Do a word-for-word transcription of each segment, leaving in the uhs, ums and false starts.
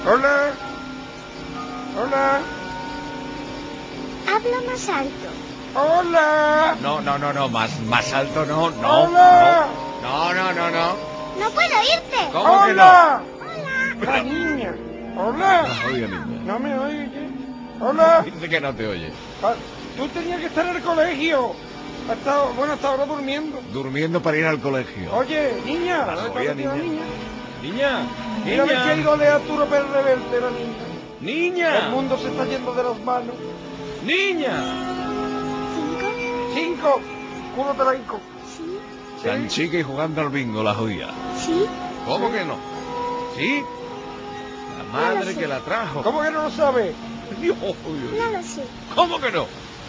Hola. Hola. Habla más alto. Hola. No, no, no, no, más, más alto no, no. Hola. No, no, no, no. No puedo oírte. ¿Cómo que no? Hola. Hola. La niña. Hola. No, oye, niña. ¿No me oye? ¿Qué? Hola. Dice que no te oye. Ah, Tú tenías que estar en el colegio. Ha estado, bueno, hasta ahora durmiendo. Durmiendo para ir al colegio. Oye, niña. Ah, ¿Dónde oye, está metida la niña. niña? Niña, Mira a ver si ha ido a leer Arturo Pérez Reverte, la niña. El niña, mundo se está yendo de las manos. niña. Cinco. Cinco. Culo te la hinco. Sí. Tan chica y jugando al bingo, la judía. Sí. ¿Cómo Sí. que no? ¿Sí? La No madre lo sé. que la trajo. ¿Cómo que no lo sabe? Dios, uy, uy. No lo sé. ¿Cómo que no?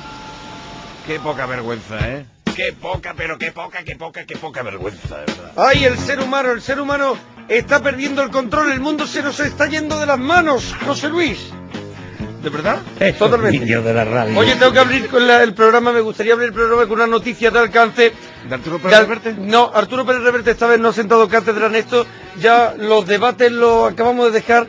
Qué poca vergüenza, ¿eh? Qué poca, pero qué poca, qué poca, qué poca vergüenza, de verdad. Ay, el ser humano, el ser humano está perdiendo el control. El mundo se nos está yendo de las manos, José Luis. ¿De verdad? Totalmente. Niño de la radio. Oye, tengo que abrir con la- el programa, me gustaría abrir el programa con una noticia de alcance. ¿De Arturo De Pérez al- Reverte? No, Arturo Pérez Reverte esta vez no ha sentado cátedra en esto. Ya los debates los acabamos de dejar.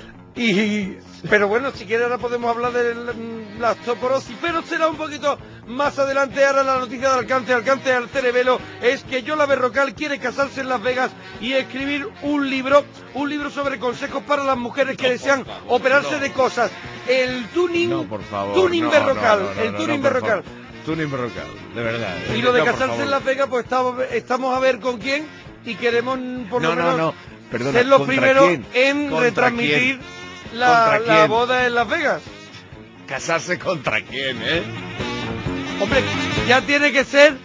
Y, pero bueno, si quieres ahora podemos hablar de la- la osteoporosis, pero será un poquito más adelante. Ahora la noticia de alcance, alcance al cerebelo, es que Yola Berrocal quiere casarse en Las Vegas y escribir un libro, un libro sobre consejos para las mujeres que No, desean por favor, operarse no. de cosas. El tuning, No, por favor. tuning no, Berrocal, no, no, no, el no, tuning no, por Berrocal. favor. Tuning Berrocal, de verdad. Y lo de No, por casarse favor. en Las Vegas, pues estamos, estamos a ver con quién y queremos por lo No, no, menos no, perdona, ser los ¿contra primeros quién? en ¿Contra retransmitir quién? la, ¿Contra la quién? boda en Las Vegas. ¿Casarse contra quién, eh? Hombre, ya tiene que ser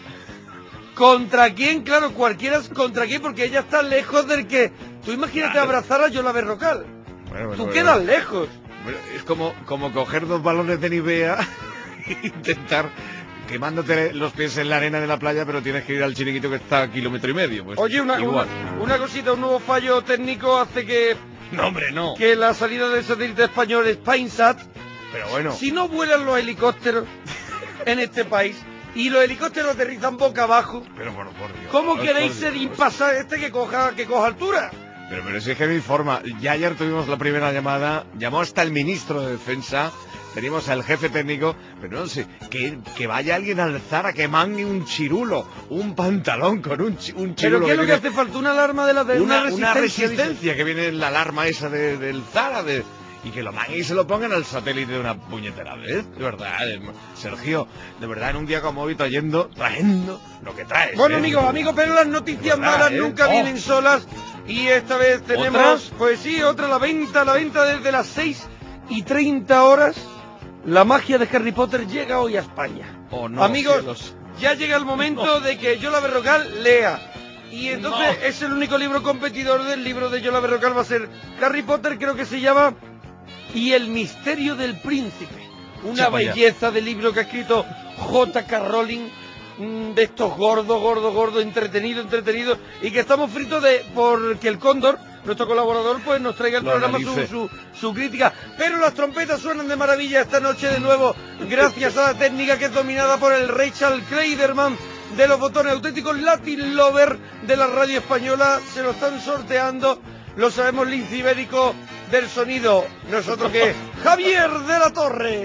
contra quién, claro, cualquiera es contra quién, porque ella está lejos del que... Tú imagínate Claro. abrazar a Yola Berrocal. Bueno, bueno, Tú bueno, quedas bueno. lejos. Bueno, es como, como coger dos balones de Nivea e intentar quemándote los pies en la arena de la playa, pero tienes que ir al chiringuito que está a kilómetro y medio. Pues Oye, una, una, igual. una cosita, un nuevo fallo técnico hace que, No, hombre, no. que la salida del satélite español Spainsat, Pero bueno. si no vuelan los helicópteros en este país y los helicópteros aterrizan boca abajo, Pero por, por Dios. ¿cómo por queréis Dios. ser impasar este que coja, que coja altura? Pero, pero si es que no informa. Ya ayer tuvimos la primera llamada, llamó hasta el ministro de Defensa, teníamos al jefe técnico, pero no sé, que, que vaya alguien al Zara, que mangue un chirulo, un pantalón con un, chi- un ¿Pero chirulo. qué es lo que viene- hace falta? ¿Una alarma de la de una, una una resistencia? resistencia que viene en la alarma esa de- del Zara, de, y que lo manguen y se lo pongan al satélite de una puñetera vez. De verdad, eh, Sergio, de verdad, en un día como hoy trayendo, trayendo lo que traes. Bueno, ¿eh? amigos, amigos, pero las noticias De verdad, malas ¿eh? nunca Oh. vienen solas. Y esta vez tenemos, ¿Otra? pues sí, otra, la venta, la venta desde las seis y treinta horas. La magia de Harry Potter llega hoy a España. Oh, no, amigos, cielos. ya llega el momento de que Yola Berrocal lea. Y entonces No. es el único libro competidor del libro de Yola Berrocal, va a ser Harry Potter, creo que se llama Y el misterio del príncipe. Una Chapa ya. belleza de libro que ha escrito J K Rowling, mm, de estos gordos, gordos, gordos, entretenido, entretenido, y que estamos fritos de porque el Cóndor, nuestro colaborador, pues nos traiga el Lo programa su, analice. su, su crítica. Pero las trompetas suenan de maravilla esta noche de nuevo, gracias a la técnica que es dominada por el Rachel Kleiderman de los botones auténticos Latin Lover de la radio española. Se lo están sorteando, lo sabemos, lince ibérico del sonido. Nosotros que Javier de la Torre.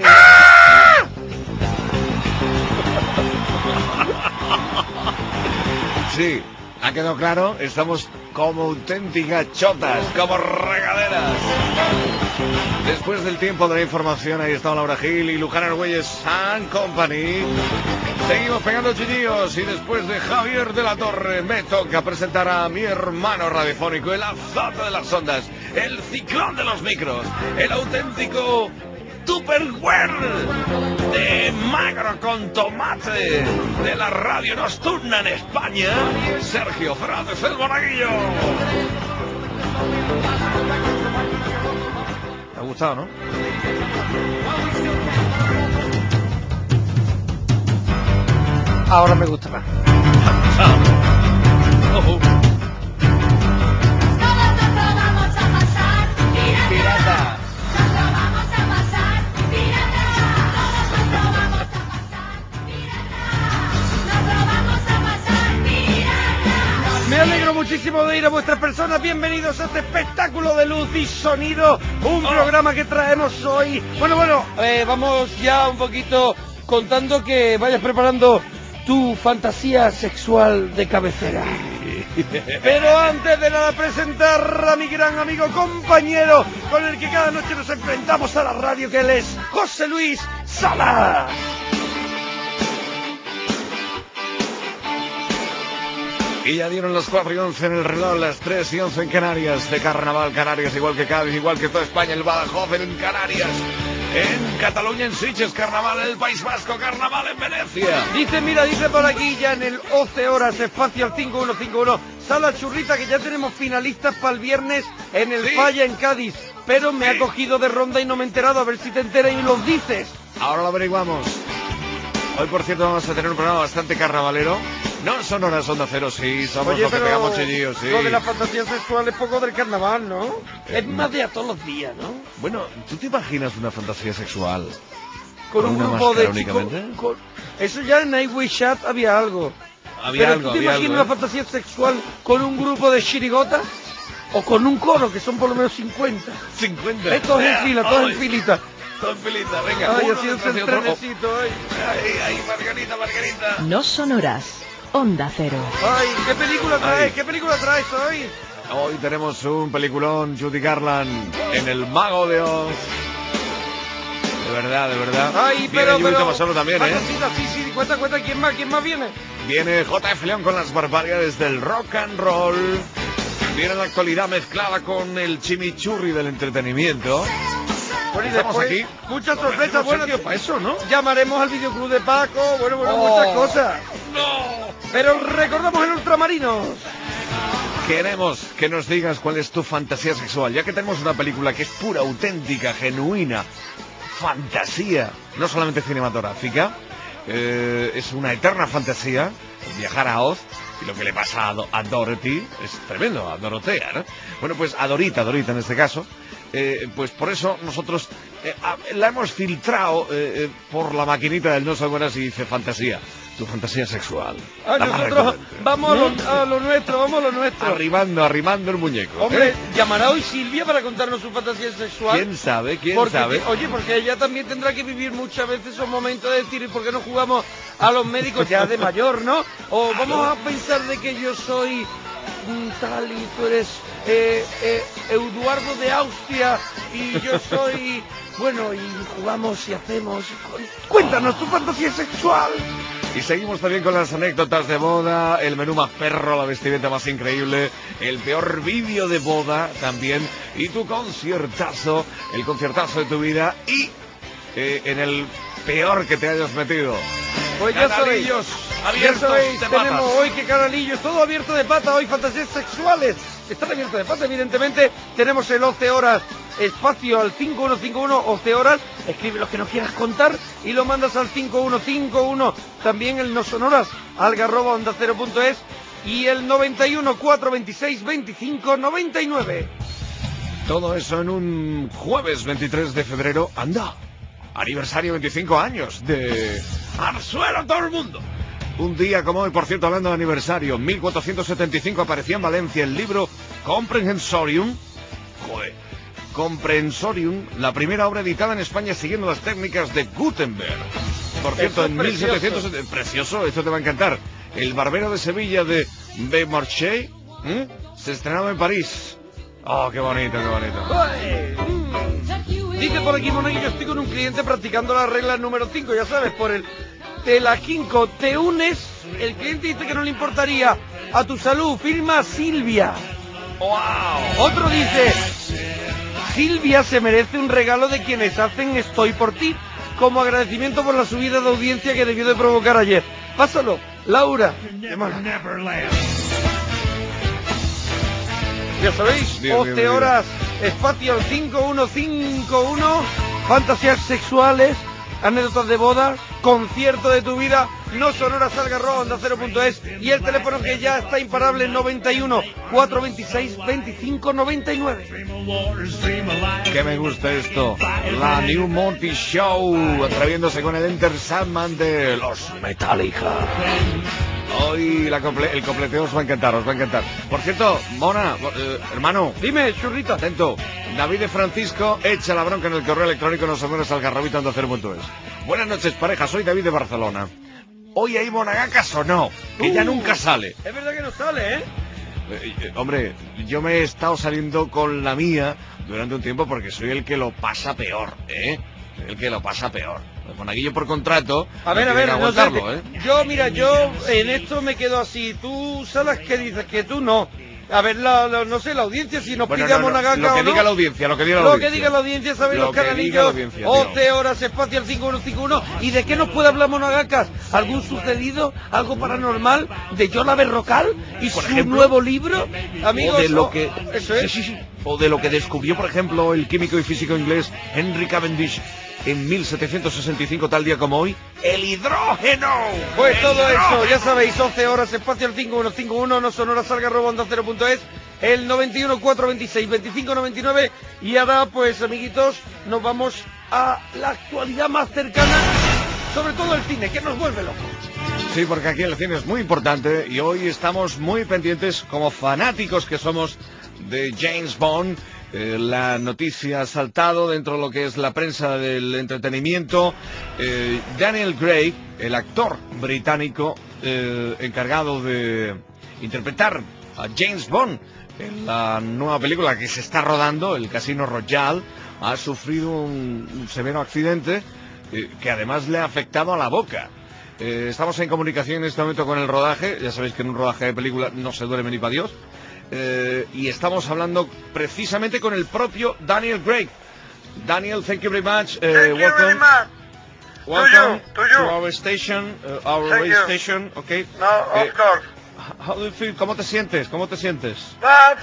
Sí, ha quedado claro, estamos como auténticas chotas, como regaderas. Después del tiempo de la información, ahí está Laura Gil y Luján Argüelles and Company. Seguimos pegando chillillos y después de Javier de la Torre me toca presentar a mi hermano radiofónico, el azote de las ondas, el ciclón de los micros, el auténtico Tupperware de magro con tomate de la radio nocturna en España, Sergio Fernández el Monaguillo. ¿Te ha gustado, no? Ahora me gusta más. Oh, pirata. Me alegro muchísimo acabo de ir a vuestras personas. Bienvenidos a este espectáculo de luz y sonido. Un oh. programa que traemos hoy. Bueno, bueno, eh, vamos ya un poquito contando que vayas preparando tu fantasía sexual de cabecera. Pero antes de nada, presentar a mi gran amigo, compañero, con el que cada noche nos enfrentamos a la radio, que él es José Luis Sala. Y ya dieron las cuatro y once en el reloj, las tres y once en Canarias, de Carnaval Canarias, igual que Cádiz, igual que toda España, el Badajoz en Canarias, en Cataluña, en Sitges, Carnaval en el País Vasco, Carnaval en Venecia. Dice, mira, dice por aquí ya en el once horas, espacio cinco uno cinco uno, Sala Churrita, que ya tenemos finalistas para el viernes en el sí. Falla en Cádiz, pero me sí. ha cogido de ronda y no me he enterado, a ver si te enteras y los dices. Ahora lo averiguamos. Hoy, por cierto, vamos a tener un programa bastante carnavalero. No son horas Onda Cero, sí, somos los que pegamos chillillos, sí. Lo de la fantasía sexual es poco del carnaval, ¿no? Eh, es más de a todos los días, ¿no? Bueno, ¿tú te imaginas una fantasía sexual con, con un grupo de chicos? Con... Eso ya en Nightwish Chat había algo. Había Pero algo, ¿tú te había imaginas algo, una ¿eh? fantasía sexual con un grupo de chirigotas? ¿O con un coro, que son por lo menos cincuenta? cincuenta. Estos en fila, todos en filita. Todos en filita, venga. Ay, así es el trenecito, ay. Ay, ay, Margarita, Margarita. No son horas. Onda Cero. Ay, ¿qué película traes? ¿Qué película traes hoy? Hoy tenemos un peliculón, Judy Garland, en El Mago de Oz. De verdad, de verdad. Ay, pero, viene pero... Solo también, ¿eh? Sí, sí, cuenta, cuenta, ¿quién más? ¿Quién más viene? Viene J F León con las barbaridades del rock and roll. Viene la actualidad mezclada con el chimichurri del entretenimiento. Bueno, y estamos después, aquí. Muchas sorpresas, bueno, para eso, ¿no? Llamaremos al videoclub de Paco, bueno, bueno, oh, muchas cosas. ¡No! Pero recordamos el Ultramarinos. Queremos que nos digas cuál es tu fantasía sexual, ya que tenemos una película que es pura, auténtica, genuina, fantasía, no solamente cinematográfica, eh, es una eterna fantasía, viajar a Oz. Y lo que le pasa a, Do- a Dorothy es tremendo, a Dorotea, ¿no? Bueno, pues a Dorita, Dorita en este caso, eh, pues por eso nosotros eh, a, la hemos filtrado eh, eh, por la maquinita del No Son Buenas y dice fantasía, tu fantasía sexual. Ah, nosotros vamos a lo, a lo nuestro, vamos a lo nuestro. Arrimando, arrimando el muñeco. Hombre, ¿eh? ¿llamará hoy Silvia para contarnos su fantasía sexual? ¿Quién sabe? ¿Quién porque, sabe? Oye, porque ella también tendrá que vivir muchas veces esos momentos de decir, ¿y por qué no jugamos a los médicos ya de mayor, no? O vamos a pensar de que yo soy tal y tú eres eh, eh, Eduardo de Austria y yo soy... Bueno, y jugamos y hacemos... Cuéntanos tu fantasía sexual. Y seguimos también con las anécdotas de boda, el menú más perro, la vestimenta más increíble, el peor vídeo de boda también, y tu conciertazo, el conciertazo de tu vida, y eh, en el peor que te hayas metido. Pues ya sabéis, abiertos ya sabéis, de tenemos patas. hoy que canalillos, todo abierto de pata, hoy fantasías sexuales. Están abiertos de pata, evidentemente. Tenemos el once horas, espacio al cinco uno cinco uno, once horas. Escribe lo que nos quieras contar y lo mandas al cinco uno cinco uno. También el no son horas, algarroba onda cero punto es y el noventa y uno, cuatrocientos veintiséis, veinticinco, noventa y nueve. Todo eso en un jueves veintitrés de febrero. ¡Anda! Aniversario veinticinco años de Al Suelo Todo el Mundo. Un día como hoy, por cierto, hablando de aniversario, mil cuatrocientos setenta y cinco apareció en Valencia el libro Comprehensorium. Joder, Comprehensorium, la primera obra editada en España siguiendo las técnicas de Gutenberg. Por cierto, en mil setecientos setenta... Precioso, esto te va a encantar. El Barbero de Sevilla de Beaumarchais ¿eh? se estrenaba en París. Oh, qué bonito, qué bonito. Ay, mm. Dice por aquí, Monaguillo, estoy con un cliente practicando la regla número cinco, ya sabes, por el Telaquinco. Te unes, el cliente dice que no le importaría. A tu salud, firma Silvia. ¡Wow! Otro dice, Silvia se merece un regalo de quienes hacen Estoy por ti, como agradecimiento por la subida de audiencia que debió de provocar ayer. Pásalo, Laura. Ya sabéis, once horas, espacio cinco uno cinco uno, fantasías sexuales, anécdotas de boda, concierto de tu vida, no son horas algarroba onda cero punto es y el teléfono que ya está imparable, noventa y uno, cuatrocientos veintiséis, veinticinco, noventa y nueve. Que me gusta esto, la New Monty Show, atreviéndose con el Enter Sandman de los Metallica. Hoy la comple el completeo os va a encantar, os va a encantar. Por cierto, Mona, eh, hermano. Dime, churrita. Atento. David de Francisco echa la bronca en el correo electrónico nosotros al garrobito onda cero punto es. Buenas noches, pareja. Soy David de Barcelona. ¿Hoy hay monagacas o no? Que uh, ya nunca sale. Es verdad que no sale, ¿eh? Eh, eh, hombre, yo me he estado saliendo con la mía durante un tiempo porque soy el que lo pasa peor, ¿eh? El que lo pasa peor. El monaguillo por contrato. A ver, a ver, no sé, ¿eh? yo, mira, yo en esto me quedo así. Tú sabes que dices que tú no. A ver, la, la, no sé, la audiencia, si nos bueno, pide no, no, monagaca lo que o no. diga la audiencia, lo que diga la lo audiencia. Lo que diga la audiencia, ¿sabes? Lo Los que canalillos, diga once horas, espacial cinco uno cinco uno. ¿Y de qué nos puede hablar monagacas? ¿Algún sucedido? ¿Algo paranormal? ¿De Yola Berrocal? ¿Y por su ejemplo, nuevo libro? Amigos, o de lo oh, que... eso es. Sí, sí, sí. O de lo que descubrió, por ejemplo, el químico y físico inglés Henry Cavendish en mil setecientos sesenta y cinco, tal día como hoy, el hidrógeno. Pues el todo hidrógeno. eso, ya sabéis, once horas, espacio al cinco uno cinco uno, no sonoras salga arroba onda cero punto es, el noventa y uno cuatro veintiséis veinticinco noventa y nueve, y ahora, pues, amiguitos, nos vamos a la actualidad más cercana, sobre todo el cine, que nos vuelve locos. Sí, porque aquí el cine es muy importante y hoy estamos muy pendientes, como fanáticos que somos, de James Bond. Eh, la noticia ha saltado dentro de lo que es la prensa del entretenimiento. Eh, Daniel Craig, el actor británico eh, encargado de interpretar a James Bond en la nueva película que se está rodando, el Casino Royale, ha sufrido un, un severo accidente eh, que además le ha afectado a la boca. Eh, estamos en comunicación en este momento con el rodaje. Ya sabéis que en un rodaje de película no se duerme ni para Dios. Eh, y estamos hablando precisamente con el propio Daniel Craig. Daniel, thank you very much. Uh, thank you welcome. very much. Welcome to, you, to, you. to our station, uh, our thank radio you. station. Okay. No, of eh, course. How do you feel? ¿Cómo te sientes? ¿Cómo te sientes? But,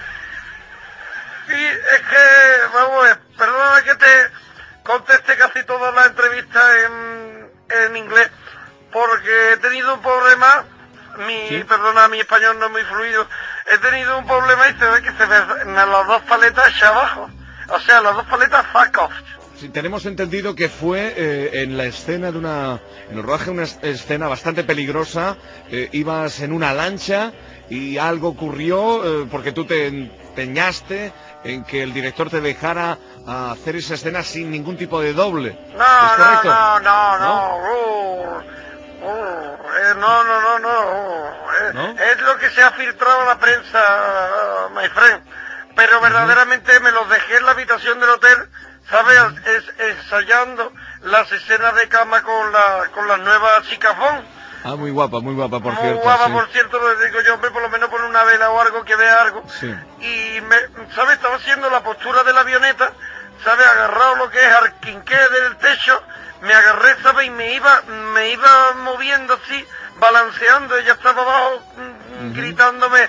sí, es que, vamos a ver, perdóname que te conteste casi toda la entrevista en, en inglés, porque he tenido un problema, mi, ¿sí? Perdona, mi español no es muy fluido, he tenido un problema y se ve que se ven las dos paletas hacia abajo, o sea, las dos paletas fuck off. Sí, tenemos entendido que fue eh, en la escena de una, en el rodaje de una escena bastante peligrosa, eh, ibas en una lancha y algo ocurrió eh, porque tú te empeñaste en que el director te dejara a hacer esa escena sin ningún tipo de doble. No, ¿Es correcto? no, no, no, no, uh, uh, eh, no, no, no, no, uh, ¿No? Es lo que se ha filtrado a la prensa, uh, my friend, pero verdaderamente uh-huh. me los dejé en la habitación del hotel, ¿sabes? Es, ensayando las escenas de cama con la con la nueva chica Bond. Ah, muy guapa, muy guapa, por muy cierto. Muy guapa, sí. por cierto, le digo yo, hombre, por lo menos pon una vela o algo que vea algo. Sí. Y, me, ¿sabes? Estaba haciendo la postura de la avioneta, ¿sabes? Agarrado lo que es al quinqué del techo, me agarré, ¿sabes? Y me iba, me iba moviendo así, balanceando, ella estaba abajo, uh-huh. gritándome,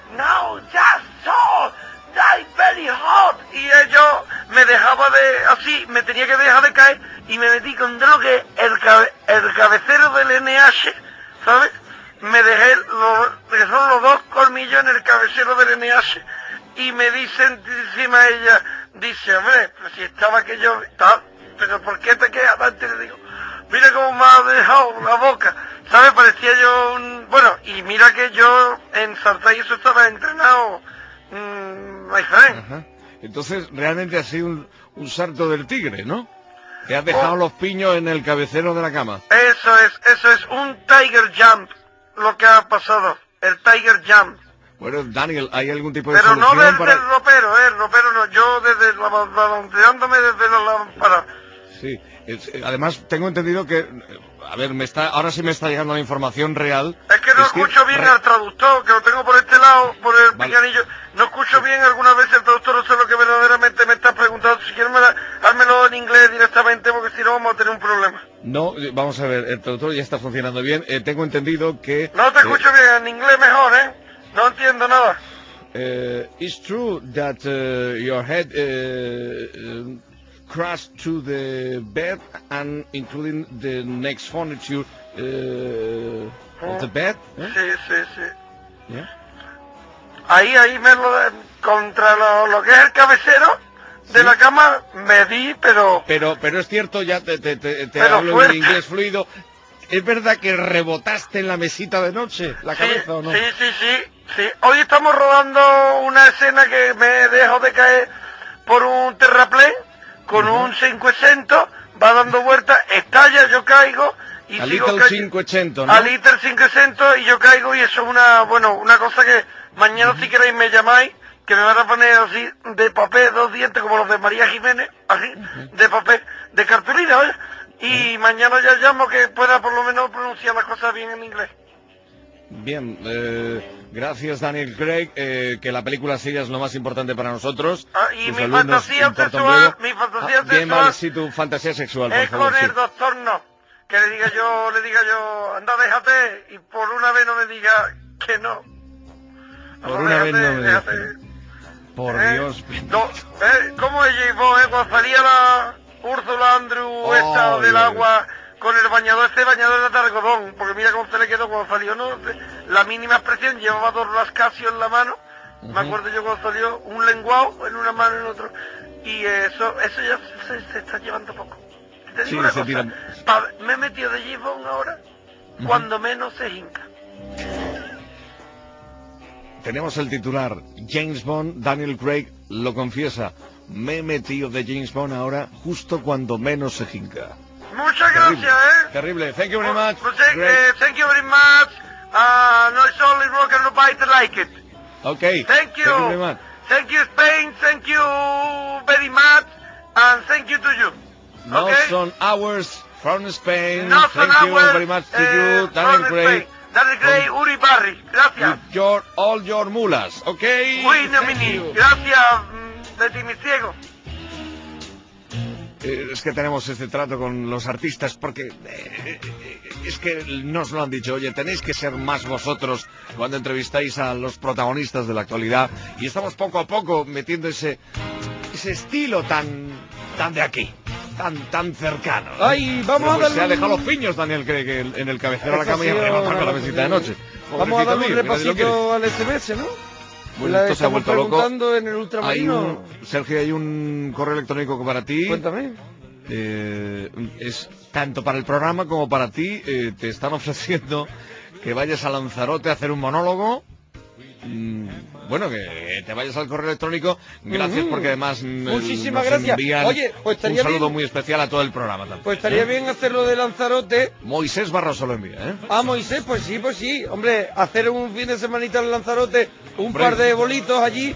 no, just so, that's very hot. Y yo me dejaba de, así, me tenía que dejar de caer y me metí con drogue el, cabe, el cabecero del N H, ¿sabes? Me dejé, lo, que son los dos colmillos en el cabecero del N H y me dicen encima ella, dice, hombre, pero si estaba que yo, está, pero ¿por qué te quedas antes? Le digo, mira cómo me ha dejado la boca, ¿sabes? Parecía yo un, bueno, y mira que yo en saltar y eso estaba entrenado, mmm, my friend. Ajá. Entonces, realmente ha sido un, un salto del tigre, ¿no? Te has dejado oh. los piños en el cabecero de la cama. Eso es, eso es un tiger jump, lo que ha pasado, el tiger jump. Bueno, Daniel, ¿hay algún tipo de Pero solución no desde para...? el ropero, eh, el ropero no, yo desde la, balanceándome desde la lámpara. Sí, es, además tengo entendido que, a ver, me está, ahora sí me está llegando la información real. Es que no es escucho que... bien re... al traductor, que lo tengo por este lado, por el vale. picanillo. No escucho bien algunas veces el traductor, no sé lo que verdaderamente me está preguntando. Si quieres, házmelo en inglés directamente, porque si no vamos a tener un problema. No, vamos a ver, el traductor ya está funcionando bien. Eh, tengo entendido que... No te escucho eh... bien, en inglés mejor, ¿eh? No entiendo nada. Uh, it's true that uh, your head uh, uh, crashed to the bed and including the next furniture uh, of the bed. ¿Eh? Sí, sí, sí. Yeah. Ahí, ahí me lo contra lo, lo que es el cabecero de ¿sí? la cama me di, pero. Pero, pero es cierto, ya te, te, te, te pero hablo fuerte. en inglés fluido. ¿Es verdad que rebotaste en la mesita de noche, la Sí, cabeza o no? sí, sí, sí, sí. Hoy estamos rodando una escena que me dejo de caer por un terraplén con Ajá. un cinquecento, va dando vueltas, estalla, yo caigo y A sigo Little cayendo. cinquecento, ¿no? A Little cinquecento y yo caigo y eso es una, bueno, una cosa que mañana si queréis me llamáis, que me van a poner así de papel, dos dientes como los de María Jiménez, así, de papel, de cartulina, ¿vale? Y mañana ya llamo que pueda por lo menos pronunciar las cosas bien en inglés. Bien, eh, gracias Daniel Craig, eh, que la película siga es lo más importante para nosotros. Ah, y Tus mi alumnos fantasía importan sexual, luego. mi fantasía Ah, bien, sexual vale, sí, tu fantasía sexual, por es favor, con sí. el doctor no. Que le diga yo, le diga yo, anda déjate, y por una vez no me diga que no. Por Anda, una vez no me déjate. dice. Por ¿Eh? Dios. No, ¿eh? ¿Cómo es James Bond, eh? Cuando salía la Úrsula Andrew esa Ay, del ay, agua con el bañador, este bañador era de algodón, porque mira cómo se le quedó cuando salió, ¿no? La mínima expresión, llevaba dos rascasios en la mano, Ujú. me acuerdo yo cuando salió un lenguado en una mano y en otra, y eso, eso ya se, se está llevando poco. Te digo Sí, una se cosa, tiran. pa- me he metido de James Bond ahora, cuando menos se hinca. Tenemos el titular, James Bond, Daniel Craig lo confiesa. Me he metido de James Bond ahora justo cuando menos se jinca. Muchas Terrible, gracias, ¿eh? terrible. Thank you very Well, much. well, thank, Great. uh, thank you very much. Uh, no, it's only rock and nobody like it. Okay. Thank you. Thank you very much. Thank you, Spain. Thank you very much. And thank you to you. No Okay? son hours from Spain. No Thank son you hours, very much to eh, you, Daniel from Craig. Spain. Daniel Craig, From- Uri Barry. Gracias. With your, all your mulas, okay? Uy, no, Thank mini. you. Gracias, mm, Betty, mi ciego. Eh, es que tenemos este trato con los artistas porque eh, eh, es que nos lo han dicho, oye, tenéis que ser más vosotros cuando entrevistáis a los protagonistas de la actualidad y estamos poco a poco metiendo ese ese estilo tan tan de aquí, tan tan cercano. Ay, vamos Bueno, a pues darle se ha un- dejado los piños, Daniel, cree que en el cabecero de la Eso cama y ha sido arrebatando una con la cosa visita de que- noche. Vamos a darle un Pobrecito mío, que nadie lo quiere. repasito al S M S, ¿no? Bueno, La esto se ha estamos vuelto loco. preguntando en el Hay ultramarino. un, Sergio, hay un correo electrónico para ti. Cuéntame. Eh, es tanto para el programa como para ti. Eh, te están ofreciendo que vayas a Lanzarote a hacer un monólogo. Mm, bueno, que te vayas al correo electrónico. Gracias Ujú. porque además mm, Muchísimas nos gracias. envían Oye, pues un estaría saludo bien- muy especial a todo el programa también. Pues estaría ¿Eh? bien hacerlo de Lanzarote. Moisés Barroso lo envía, ¿eh? Ah, Moisés, pues sí, pues sí. Hombre, hacer un fin de semanita en Lanzarote, un Hombre. par de bolitos allí.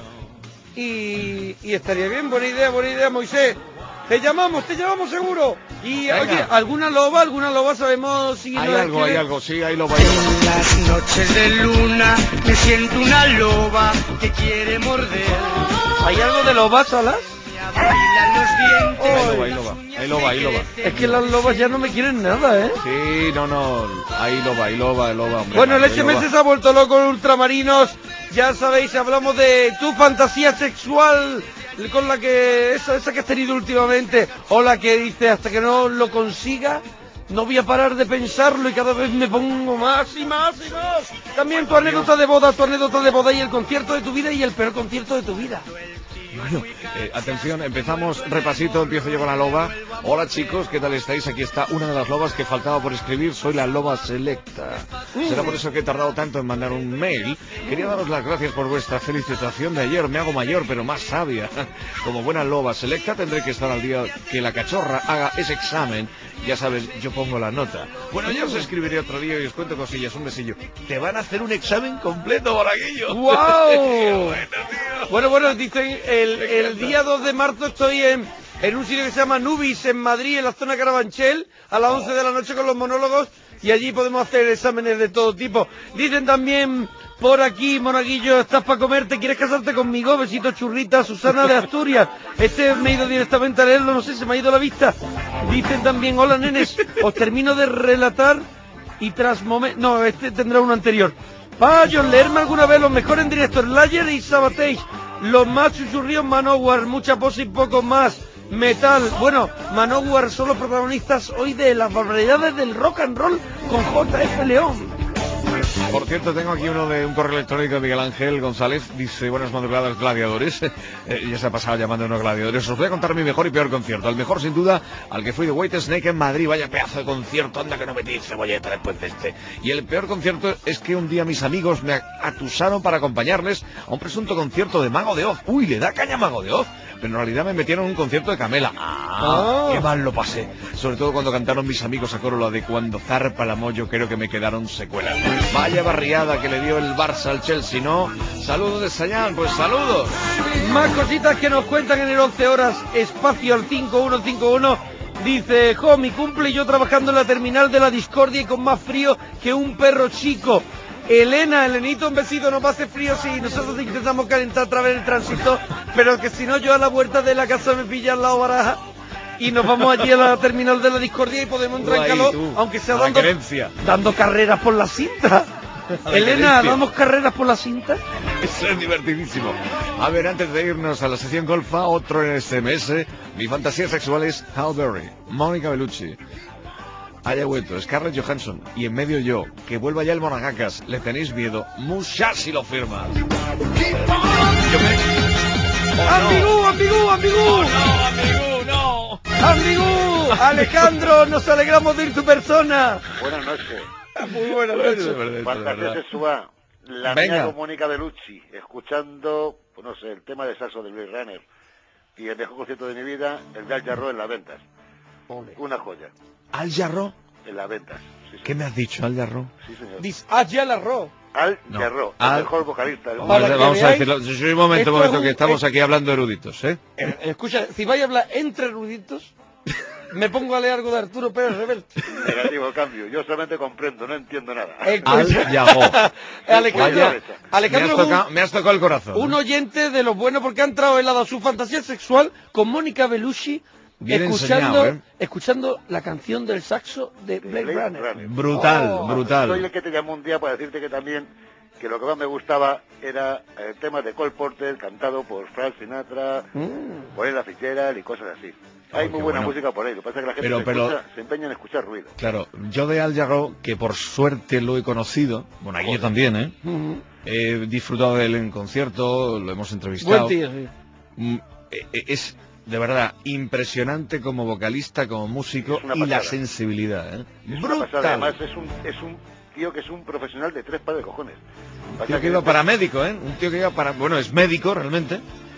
Y, y estaría bien, buena idea, buena idea, Moisés. Te llamamos, te llamamos seguro. Y Venga. oye, ¿alguna loba, alguna loba sabemos si Hay nos algo, hay escribe? algo, sí, ahí lo va. ahí lo va. En las noches de luna me siento una loba que quiere morder. ¿Hay algo de lobas, Salas? Me afilan los dientes. Ahí lo va, ahí lo va, ahí lo va, ahí lo va. Es que las lobas ya no me quieren nada, ¿eh? Sí, no, no, ahí lo va, ahí lo va, ahí lo va, hombre. Bueno, el ahí S lo M va. S se ha vuelto loco en Ultramarinos. Ya sabéis, hablamos de tu fantasía sexual con la que esa, esa que has tenido últimamente, o la que dices hasta que no lo consiga, no voy a parar de pensarlo y cada vez me pongo más y más y más. También tu anécdota de boda, tu anécdota de boda y el concierto de tu vida y el peor concierto de tu vida. Bueno, eh, atención, empezamos, repasito, empiezo yo con la loba. Hola chicos, ¿qué tal estáis? Aquí está una de las lobas que faltaba por escribir, soy la loba selecta. Será por eso que he tardado tanto en mandar un mail. Quería daros las gracias por vuestra felicitación de ayer, me hago mayor pero más sabia. Como buena loba selecta tendré que estar al día que la cachorra haga ese examen. Ya sabes, yo pongo la nota. Bueno, ya os escribiré otro día y os cuento cosillas, un besillo. Te van a hacer un examen completo, Balaguillo. ¡Wow! Qué bueno, tío. Bueno, bueno, dicen, el, el día dos de marzo estoy en, en un sitio que se llama Nubis, en Madrid, en la zona Carabanchel, a las once de la noche con los monólogos, y allí podemos hacer exámenes de todo tipo. Dicen también por aquí, Monaguillo, ¿estás para comerte? ¿Quieres casarte conmigo? Besito churrita, Susana de Asturias. Este me he ido directamente a leerlo, no sé, se me ha ido la vista. Dicen también, hola nenes, os termino de relatar y tras momento... No, este tendrá uno anterior. Payo, leerme alguna vez los mejores en directo, Slayer y Sabatage, los más chuchurríos Manowar, mucha pose y poco más, metal. Bueno, Manowar son los protagonistas hoy de las barbaridades del rock and roll con J F León. Por cierto, tengo aquí uno de un correo electrónico de Miguel Ángel González. Dice, buenas madrugadas, gladiadores. Eh, ya se ha pasado llamando a unos gladiadores. Os voy a contar mi mejor y peor concierto. El mejor, sin duda, al que fui de White Snake en Madrid. Vaya pedazo de concierto, anda que no metí cebolleta después de este. Y el peor concierto es que un día mis amigos me atusaron para acompañarles a un presunto concierto de Mago de Oz. Uy, le da caña a Mago de Oz. Pero en realidad me metieron en un concierto de Camela. Ah, qué mal lo pasé. Sobre todo cuando cantaron mis amigos a coro lo de cuando zarpa la mollo, creo que me quedaron secuelas. Vaya barriada que le dio el Barça al Chelsea, ¿no? Saludos de Sayán, pues saludos. Más cositas que nos cuentan en el once horas, espacio al cinco uno cinco uno. Dice, jo, mi cumple y yo trabajando en la terminal de la discordia y con más frío que un perro chico. Elena, Elenito, un besito, no pase frío si nosotros intentamos calentar a través del tránsito, pero que si no yo a la vuelta de la casa me pilla al lado Baraja y nos vamos allí a la terminal de la discordia y podemos entrar en calor, aunque sea dando, dando carreras por la cinta. Elena, ¿damos carreras por la cinta? Eso es divertidísimo. A ver, antes de irnos a la sesión golfa, otro en S M S. Mi fantasía sexual es Halle Berry, Mónica Bellucci, haya vuelto Scarlett Johansson y en medio yo, que vuelva ya el Monagacas. ¿Le tenéis miedo? Mucha si lo firmas. ¡Amigú, amigú, amigú! ¡No, amigú, no! ¡Amigú! ¡Alejandro, nos alegramos de ir tu persona! Buenas noches. Muy buenas noches. Fantasía sexual. La Venga. mía con Mónica Bellucci, escuchando, pues no sé, el tema de saxo de Blade Runner. Y el mejor concierto de mi vida, el de Al Jarreau en las ventas. Una joya. ¿Al Jarreau? En las ventas. Sí, ¿Qué me has dicho, Al Jarreau? Sí, señor. Dice, ah, ya la ro. Al No. Jarreau, Al- el mejor vocalista del Vamos, mundo. Para que vamos a veáis, decirlo. Sí, un momento, esto un momento, es un- que estamos es- aquí hablando eruditos, ¿eh? Eh, Escucha, si vais a hablar entre eruditos, me pongo a leer algo de Arturo Pérez Reverte. Negativo, cambio. Yo solamente comprendo, no entiendo nada. Al Jarreau. Alejandro, Vaya, Alejandro me has, es un- tocado, me has tocado el corazón. un oyente de los buenos porque ha entrado en la de su fantasía sexual con Mónica Bellucci, Bien escuchando, enseñado, ¿eh? escuchando la canción del saxo de Blade, Blade Runner. Runner. Brutal, Oh, brutal. Soy el que te llamó un día para decirte que también, que lo que más me gustaba era el tema de Cole Porter cantado por Frank Sinatra, Mm. por Ella Fitzgerald y cosas así. Hay Oh, muy qué buena bueno. música por ahí, lo que pasa es que la gente Pero- se, pero- escucha- se empeña en escuchar ruido. Claro, yo de Al Jarreau, que por suerte lo he conocido, bueno, aquí yo también, ¿eh? Mm. He disfrutado de él en concierto, lo hemos entrevistado. Buen tío, sí. Mm, eh, eh, Es de verdad impresionante como vocalista, como músico Es una y la pasada. sensibilidad, ¿eh? Es una pasada, además Brutal. es un, es un tío que es un profesional de tres pares de cojones. Un Pasa tío que que iba después- paramédico, ¿eh? Un tío que iba para... Bueno, es médico realmente.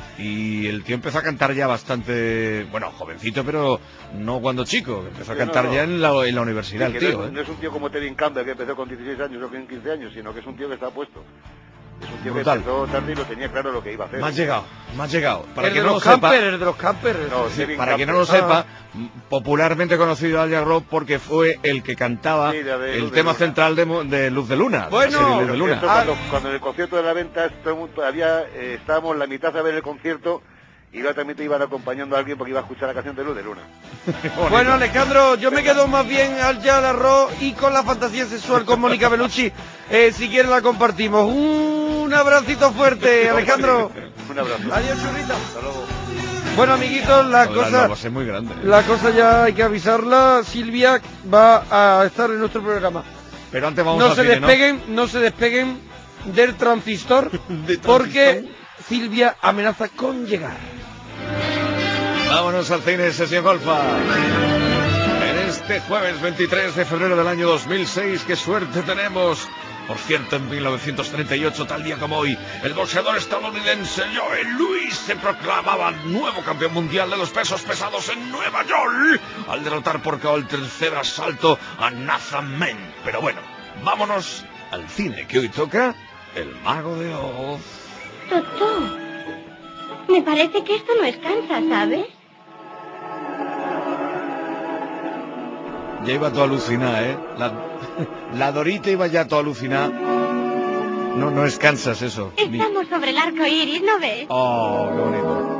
Y el tío empezó a cantar ya bastante... Bueno, jovencito, pero no cuando chico. Empezó a Sí, no, cantar no. ya en la, en la Sí, universidad que el tío, no, ¿eh? no es un tío como Tevin Campbell que empezó con dieciséis años o con quince años, sino que es un tío que está puesto. Es un tío Brutal. que empezó tarde y lo tenía claro lo que iba a hacer. Me has llegado, me has llegado. Para el que de no lo los sepa... campers, el de los campers. No, Sí, Tevin para quien no Campbell. lo sepa, m- popularmente conocido Al Jarreau porque fue el que cantaba Sí, la de el Luz de tema Luna. central de, Mo- de Luz de Luna. de Bueno, la serie Luz de Pero Luna. esto cuando, cuando en el concierto de la venta todo- todavía eh, estábamos la mitad a ver el concierto y la otra mitad iban acompañando a alguien porque iba a escuchar la canción de Luz de Luna. Bueno, Alejandro, yo me quedo más bien al ya al arroz y con la fantasía sexual con Mónica Bellucci. Eh, si quieres la compartimos. Un abracito fuerte, Alejandro. Un abrazo. Adiós, churrita. Hasta luego. Bueno, amiguitos, la Joder, cosa, la base es muy grande. ¿eh? la cosa ya hay que avisarla. Silvia va a estar en nuestro programa. Pero antes vamos No al se cine, ¿no? despeguen, no se despeguen del transistor, ¿De porque transistor? Silvia amenaza con llegar. Vámonos al cine, sesión golfa. En este jueves veintitrés de febrero del año dos mil seis, qué suerte tenemos. Por cierto, en mil novecientos treinta y ocho, tal día como hoy, el boxeador estadounidense Joe Louis se proclamaba nuevo campeón mundial de los pesos pesados en Nueva York, al derrotar por K O el tercer asalto a Nathan Men. Pero bueno, vámonos al cine, que hoy toca El Mago de Oz. Totó, me parece que esto no es Kansas, ¿sabes? Ya iba todo alucinada, ¿eh? La, la Dorita iba ya todo alucinada. No, no es Kansas eso. Ni- Estamos sobre el arco iris, ¿no ves? Oh, qué bonito.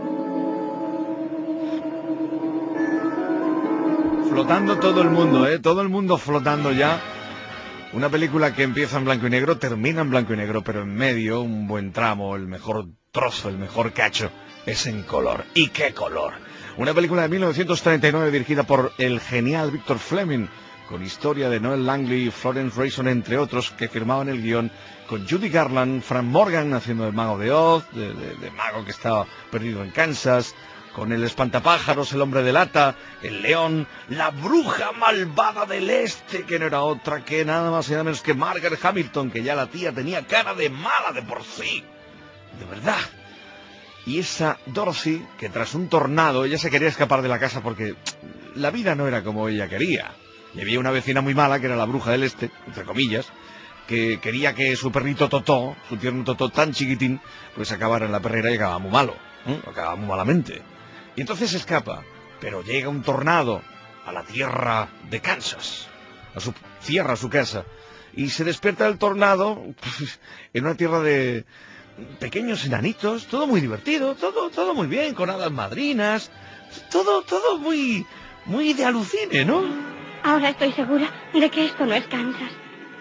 Flotando todo el mundo, ¿eh? Todo el mundo flotando ya. Una película que empieza en blanco y negro, termina en blanco y negro, pero en medio, un buen tramo, el mejor trozo, el mejor cacho, es en color. ¿Y qué color? Una película de mil novecientos treinta y nueve dirigida por el genial Victor Fleming, con historia de Noel Langley y Florence Rayson, entre otros, que firmaban el guión, con Judy Garland, Frank Morgan haciendo el mago de Oz, de, de, de mago que estaba perdido en Kansas, con el espantapájaros, el hombre de lata, el león, la bruja malvada del este, que no era otra que nada más y nada menos que Margaret Hamilton, que ya la tía tenía cara de mala de por sí, de verdad. Y esa Dorothy, que tras un tornado, ella se quería escapar de la casa porque la vida no era como ella quería. Y había una vecina muy mala, que era la bruja del este, entre comillas, que quería que su perrito Totó, su tierno Totó tan chiquitín, pues acabara en la perrera y acababa muy malo, ¿eh? Acababa muy malamente. Y entonces se escapa, pero llega un tornado a la tierra de Kansas, a su, cierra su casa, y se despierta el tornado en una tierra de pequeños enanitos, todo muy divertido, todo, todo muy bien, con hadas madrinas, todo, todo muy, muy de alucine, ¿no? Ahora estoy segura de que esto no es Kansas.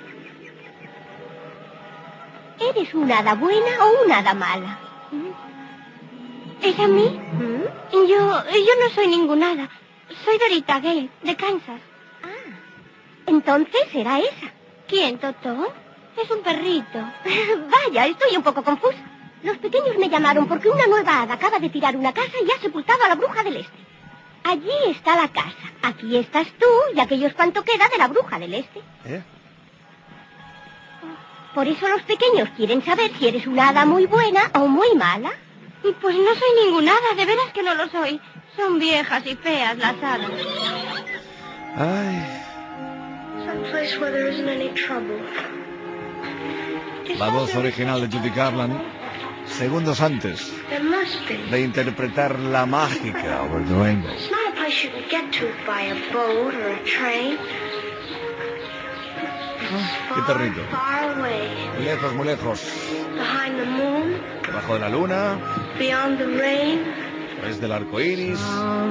¿Eres una hada buena o una hada mala? ¿Es a mí? ¿Mm? Yo, yo no soy ninguna hada. Soy Dorita Gale, de Kansas. Ah. Entonces será esa. ¿Quién, Totó? Es un perrito. Vaya, estoy un poco confusa. Los pequeños me llamaron porque una nueva hada acaba de tirar una casa y ha sepultado a la bruja del este. Allí está la casa. Aquí estás tú y aquello es cuanto queda de la bruja del este. ¿Eh? Por eso los pequeños quieren saber si eres una hada muy buena o muy mala. Pues no soy ninguna hada, de veras que no lo soy. Son viejas y feas las hadas. Ay. La voz original de Judy Garland, segundos antes de interpretar la mágica Over the Rainbow. Qué terrible. Muy lejos, muy lejos. Debajo de la luna. A través del arco iris.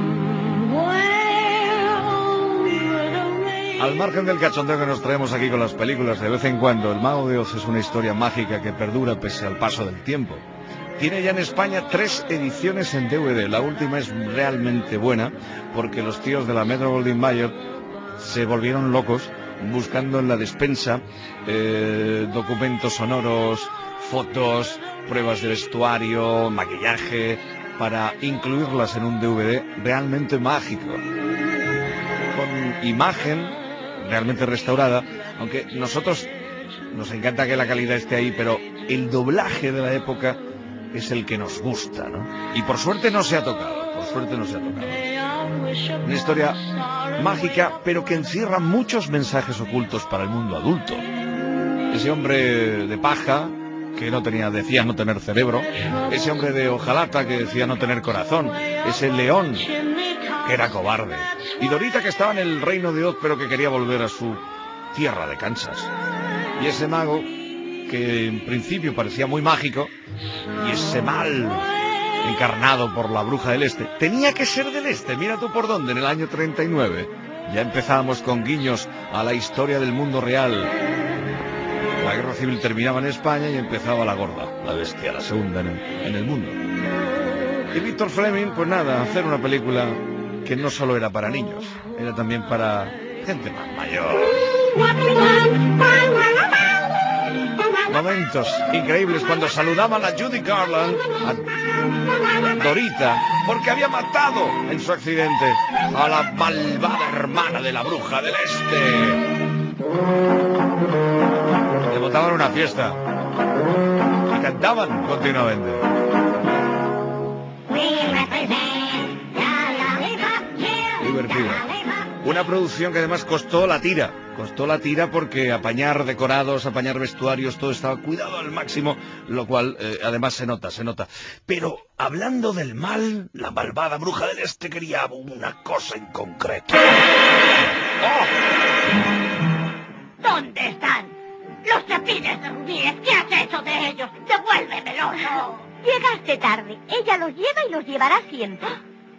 Al margen del cachondeo que nos traemos aquí con las películas de vez en cuando, El Mago de Oz es una historia mágica que perdura pese al paso del tiempo. Tiene ya en España tres ediciones en D V D. La última es realmente buena porque los tíos de la Metro Goldwyn Mayer se volvieron locos buscando en la despensa eh, documentos sonoros, fotos, pruebas de vestuario, maquillaje, para incluirlas en un D V D realmente mágico, con imagen realmente restaurada, aunque nosotros nos encanta que la calidad esté ahí, pero el doblaje de la época es el que nos gusta, ¿no? Y por suerte no se ha tocado, por suerte no se ha tocado. Una historia mágica, pero que encierra muchos mensajes ocultos para el mundo adulto. Ese hombre de paja, que no tenía, decía no tener cerebro, ese hombre de hojalata que decía no tener corazón, ese león que era cobarde, y Dorita que estaba en el reino de Oz pero que quería volver a su tierra de Kansas, y ese mago que en principio parecía muy mágico, y ese mal encarnado por la bruja del este, tenía que ser del este. Mira tú por dónde, en el año treinta y nueve ya empezábamos con guiños a la historia del mundo real. La guerra civil terminaba en España y empezaba la gorda, la bestia, la segunda en el, en el mundo. Y Víctor Fleming, pues nada, hacer una película que no solo era para niños, era también para gente más mayor. Momentos increíbles cuando saludaban a Judy Garland, a Dorita, porque había matado en su accidente a la malvada hermana de la bruja del este. Le montaban una fiesta y cantaban continuamente. Divertido. Una producción que además costó la tira. Costó la tira porque apañar decorados, apañar vestuarios, todo estaba cuidado al máximo, lo cual eh, además se nota, se nota. Pero hablando del mal, la malvada bruja del este quería una cosa en concreto. ¡Oh! ¿Dónde están? ¡Los chapines de rubíes! ¿Qué has hecho de ellos? ¡Devuélvemelos! No. Llegaste tarde. Ella los lleva y los llevará siempre.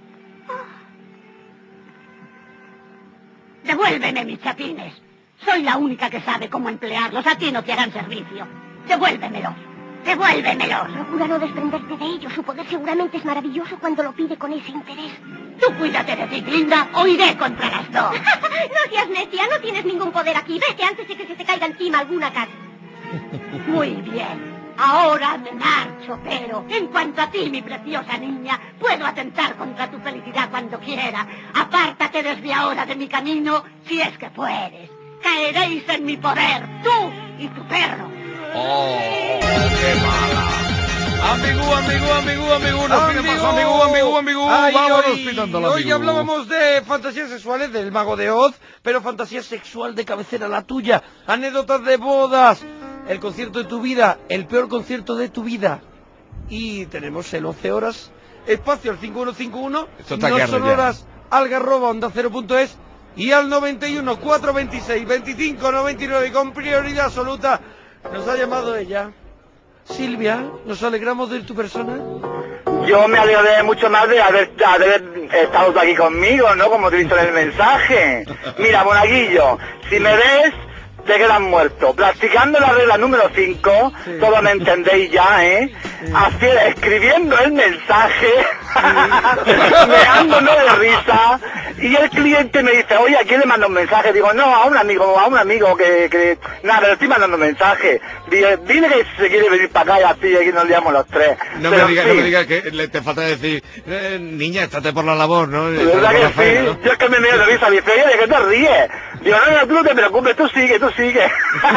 Devuélveme mis chapines. Soy la única que sabe cómo emplearlos. A ti no te harán servicio. Devuélvemelos. Devuélvemelo. Procura no desprenderte de ello. Su poder seguramente es maravilloso cuando lo pide con ese interés. Tú cuídate de ti, Glinda, o iré contra las dos. No seas necia, no tienes ningún poder aquí. Vete antes de que se te caiga encima alguna cara. Muy bien. Ahora me marcho, pero en cuanto a ti, mi preciosa niña, puedo atentar contra tu felicidad cuando quiera. Apártate desde ahora de mi camino, si es que puedes. Caeréis en mi poder, tú y tu perro. ¡Oh, qué mala! Amigo, amigo, amigo, amigo, Así me pasó, amigo, amigo, amigo. Ay, Vámonos hoy, pitando al hoy amigo. hablábamos de fantasías sexuales del Mago de Oz, pero fantasía sexual de cabecera la tuya. Anécdotas de bodas, el concierto de tu vida, el peor concierto de tu vida. Y tenemos el once horas, espacio al cinco uno cinco uno, Esto está no que arde son ya. horas, algarroba onda cero punto es y al noventa y uno, cuatrocientos veintiséis, veinticinco noventa y nueve con prioridad absoluta. Nos ha llamado ella. Silvia, nos alegramos de ir tu persona. Yo me alegré mucho más de haber, de haber estado tú aquí conmigo, ¿no? Como te he dicho en el mensaje. Mira, Monaguillo, si me ves, te quedas muerto. Practicando la regla número cinco, sí. Todo me entendéis ya, ¿eh? Sí. Así, escribiendo el mensaje, meándonos de risa, y el cliente me dice, oye, ¿a quién le mando un mensaje? Digo, no, a un amigo, a un amigo que, que... nada, pero estoy mandando un mensaje. Digo, dile que se quiere venir para acá y así, aquí nos liamos los tres. No pero me digas, sí. no me digas que le, te falta decir, eh, niña, estate por la labor, ¿no? ¿Verdad que sí? Faena, ¿no? Yo es que me meo de risa, dice, oye, ¿de qué te ríes? Digo, no, no, tú no te preocupes, tú sigue, tú sigue.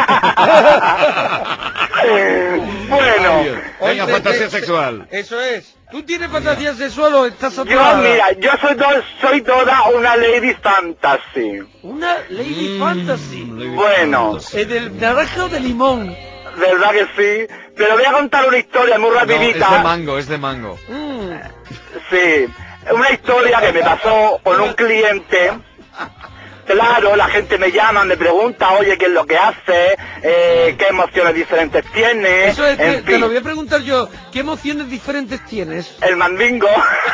Bueno. Ay, venga, Oye, fantasía eh, sexual. Eso es. ¿Tú tienes fantasía sexual o estás Yo, saturada? mira, yo soy, to soy toda una lady fantasy. Una lady Mm, fantasy. lady Bueno. fantasy. ¿Es del naranja o de limón? ¿Verdad que sí? Pero voy a contar una historia muy No, rapidita. es de mango, es de mango. Mm. Sí, una historia que me pasó con un cliente. Claro, la gente me llama, me pregunta, oye, ¿qué es lo que hace? Eh, ¿Qué emociones diferentes tiene? Eso es, en te, fin, te lo voy a preguntar yo. ¿Qué emociones diferentes tienes? el mandingo.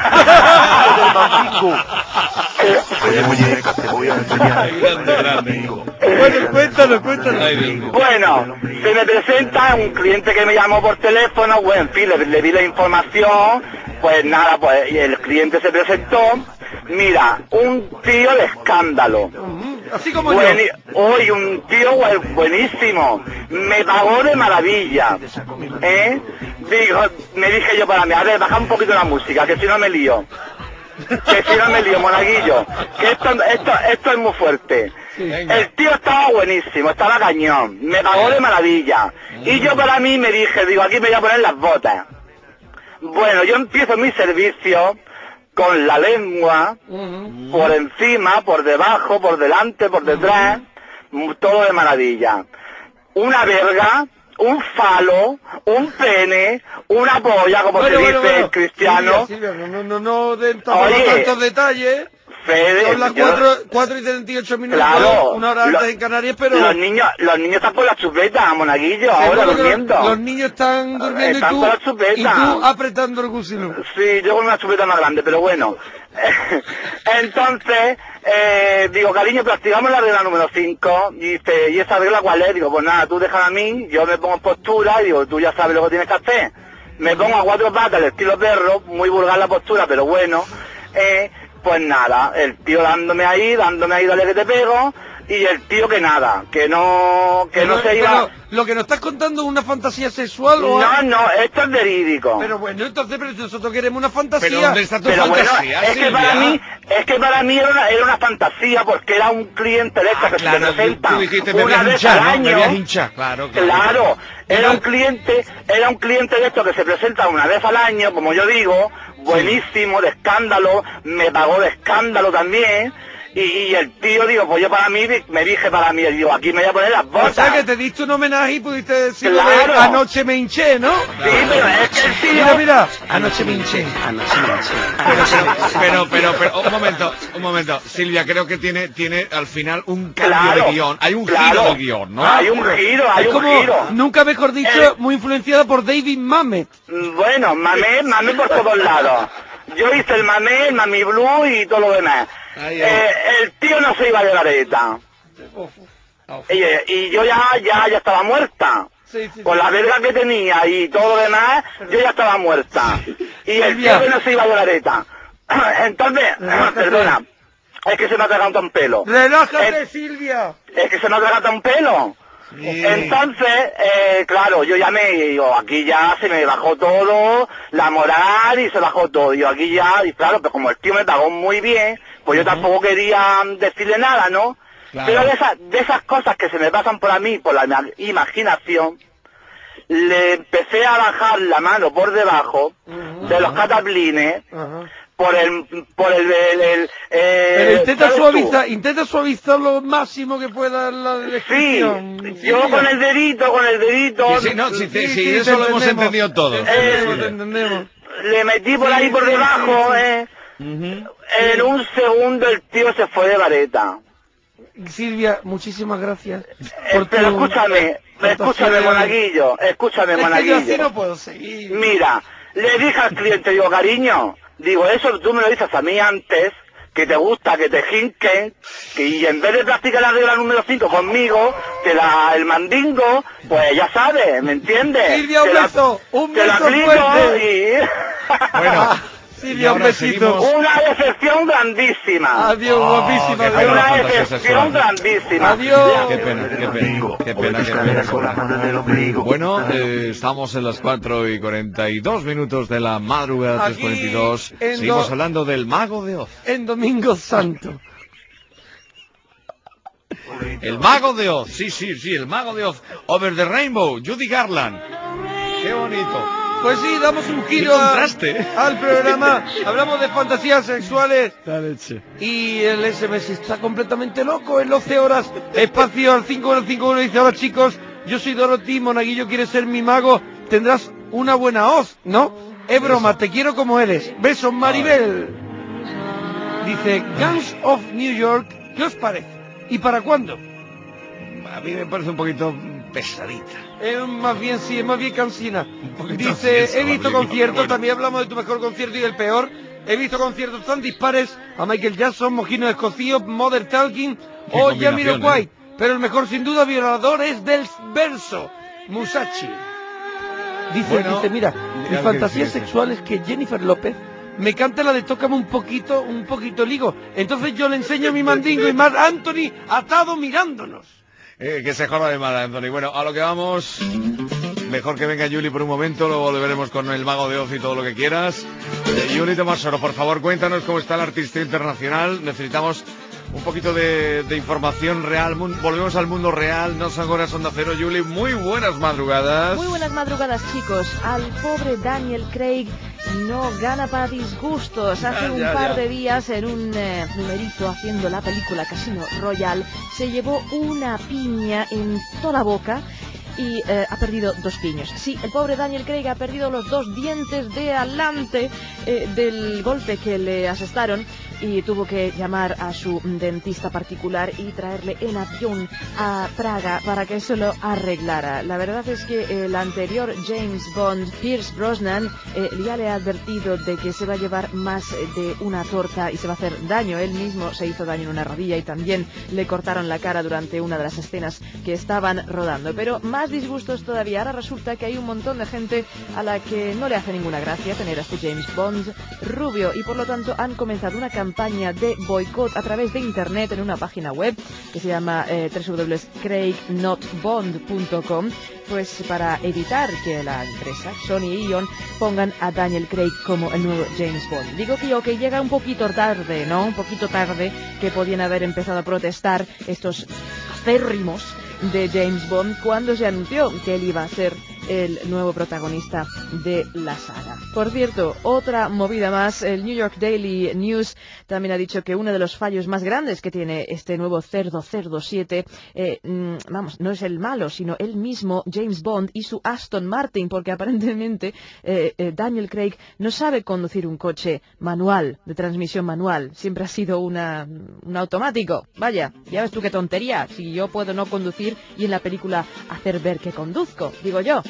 El mandingo. Oye, muñeca, te voy a enseñar. Grande, grande. Bueno, cuéntalo, cuéntalo. Ay, Dios mío. Bueno, se me presenta un cliente que me llamó por teléfono, bueno, en fin, le, le di la información, pues nada, pues y el cliente se presentó. Mira, un tío de escándalo. Así como Bueni yo. Hoy un tío bu- buenísimo, me pagó de maravilla, ¿eh? Digo, me dije yo para mí, a ver, baja un poquito la música, que si no me lío. Que si no me lío, Monaguillo, que esto, esto, esto es muy fuerte. El tío estaba buenísimo, estaba cañón, me pagó de maravilla. Y yo para mí me dije, digo, aquí me voy a poner las botas. Bueno, yo empiezo mi servicio con la lengua, por encima, por debajo, por delante, por detrás, todo de maravilla. Una verga, un falo, un pene, una polla, como Bueno, se bueno, dice bueno. el cristiano. Silvia, Silvia, no, no, no, no de tampoco Oye, tantos detalles. Fede, Son las yo- cuatro y treinta y ocho minutos, Claro, una hora lo- antes en Canarias, pero... Los niños, los niños están con la chupeta, Monaguillo, ahora seguro que los, durmiendo. los niños están durmiendo Están y, tú, con la chupeta. y tú apretando el gusilú. Sí, yo con una chupeta más grande, pero bueno. Entonces, eh, digo, cariño, practicamos la regla número cinco. Y dice, ¿y esa regla cuál es? Digo, pues nada, tú déjala a mí, yo me pongo en postura y digo, tú ya sabes lo que tienes que hacer. Me pongo a cuatro patas, al estilo perro, muy vulgar la postura, pero bueno. Eh, pues nada, el tío dándome ahí, dándome ahí, dale que te pego. Y el tío que nada, que no, que Pero, no se iba... pero, ¿lo que nos estás contando es una fantasía sexual o...? No, no, esto es verídico. Pero bueno, entonces, pero nosotros queremos una fantasía. Pero ¿dónde está tu Pero bueno, fantasía, es que Silvia? para mí, es que para mí era una, era una fantasía porque era un cliente de esta Ah, que claro, se presenta tú dijiste, me voy una a vez hinchar, al ¿no? año. Me voy a hinchar, claro, claro. Claro, era un cliente, era un cliente de esto que se presenta una vez al año, como yo digo, buenísimo, de escándalo, me pagó de escándalo también. Y, y el tío, digo, pues yo para mí, me dije para mí, digo, aquí me voy a poner las botas. O sea que te diste un homenaje y pudiste decir Claro. de anoche me hinché, ¿no? Sí, pero es que el tío... Mira, mira, anoche me hinché. Pero, pero, pero, un momento, un momento. Silvia, creo que tiene, tiene al final un cambio Claro, de guión. Hay un claro. giro del guión, ¿no? Hay un giro, hay Es un como, giro. nunca mejor dicho, El- muy influenciada por David Mamet. Bueno, mamé, mamé por todos lados. Yo hice el mamé, el mami blue y todo lo demás. Ay, ay. Eh, el tío no se iba de la areta. Y, y yo ya, ya, ya estaba muerta. Sí, sí, con sí. la verga que tenía y todo lo demás, yo ya estaba muerta. Y el tío que no se iba de la areta. Entonces, Relájate. perdona, es que se me ha atragantado un pelo. ¡Relájate, Es, Silvia! es que se me ha atragantado un pelo. Sí. Entonces, eh, claro, yo ya me digo, aquí ya se me bajó todo, la moral y se bajó todo. Yo aquí ya, y claro, pues como el tío me pagó muy bien, pues yo tampoco quería decirle nada, ¿no? Claro. Pero de esas, de esas cosas que se me pasan por a mí, por la ima- imaginación, le empecé a bajar la mano por debajo de los cataplines, Ajá. por el, por el, el, el, eh, Pero intenta ¿sabes tú? suavizar, intenta suavizar lo máximo que pueda la Sí, descripción. yo Silvia. con el dedito, con el dedito, Sí, sí, no, sí, sí, Sí, sí, sí, eso te lo hemos entendemos. entendido todos. Te entendemos, Eh, te entendemos. le metí por Sí, ahí por sí, debajo, sí, sí. eh. Ujú. En un segundo el tío se fue de vareta. Silvia, muchísimas gracias Eh, por pero tu escúchame, aportación escúchame, de hoy. monaguillo, escúchame, Es que yo así monaguillo. no puedo seguir. Mira, le dije al cliente, digo, cariño, digo, eso tú me lo dices a mí antes, que te gusta, que te jinquen, que y en vez de practicar la regla número cinco conmigo, te la, el mandingo, pues ya sabes, ¿me entiendes? Silvia, un Te la- beso, un te la beso aplico fuerte. y... Bueno, y Silvia, un ahora besito. seguimos. Una decepción grandísima. Adiós, Oh, guapísima. qué Adiós. pena. Una fantasía decepción sexual. grandísima. Adiós. Qué pena, qué pena, qué pena, qué pena, qué pena. Bueno, eh, estamos en las cuatro y cuarenta y dos minutos de la madrugada, tres Aquí, cuarenta y dos. en Seguimos do- hablando del Mago de Oz. En Domingo Santo. El Mago de Oz, sí, sí, sí, el Mago de Oz. Over the Rainbow, Judy Garland. Qué bonito. Pues sí, damos un giro Qué a- contraste. al programa. Hablamos de fantasías sexuales. La leche. Y el S M S está completamente loco. En doce horas, espacio al cinco uno cinco uno. Dice, hola chicos, yo soy Dorothy, Monaguillo quiere ser mi mago. Tendrás una buena hoz, ¿no? Es broma, Eso. te quiero como eres. Besos, Maribel. Dice, Guns of New York, ¿qué os parece? ¿Y para cuándo? A mí me parece un poquito pesadita. Es más bien, sí, es más bien cansina. poquito Dice, así, he esa visto película, conciertos, pero bueno. también hablamos de tu mejor concierto y el peor. He visto conciertos tan dispares a Michael Jackson, Mojino Escocío, Mother Talking Qué o combinación, Jamiroquai. ¿eh? Pero el mejor sin duda violador es del verso, Musashi. Dice, Bueno, dice, mira, mi algo fantasía que sí, sí. sexual es que Jennifer López me canta la de tócame un poquito, un poquito el higo. Entonces yo le enseño mi mandingo y Marc Anthony atado mirándonos. Eh, que se joda de mal, Anthony. Bueno, a lo que vamos. Mejor que venga Yuli por un momento, luego volveremos con el Mago de Oz y todo lo que quieras. Eh, Yuli Tomasoro, por favor, cuéntanos cómo está el artista internacional. Necesitamos un poquito de, de información real. Mun- Volvemos al mundo real. No son horas Onda Cero, Yuli. Muy buenas madrugadas. Muy buenas madrugadas, chicos. Al pobre Daniel Craig no gana para disgustos. Hace Ya, un ya, par ya. de días, en un eh, numerito haciendo la película Casino Royale, se llevó una piña en toda la boca y eh, ha perdido dos piños. Sí, el pobre Daniel Craig ha perdido los dos dientes de adelante eh, del golpe que le asestaron y tuvo que llamar a su dentista particular y traerle en avión a Praga para que se lo arreglara. La verdad es que el anterior James Bond, Pierce Brosnan, eh, ya le ha advertido de que se va a llevar más de una torta y se va a hacer daño. Él mismo se hizo daño en una rodilla y también le cortaron la cara durante una de las escenas que estaban rodando. Pero más disgustos todavía. Ahora resulta que hay un montón de gente a la que no le hace ninguna gracia tener a este James Bond rubio y por lo tanto han comenzado una campaña de boicot a través de internet en una página web que se llama eh, w w w punto craig not bond punto com, pues para evitar que la empresa Sony y Ion pongan a Daniel Craig como el nuevo James Bond. Digo que yo que llega un poquito tarde, ¿no? Un poquito tarde, que podían haber empezado a protestar estos acérrimos de James Bond cuando se anunció que él iba a ser el nuevo protagonista de la saga. Por cierto, otra movida más, el New York Daily News también ha dicho que uno de los fallos más grandes que tiene este nuevo Cerdo Cerdo siete, eh, mmm, vamos, no es el malo, sino él mismo, James Bond y su Aston Martin, porque aparentemente eh, eh, Daniel Craig no sabe conducir un coche manual, de transmisión manual, siempre ha sido una, un automático. Vaya, ya ves tú qué tontería, si yo puedo no conducir y en la película hacer ver que conduzco, digo yo.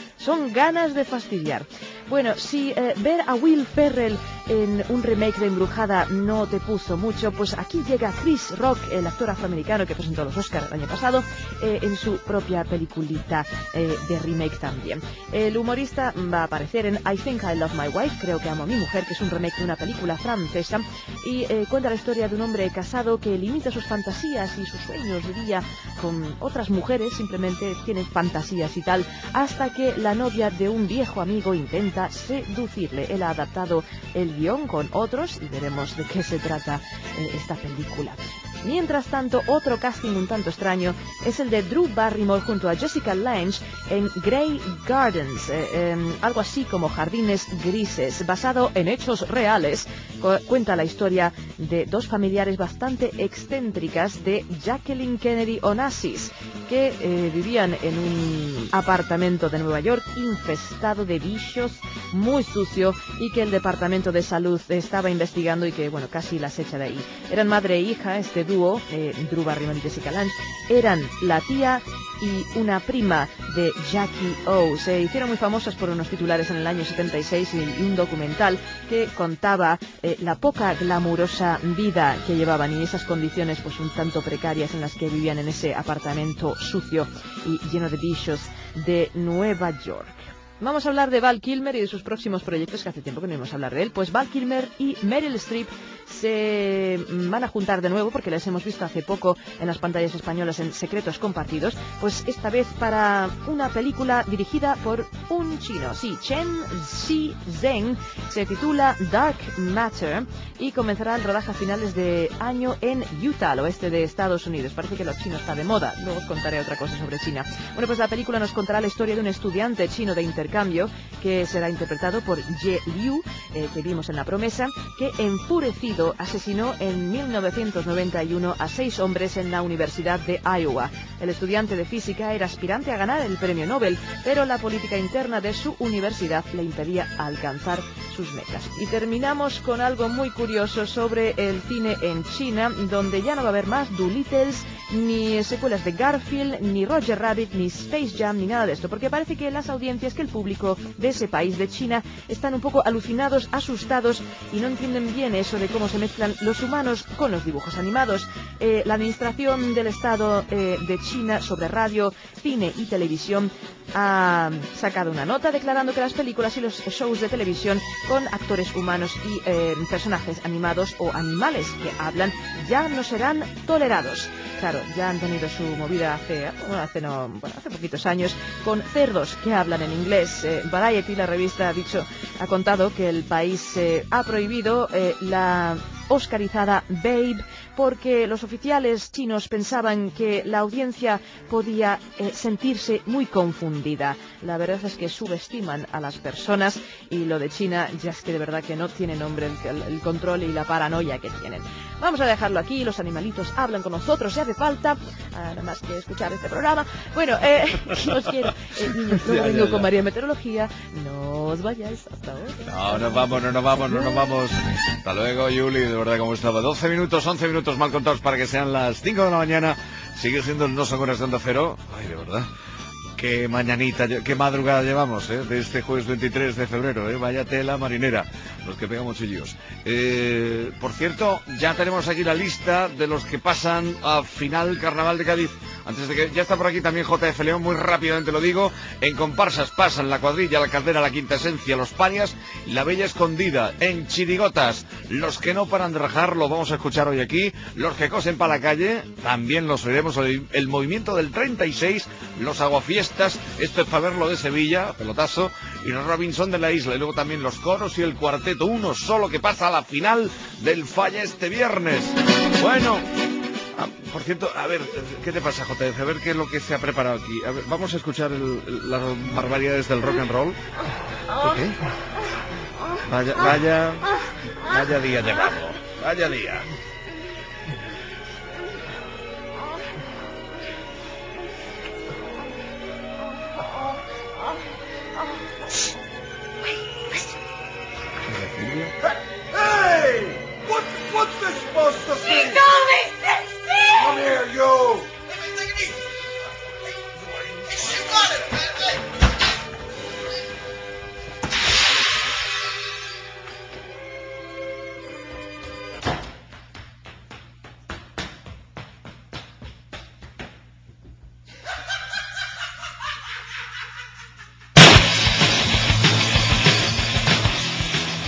son ganas de fastidiar. Bueno, si eh, ver a Will Ferrell en un remake de Embrujada no te puso mucho, pues aquí llega Chris Rock, el actor afroamericano que presentó los Oscars el año pasado, eh, en su propia peliculita eh, de remake también. El humorista va a aparecer en I Think I Love My Wife, creo que amo a mi mujer, que es un remake de una película francesa, y eh, cuenta la historia de un hombre casado que limita sus fantasías y sus sueños de día con otras mujeres, simplemente tiene fantasías y tal, hasta que la novia de un viejo amigo intenta seducirle. Él ha adaptado el guión con otros y veremos de qué se trata eh, esta película. Mientras tanto, otro casting un tanto extraño es el de Drew Barrymore junto a Jessica Lange en Grey Gardens, eh, eh, algo así como Jardines Grises, basado en hechos reales. Cu- cuenta la historia de dos familiares bastante excéntricas de Jacqueline Kennedy Onassis, que eh, vivían en un apartamento de Nueva York infestado de bichos, muy sucio, y que el Departamento de Salud estaba investigando y que, bueno, casi las echa de ahí. Eran madre e hija, este dúo, eh, Drew Barrymore y Jessica Lange, eran la tía y una prima de Jackie O. Se hicieron muy famosas por unos titulares en el año setenta y seis y un documental que contaba eh, la poca glamurosa vida que llevaban y esas condiciones pues un tanto precarias en las que vivían en ese apartamento sucio y lleno de bichos de Nueva York. Vamos a hablar de Val Kilmer y de sus próximos proyectos, que hace tiempo que no íbamos a hablar de él. Pues Val Kilmer y Meryl Streep se van a juntar de nuevo, porque les hemos visto hace poco en las pantallas españolas en Secretos Compartidos, pues esta vez para una película dirigida por un chino, sí, Chen Shizhen, se titula Dark Matter y comenzará el rodaje a finales de año en Utah, al oeste de Estados Unidos. Parece que lo chino está de moda, luego os contaré otra cosa sobre China. Bueno, pues la película nos contará la historia de un estudiante chino de intercambio que será interpretado por Ye Liu, eh, que vimos en La Promesa, que enfurecido asesinó en mil novecientos noventa y uno a seis hombres en la Universidad de Iowa. El estudiante de física era aspirante a ganar el premio Nobel, pero la política interna de su universidad le impedía alcanzar sus metas. Y terminamos con algo muy curioso sobre el cine en China, donde ya no va a haber más Doolittles, ni secuelas de Garfield, ni Roger Rabbit, ni Space Jam, ni nada de esto, porque parece que las audiencias, que el público de ese país, de China, están un poco alucinados, asustados y no entienden bien eso de cómo se mezclan los humanos con los dibujos animados. Eh, la Administración del Estado eh, de China sobre radio, cine y televisión ha sacado una nota declarando que las películas y los shows de televisión con actores humanos y eh, personajes animados o animales que hablan ya no serán tolerados. Claro, ya han tenido su movida hace, bueno, hace, no, bueno, hace poquitos años con cerdos que hablan en inglés. Eh, Variety, la revista, ha dicho, ha contado que el país eh, ha prohibido eh, la oscarizada Babe porque los oficiales chinos pensaban que la audiencia podía eh, sentirse muy confundida. La verdad es que subestiman a las personas y lo de China ya es que de verdad que no tiene nombre el, el control y la paranoia que tienen. Vamos a dejarlo aquí, los animalitos hablan con nosotros si hace falta, ah, nada más que escuchar este programa. Bueno, eh, os quiero. Eh, niños, luego vengo con María Meteorología. No os vayáis hasta ahora. No, nos vamos, no nos vamos, no nos vamos. Hasta luego, Juli, de verdad, ¿cómo estaba? doce minutos, once minutos mal contados para que sean las cinco de la mañana. Sigue siendo el No Son Horas de Onda Cero. Ay, de verdad. Qué mañanita, qué madrugada llevamos, ¿eh? De este jueves veintitrés de febrero, ¿eh? Vaya tela marinera, los que pegamos chillos. Eh, por cierto, ya tenemos aquí la lista de los que pasan a final Carnaval de Cádiz. Antes de que, ya está por aquí también J F León, muy rápidamente lo digo. En comparsas pasan la cuadrilla, la caldera, la quinta esencia, los parias y la bella escondida. En chirigotas, los que no paran de rajar, lo vamos a escuchar hoy aquí. Los que cosen para la calle, también los oiremos hoy. El movimiento del treinta y seis, los aguafiestas, esto es para verlo de Sevilla, pelotazo, y los Robinson de la isla. Y luego también los coros y el cuarteto, uno solo que pasa a la final del Falla este viernes. Bueno... Ah, por cierto, a ver, ¿qué te pasa, J F? A ver qué es lo que se ha preparado aquí. A ver, vamos a escuchar el, el, las barbaridades del rock and roll. ¿Qué? Vaya, vaya, vaya día llevamos, vaya día. Hey! What, what's this supposed to be? He told me sixteen! Come here, you!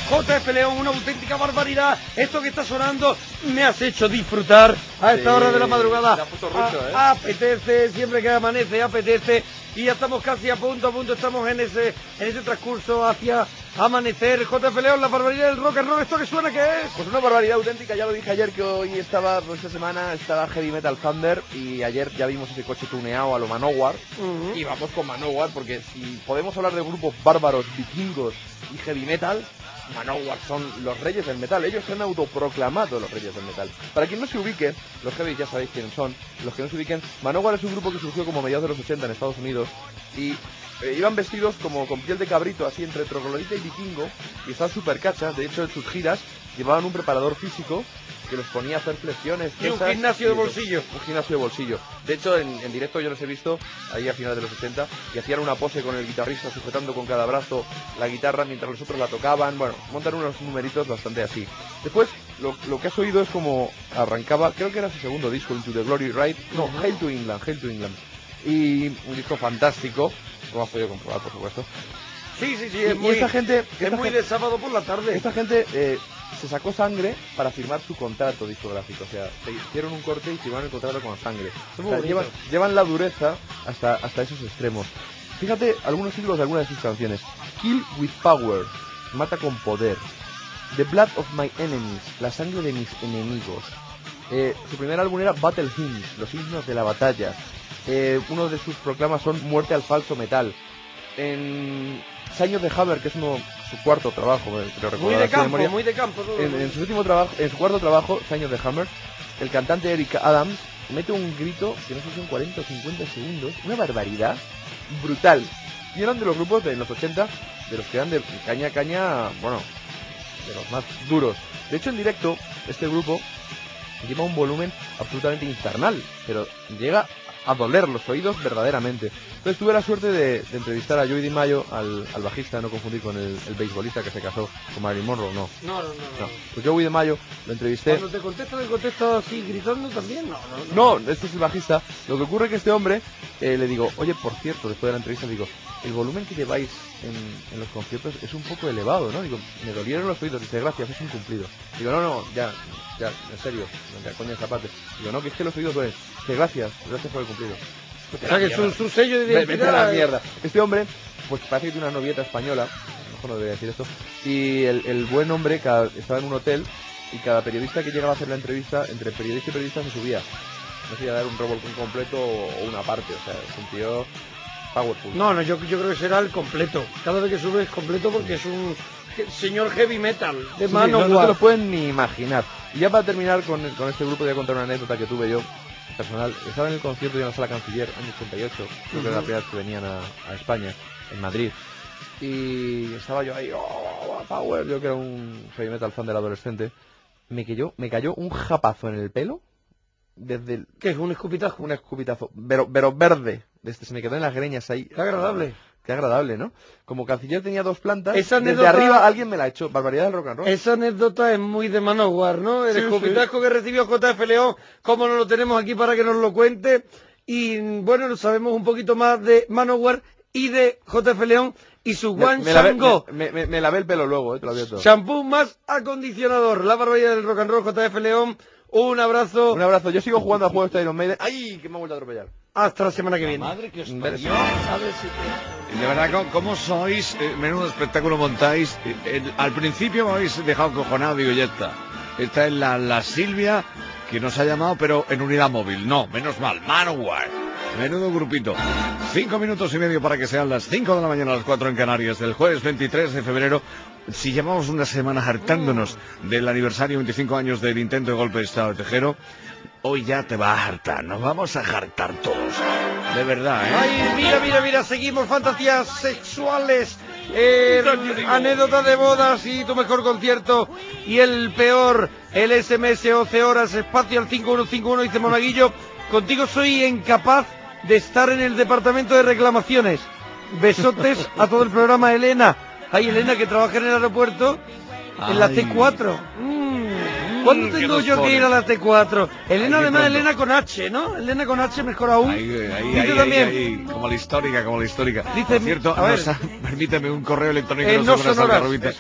J F León, una auténtica barbaridad. Esto que está sonando me has hecho disfrutar a esta Sí, hora de la madrugada. se ha puesto rucho, ¿eh? A- apetece, siempre que amanece, apetece. Y ya estamos casi a punto, a punto, estamos en ese en ese transcurso hacia amanecer. J F León, la barbaridad del rock and roll, ¿esto que suena qué es? Pues una barbaridad auténtica, ya lo dije ayer que hoy estaba, pues esta semana estaba Heavy Metal Thunder y ayer ya vimos ese coche tuneado a lo Manowar. Uh-huh. Y vamos con Manowar porque si podemos hablar de grupos bárbaros, vikingos y heavy metal, Manowar son los reyes del metal. Ellos se han autoproclamado los reyes del metal. Para quien no se ubique, los heavy ya sabéis quiénes son. Los que no se ubiquen, Manowar es un grupo que surgió como a mediados de los ochenta en Estados Unidos y eh, iban vestidos como con piel de cabrito, así entre troglodita y vikingo, y estaban súper cachas. De hecho, en sus giras llevaban un preparador físico que los ponía a hacer flexiones. Y un pesas, gimnasio de y eso, bolsillo. Un gimnasio de bolsillo. De hecho, en, en directo yo los he visto ahí a finales de los ochenta y hacían una pose con el guitarrista sujetando con cada brazo la guitarra mientras los otros la tocaban. Bueno, montan unos numeritos bastante así. Después, lo, lo que has oído es como arrancaba, creo que era su segundo disco, Into the Glory Ride. No, Hail to England, Hail to England. Y un disco fantástico, como has podido comprobar, por supuesto. Sí, sí, sí, Y- es y muy, esta gente, es esta muy gente- de sábado por la tarde. Esta gente eh, se sacó sangre para firmar su contrato discográfico. O sea, se hicieron un corte y firmaron el contrato con sangre. muy O sea, bonito. llevan, llevan la dureza hasta, hasta esos extremos. Fíjate algunos títulos de algunas de sus canciones. Kill with Power, mata con poder. The Blood of My Enemies, la sangre de mis enemigos. Eh, su primer álbum era Battle Hymns, los himnos de la batalla. Eh, uno de sus proclamas son Muerte al falso metal. En Sign of the Hammer, que es uno, su cuarto trabajo, eh, creo Muy recordar de así campo, memoria. muy de campo. todo. En, en su último trabajo, en su cuarto trabajo, Sign of the Hammer, el cantante Eric Adams mete un grito que no sé si son cuarenta o cincuenta segundos, una barbaridad brutal. Y eran de los grupos de los ochenta, de los que eran de caña a caña, bueno, de los más duros. De hecho, en directo, este grupo lleva un volumen absolutamente infernal, pero llega a doler los oídos verdaderamente. Entonces tuve la suerte de, de entrevistar a Joey DiMaggio, al, al bajista, no confundir con el, el beisbolista que se casó con Marilyn Monroe, no. No, no, no. No, pues Joey DiMaggio lo entrevisté. Cuando te contestan el contexto así gritando también, no, no, no. No, este es el bajista. Lo que ocurre es que este hombre, eh, le digo, oye, por cierto, después de la entrevista, digo, el volumen que lleváis en, en los conciertos es un poco elevado, ¿no? Digo, me dolieron los oídos. Dice, gracias, es un cumplido. Digo, no, no, ya, ya, en serio, ya coña esa parte. Digo, no, que es que los oídos duelen. Dice, gracias, gracias por el cumplido. O sea, que su, su sello de Ve- Vete a identidad... la mierda. Este hombre, pues parece que tiene una novieta española, a lo mejor no debería decir esto, y el, el buen hombre cada- estaba en un hotel y cada periodista que llegaba a hacer la entrevista, entre periodista y periodista se subía. No sé si a dar un revolcón completo o, o una parte, o sea, es un tío powerful. No, no, yo, yo creo que será el completo. Cada vez que sube es completo porque es un je- señor heavy metal de Sí, mano. no, no te lo pueden ni imaginar. Y ya para terminar con, con este grupo, voy a contar una anécdota que tuve yo, personal. Estaba en el concierto de la Sala Canciller, año ochenta y ocho, creo que era la Ujú. primera vez que venían a, a España, en Madrid. Y estaba yo ahí, oh, power, yo que era un heavy metal fan del adolescente. Me cayó, me cayó un japazo en el pelo, desde el... ¿Qué es un escupitajo? Un escupitazo, pero, pero verde. Desde, se me quedó en las greñas ahí. Qué agradable. Qué agradable, ¿no? Como Canciller tenía dos plantas, Esa desde anécdota- arriba alguien me la echó. Barbaridad del rock and roll. Esa anécdota es muy de Manowar, ¿no? El Sí, escupitajo que recibió J F León, como no lo tenemos aquí para que nos lo cuente. Y bueno, sabemos un poquito más de Manowar y de J F León y su Me, One me lavé, Shango. me, me- me lavé el pelo luego, eh, te lo advierto. Shampoo más acondicionador. La barbaridad del rock and roll, J F León. Un abrazo. Un abrazo. Yo sigo jugando a juegos de Iron Maiden. ¡Ay! Que me ha vuelto a atropellar. Hasta la semana que viene. Madre que os Un parió. beso. A ver si te- De verdad, ¿cómo, cómo sois? Eh, menudo espectáculo montáis. Eh, el- al principio me habéis dejado cojonado, digo, ya está. Esta es la, la Silvia que nos ha llamado, pero en unidad móvil. No, menos mal, Manowar. Menudo grupito. Cinco minutos y medio para que sean las cinco de la mañana, las cuatro en Canarias, del jueves veintitrés de febrero. Si llevamos una semana hartándonos del aniversario veinticinco años del intento de golpe de Estado de Tejero, hoy ya te va a hartar. Nos vamos a hartar todos. De verdad, ¿eh? Ay, mira, mira, mira, seguimos fantasías sexuales, eh, anécdotas de bodas y tu mejor concierto y el peor, el S M S once horas, espacio al cinco uno cinco uno, dice Monaguillo, contigo soy incapaz de estar en el departamento de reclamaciones. Besotes a todo el programa, Elena. Ay, Elena, que trabaja en el aeropuerto, en la Ay. T cuatro. Mm. ¿Cuándo ¿qué tengo nos yo que pone? ir a la T cuatro? Elena, Ahí además, pronto. Elena con H, ¿no? Elena con H, mejor aún. Ahí, ahí, Dice ahí, también, ahí, ahí, como la histórica, como la histórica. Dice, Por cierto, a ver. nos ha- permíteme un correo electrónico, Eh, no no sé, una sonoras. salgarrobita.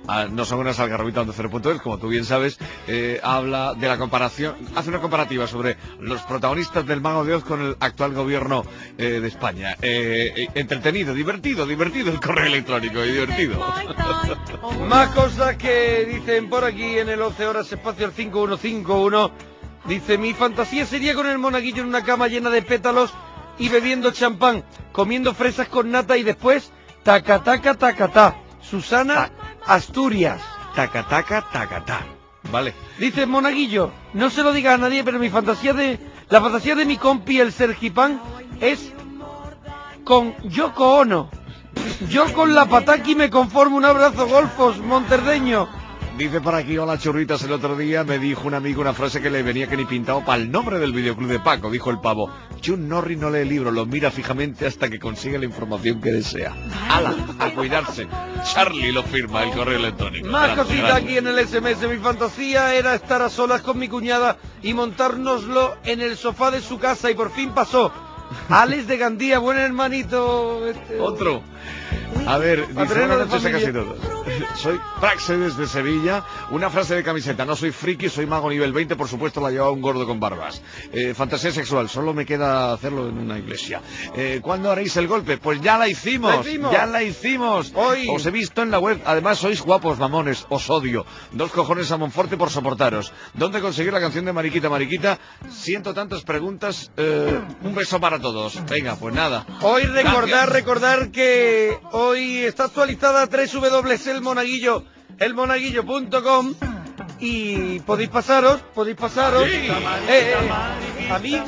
a No son unas algarrobitas de cero punto es, como tú bien sabes, eh, habla de la comparación, hace una comparativa sobre los protagonistas del Mago de Oz con el actual gobierno eh, de España. Eh, eh, entretenido, divertido, divertido el correo electrónico y divertido. Más cosas que dicen por aquí en el once horas espacio el cinco uno cinco uno. Dice, mi fantasía sería con el monaguillo en una cama llena de pétalos y bebiendo champán, comiendo fresas con nata y después taca taca taca ta. Susana, Asturias. Taca taca taca ta. Vale. Dice monaguillo, no se lo diga a nadie, pero mi fantasía de la fantasía de mi compi el Sergipán es con Yoko Ono. Yo con la pataki me conformo. Un abrazo, Golfos, Monterdeño. Dice por aquí, hola churritas, el otro día me dijo un amigo una frase que le venía que ni pintado para el nombre del videoclub de Paco. Dijo el pavo, Chuck Norris no lee libros, lo mira fijamente hasta que consigue la información que desea. ¡Hala! A cuidarse. Charlie lo firma, el correo electrónico. Más Grande, cositas grande. aquí en el ese eme ese. Mi fantasía era estar a solas con mi cuñada y montárnoslo en el sofá de su casa y por fin pasó. Alex de Gandía, buen hermanito. Este... Otro. A ver, dice, Patreno buenas de noches a familia. casi todos. Soy Praxe desde Sevilla. Una frase de camiseta, no soy friki, soy mago nivel veinte, por supuesto la llevaba un gordo con barbas. Eh, fantasía sexual, solo me queda hacerlo en una iglesia. Eh, ¿Cuándo haréis el golpe? Pues ya la hicimos, ¡La hicimos! ya la hicimos. Hoy. Os he visto en la web, además sois guapos, mamones, os odio. Dos cojones a Monforte por soportaros. ¿Dónde conseguir la canción de Mariquita, Mariquita? Siento tantas preguntas, eh, un beso para todos. Venga, pues nada. Hoy recordar, Gracias. recordar que hoy está actualizada doble u doble u doble u punto el monaguillo, el monaguillo punto com y podéis pasaros, podéis pasaros. Sí. Eh, eh, a mí,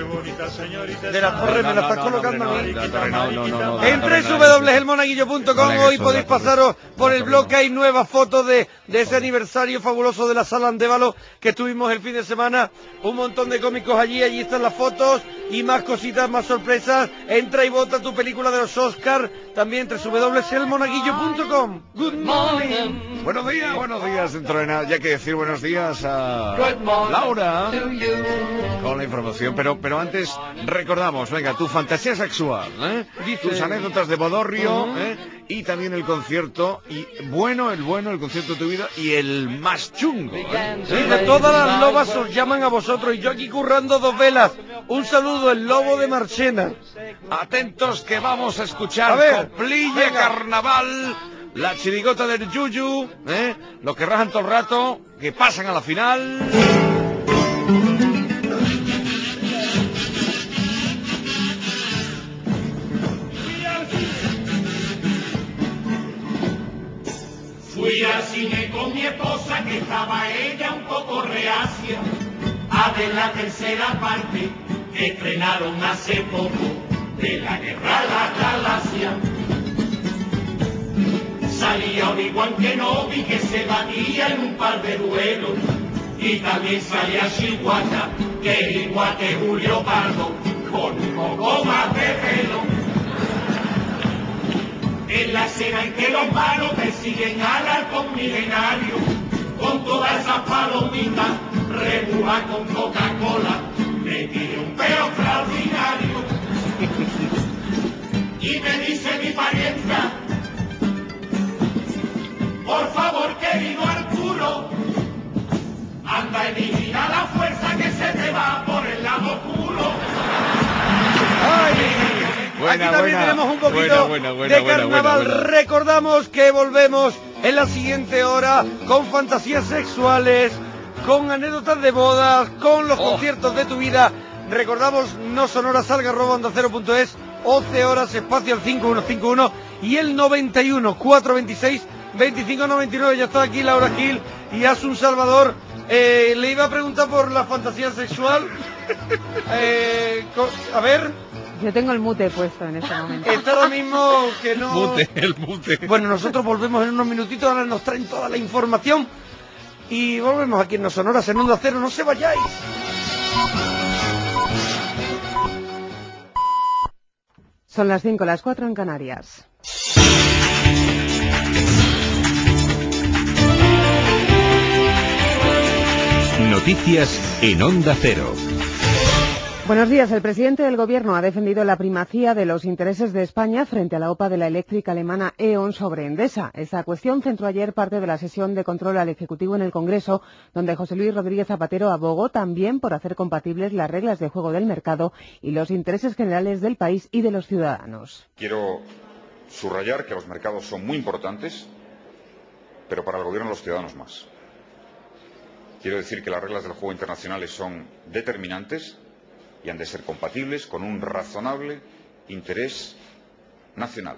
de la torre me la estás colocando a mí. No, no, no, no. En doble u doble u doble u punto el monaguillo punto com Vale, hoy eso, podéis la torre. pasaros por La el torre, blog, no. hay nuevas fotos de, de ese aniversario fabuloso de la Sala Andévalo que tuvimos el fin de semana, un montón de cómicos allí, allí están las fotos y más cositas, más sorpresas. Entra y vota tu película de los Oscar, también doble u doble u doble u punto el monaguillo punto com. Good morning. Buenos días, buenos días, dentro de nada, ya que decir buenos días a Laura con la información, pero pero antes recordamos, venga, tu fantasía sexual, ¿eh? Dice- tus anécdotas de Bodorrio, Ujú. ¿eh? Y también el concierto, y bueno, el bueno, el concierto de tu vida, y el más chungo, ¿eh? Sí, de todas las lobas os llaman a vosotros y yo aquí currando dos velas. Un saludo, el lobo de Marchena. Atentos que vamos a escuchar A ver, Coplilla venga. Carnaval, la chirigota del Yuyu, ¿eh? Los que rajan todo el rato, que pasan a la final. Fui al cine con mi esposa, que estaba ella un poco reacia, a ver la tercera parte que estrenaron hace poco de la Guerra de la Galaxia. Salía Obi-Wan Kenobi, que se batía en un par de duelos, y también salía Chihuahua, que igual que Julio Pardo, con un poco más de pelo. En la escena en que los malos persiguen al halcón milenario, con todas esas palomitas, rebuja con Coca-Cola, me tiré un peo extraordinario. Y me dice mi parienta, por favor, querido Arturo, anda y vigila la fuerza que se te va por el lado oscuro. Buena, Aquí también buena, tenemos un poquito buena, buena, buena, de buena, carnaval. buena, buena. Recordamos que volvemos en la siguiente hora con fantasías sexuales, con anécdotas de bodas, con los Oh. conciertos de tu vida. Recordamos no sonoras alga arroba onda cero punto es, once horas espacio al cinco uno cinco uno y el noventa y uno, cuatrocientos veintiséis, veinticinco noventa y nueve. Ya está aquí Laura Gil y Asun Salvador. Eh, le iba a preguntar por la fantasía sexual. Eh, co- a ver. Yo tengo el mute puesto en este momento. Está ahora mismo que no... Mute, el mute. Bueno, nosotros volvemos en unos minutitos, ahora nos traen toda la información y volvemos aquí en No Sonoras en Onda Cero, no se vayáis. Son las cinco, las cuatro en Canarias. Noticias en Onda Cero. Buenos días. El presidente del Gobierno ha defendido la primacía de los intereses de España frente a la O P A de la eléctrica alemana E ON sobre Endesa. Esta cuestión centró ayer parte de la sesión de control al Ejecutivo en el Congreso, donde José Luis Rodríguez Zapatero abogó también por hacer compatibles las reglas de juego del mercado y los intereses generales del país y de los ciudadanos. Quiero subrayar que los mercados son muy importantes, pero para el Gobierno los ciudadanos más. Quiero decir que las reglas del juego internacionales son determinantes y han de ser compatibles con un razonable interés nacional,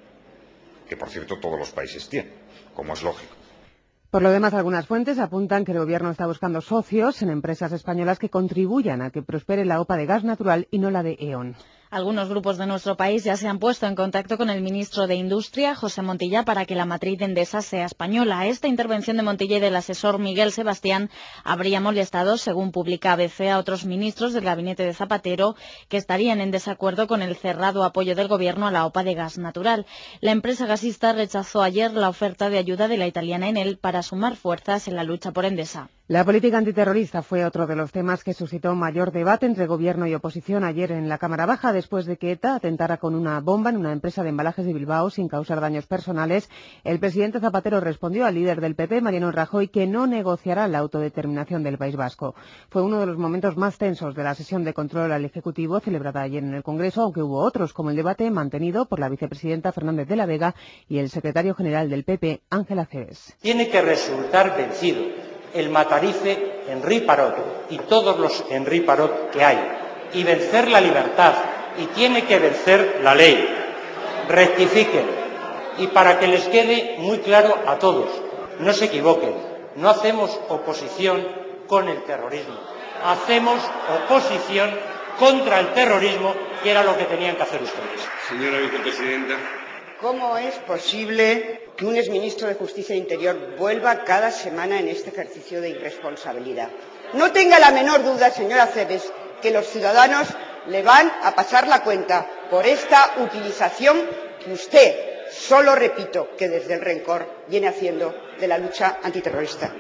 que por cierto todos los países tienen, como es lógico. Por lo demás, algunas fuentes apuntan que el Gobierno está buscando socios en empresas españolas que contribuyan a que prospere la O P A de gas natural y no la de E ON. Algunos grupos de nuestro país ya se han puesto en contacto con el ministro de Industria, José Montilla, para que la matriz de Endesa sea española. Esta intervención de Montilla y del asesor Miguel Sebastián habría molestado, según publica A B C, a otros ministros del gabinete de Zapatero que estarían en desacuerdo con el cerrado apoyo del Gobierno a la O P A de gas natural. La empresa gasista rechazó ayer la oferta de ayuda de la italiana Enel para sumar fuerzas en la lucha por Endesa. La política antiterrorista fue otro de los temas que suscitó mayor debate entre Gobierno y oposición ayer en la Cámara Baja, después de que ETA atentara con una bomba en una empresa de embalajes de Bilbao sin causar daños personales. El presidente Zapatero respondió al líder del P P, Mariano Rajoy, que no negociará la autodeterminación del País Vasco. Fue uno de los momentos más tensos de la sesión de control al Ejecutivo celebrada ayer en el Congreso, aunque hubo otros, como el debate mantenido por la vicepresidenta Fernández de la Vega y el secretario general del P P, Ángel Acebes. Tiene que resultar vencido el matarife Henri Parot y todos los Henri Parot que hay, y vencer la libertad, y tiene que vencer la ley. Rectifiquen. Y para que les quede muy claro a todos, no se equivoquen, no hacemos oposición con el terrorismo, hacemos oposición contra el terrorismo, que era lo que tenían que hacer ustedes. Señora vicepresidenta. ¿Cómo es posible que un exministro de Justicia e Interior vuelva cada semana en este ejercicio de irresponsabilidad? No tenga la menor duda, señora Acebes, que los ciudadanos le van a pasar la cuenta por esta utilización que usted, solo repito, que desde el rencor viene haciendo de la lucha antiterrorista.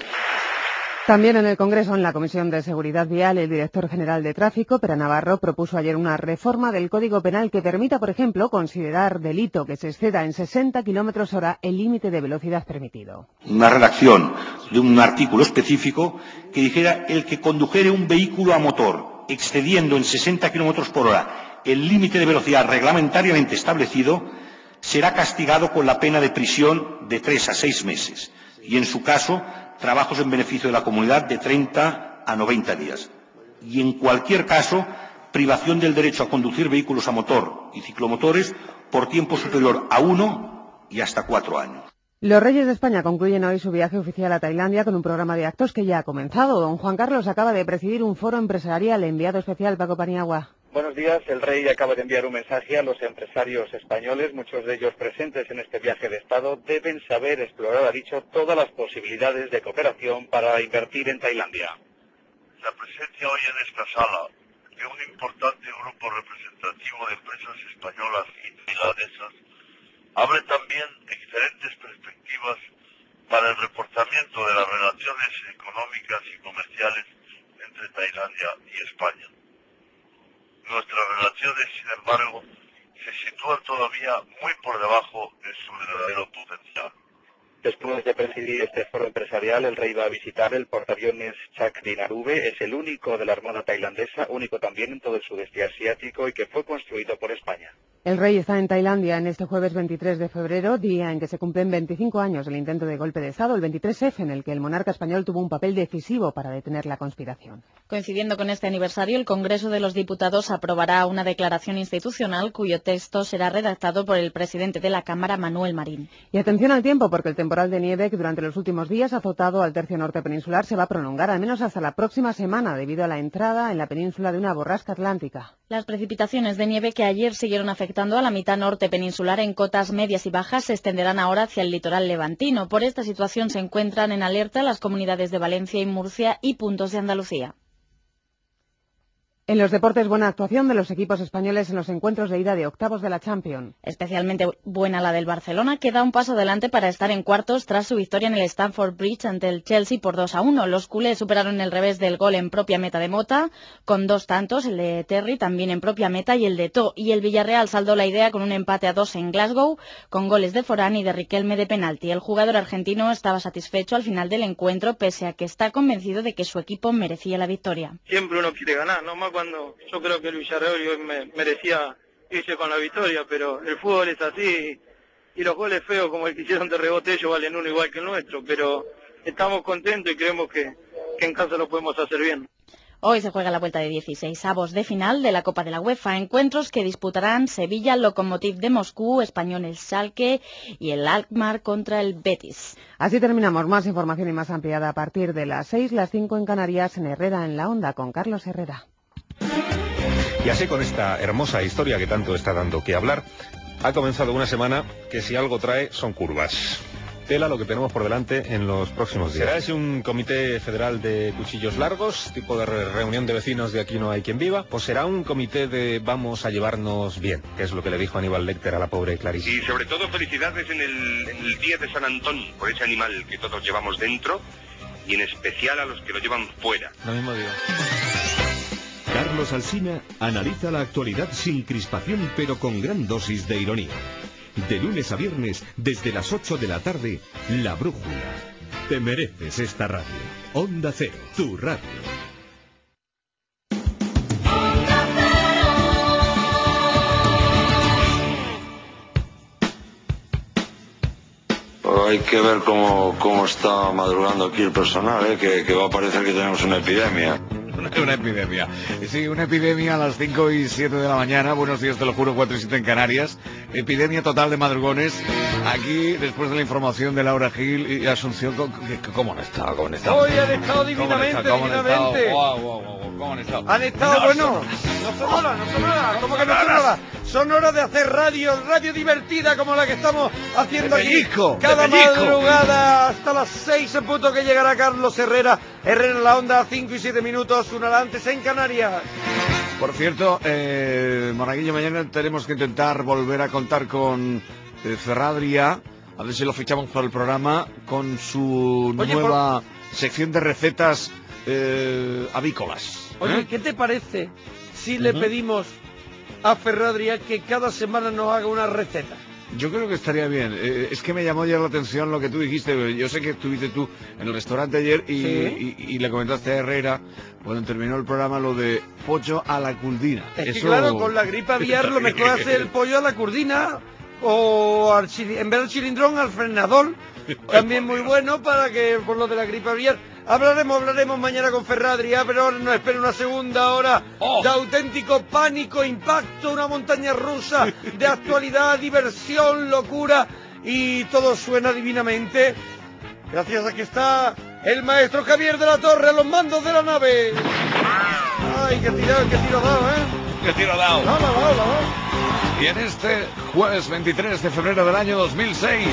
También en el Congreso, en la Comisión de Seguridad Vial, el director general de Tráfico, Pera Navarro, propuso ayer una reforma del Código Penal que permita, por ejemplo, considerar delito que se exceda en sesenta kilómetros hora el límite de velocidad permitido. Una redacción de un artículo específico que dijera: el que condujere un vehículo a motor excediendo en sesenta kilómetros por hora el límite de velocidad reglamentariamente establecido será castigado con la pena de prisión de tres a seis meses y, en su caso, trabajos en beneficio de la comunidad de treinta a noventa días. Y, en cualquier caso, privación del derecho a conducir vehículos a motor y ciclomotores por tiempo superior a uno y hasta cuatro años. Los Reyes de España concluyen hoy su viaje oficial a Tailandia con un programa de actos que ya ha comenzado. Don Juan Carlos acaba de presidir un foro empresarial. Enviado especial, Paco Paniagua. Buenos días. El rey acaba de enviar un mensaje a los empresarios españoles, muchos de ellos presentes en este viaje de Estado. Deben saber explorar, ha dicho, todas las posibilidades de cooperación para invertir en Tailandia. La presencia hoy en esta sala de un importante grupo representativo de empresas españolas y tailandesas abre también excelentes perspectivas para el reforzamiento de las relaciones económicas y comerciales entre Tailandia y España. Nuestras relaciones, sin embargo, se sitúan todavía muy por debajo de su verdadero potencial. Después de presidir este foro empresarial, el rey va a visitar el portaaviones Chakrinarube. Es el único de la Armada tailandesa, único también en todo el sudeste asiático y que fue construido por España. El rey está en Tailandia en este jueves veintitrés de febrero, día en que se cumplen veinticinco años del intento de golpe de Estado, el veintitrés efe, en el que el monarca español tuvo un papel decisivo para detener la conspiración. Coincidiendo con este aniversario, el Congreso de los Diputados aprobará una declaración institucional cuyo texto será redactado por el presidente de la Cámara, Manuel Marín. Y atención al tiempo, porque el temporal de nieve que durante los últimos días ha azotado al tercio norte peninsular se va a prolongar al menos hasta la próxima semana debido a la entrada en la península de una borrasca atlántica. Las precipitaciones de nieve que ayer siguieron afectando a la mitad norte peninsular en cotas medias y bajas se extenderán ahora hacia el litoral levantino. Por esta situación se encuentran en alerta las comunidades de Valencia y Murcia y puntos de Andalucía. En los deportes, buena actuación de los equipos españoles en los encuentros de ida de octavos de la Champions. Especialmente buena la del Barcelona, que da un paso adelante para estar en cuartos tras su victoria en el Stamford Bridge ante el Chelsea por dos a uno. Los culés superaron el revés del gol en propia meta de Mota, con dos tantos, el de Terry también en propia meta y el de To. Y el Villarreal saldó la idea con un empate a dos en Glasgow, con goles de Forán y de Riquelme de penalti. El jugador argentino estaba satisfecho al final del encuentro, pese a que está convencido de que su equipo merecía la victoria. Siempre uno quiere ganar, no más cuando yo creo que el Villarreal hoy me, merecía irse con la victoria, pero el fútbol es así y los goles feos como el que hicieron de rebote ellos valen uno igual que el nuestro, pero estamos contentos y creemos que, que en casa lo podemos hacer bien. Hoy se juega la vuelta de dieciséis avos de final de la Copa de la UEFA, encuentros que disputarán Sevilla, Lokomotiv de Moscú, Español el Schalke y el Alkmaar contra el Betis. Así terminamos. Más información y más ampliada a partir de las seis, las cinco en Canarias, en Herrera en la Onda, con Carlos Herrera. Y así, con esta hermosa historia que tanto está dando que hablar, ha comenzado una semana que si algo trae son curvas. Tela lo que tenemos por delante en los próximos días. ¿Será ese un comité federal de cuchillos largos, tipo de re reunión de vecinos de Aquí no hay quien viva? ¿O será un comité de vamos a llevarnos bien, que es lo que le dijo Aníbal Lecter a la pobre Clarice? Y sobre todo felicidades en el, en el día de San Antón, por ese animal que todos llevamos dentro, y en especial a los que lo llevan fuera. Lo mismo digo. Carlos Alsina analiza la actualidad sin crispación, pero con gran dosis de ironía. De lunes a viernes, desde las ocho de la tarde, La Brújula. Te mereces esta radio. Onda Cero, tu radio. Hay que ver cómo, cómo está madrugando aquí el personal, ¿eh? que, que va a parecer que tenemos una epidemia. Una, una epidemia. Sí, una epidemia a las cinco y siete de la mañana. Buenos días, te lo juro, cuatro y siete en Canarias. Epidemia total de madrugones. Aquí, después de la información de Laura Gil y Asunción, ¿cómo han estado? ¿Cómo han estado? Hoy han estado divinamente, ¿Cómo han estado? divinamente. Wow, wow, wow, ¿cómo han estado? Han estado, no bueno, son... no son horas, no son horas. ¿Cómo que no son horas? Son horas de hacer radio, radio divertida como la que estamos haciendo de aquí. pellizco, Cada de pellizco. madrugada hasta las seis en punto que llegará Carlos Herrera. Herrera en la Onda, cinco y siete minutos, una hora antes en Canarias. Por cierto, eh, Monaguillo, mañana tenemos que intentar volver a contar con eh, Ferradria, a ver si lo fichamos para el programa, con su Oye, nueva por... sección de recetas eh, avícolas. Oye, ¿eh? ¿qué te parece si uh-huh. le pedimos a Ferradria que cada semana nos haga una receta? Yo creo que estaría bien. Eh, es que me llamó ya la atención lo que tú dijiste. Yo sé que estuviste tú en el restaurante ayer y, ¿Sí? y, y le comentaste a Herrera, cuando terminó el programa, lo de pollo a la curdina. Es Eso... que claro, con la gripe aviar lo mejor es hacer el pollo a la curdina o al chili... en vez del chilindrón al frenador. También muy bueno para que, por lo de la gripe aviar. Hablaremos, hablaremos mañana con Ferradria, pero ahora nos espera una segunda hora oh. de auténtico pánico, impacto, una montaña rusa de actualidad, diversión, locura, y todo suena divinamente. Gracias a que está el maestro Javier de la Torre a los mandos de la nave. Ay, qué tiro, qué tiro dado, ¿eh? Qué tiro dado. No, no, no, no. Y en este jueves veintitrés de febrero del año dos mil seis,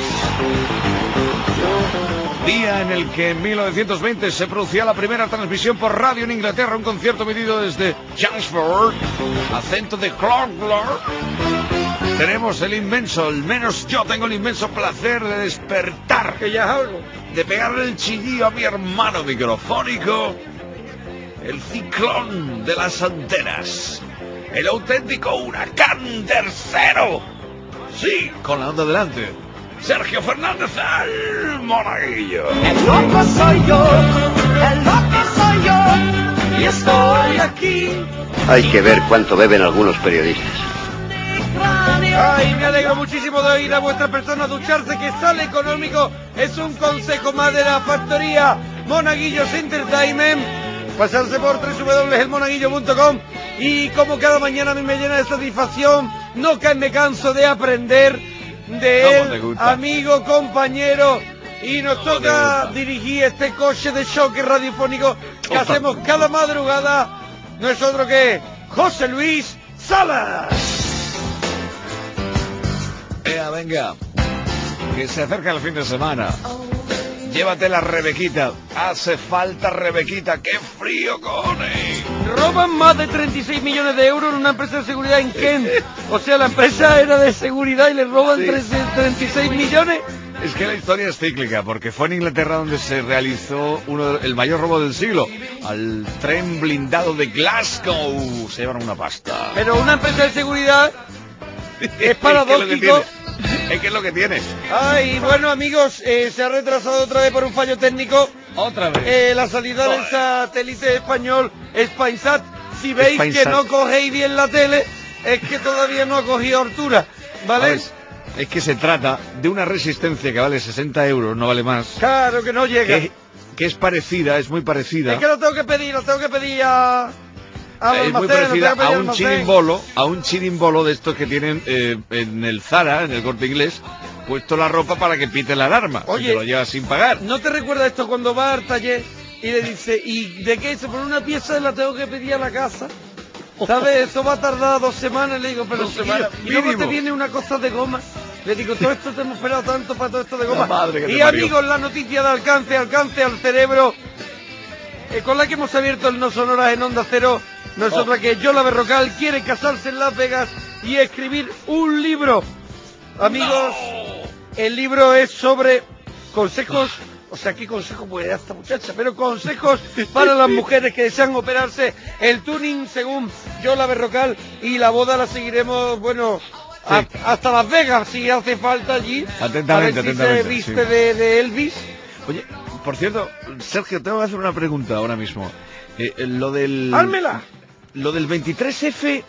día en el que en mil novecientos veinte se producía la primera transmisión por radio en Inglaterra, un concierto medido desde Chelmsford, acento de Clogler. Tenemos el inmenso, al menos yo tengo el inmenso placer de despertar, que ya hablo, de pegarle el chillillo a mi hermano microfónico, el ciclón de las antenas, el auténtico huracán tercero. Sí, con la onda delante. Sergio Fernández, el Monaguillo. El loco soy yo, el loco soy yo, y estoy aquí. Hay que ver cuánto beben algunos periodistas. Ay, me alegro muchísimo de oír a vuestra persona ducharse, que sale económico. Es un consejo más de la factoría Monaguillos Entertainment. Pasarse por doble u doble u doble u punto el monaguillo punto com, y como cada mañana a mí me llena de satisfacción, no que me canso de aprender de él, amigo, compañero, y nos toca dirigir este coche de choque radiofónico que oh, hacemos cada madrugada. No es otro que José Luis Salas. Ea, venga, que se acerca el fin de semana. Llévate la Rebequita. Hace falta Rebequita. ¡Qué frío, cojones! Roban más de treinta y seis millones de euros en una empresa de seguridad en Kent. O sea, la empresa era de seguridad y le roban Sí. treinta y seis millones. Es que la historia es cíclica, porque fue en Inglaterra donde se realizó uno de- el mayor robo del siglo. Al tren blindado de Glasgow. Se llevaron una pasta. Pero una empresa de seguridad es Es que es lo que paradójico. tiene. Es que es lo que tiene. Ay, bueno amigos, eh, se ha retrasado otra vez por un fallo técnico. Otra vez. Eh, la salida del satélite español Spainsat. Si veis Spainsat. que no cogéis bien la tele, es que todavía no ha cogido altura, ¿vale? A ver, es que se trata de una resistencia que vale sesenta euros, no vale más. Claro que no llega. Que, que es parecida, es muy parecida. Es que lo tengo que pedir, lo tengo que pedir a... al Es muy almacén, lo parecida tengo que pedir a al un almacén. chirimbolo, a un chirimbolo de estos que tienen eh, en el Zara, en el Corte Inglés, puesto la ropa para que pite la alarma. Oye, si te lo llevas sin pagar. ¿No te recuerda esto cuando va al taller y le dice, ¿y de qué? Se pone una pieza y la tengo que pedir a la casa. ¿Sabes? Eso va a tardar dos semanas. Le digo, pero Dos chiquillo, semanas, y luego mínimo. te viene una cosa de goma. Le digo, todo esto te hemos esperado tanto para todo esto de goma. La madre que te Y parió. amigos, la noticia de alcance, alcance al cerebro, eh, con la que hemos abierto el No Sonoras en Onda Cero. No es Oh. otra que Yola Berrocal quiere casarse en Las Vegas y escribir un libro. Amigos, el libro es sobre consejos, o sea, ¿qué consejos puede dar esta muchacha? Pero consejos para las mujeres que desean operarse el tuning según Yola Berrocal, y la boda la seguiremos, bueno, a- hasta Las Vegas si hace falta allí. Atentamente, a ver si atentamente, se viste sí. de, de Elvis. Oye, por cierto, Sergio, tengo que hacer una pregunta ahora mismo. Eh, eh, lo del... ¡Házmela! Lo del veintitrés efe,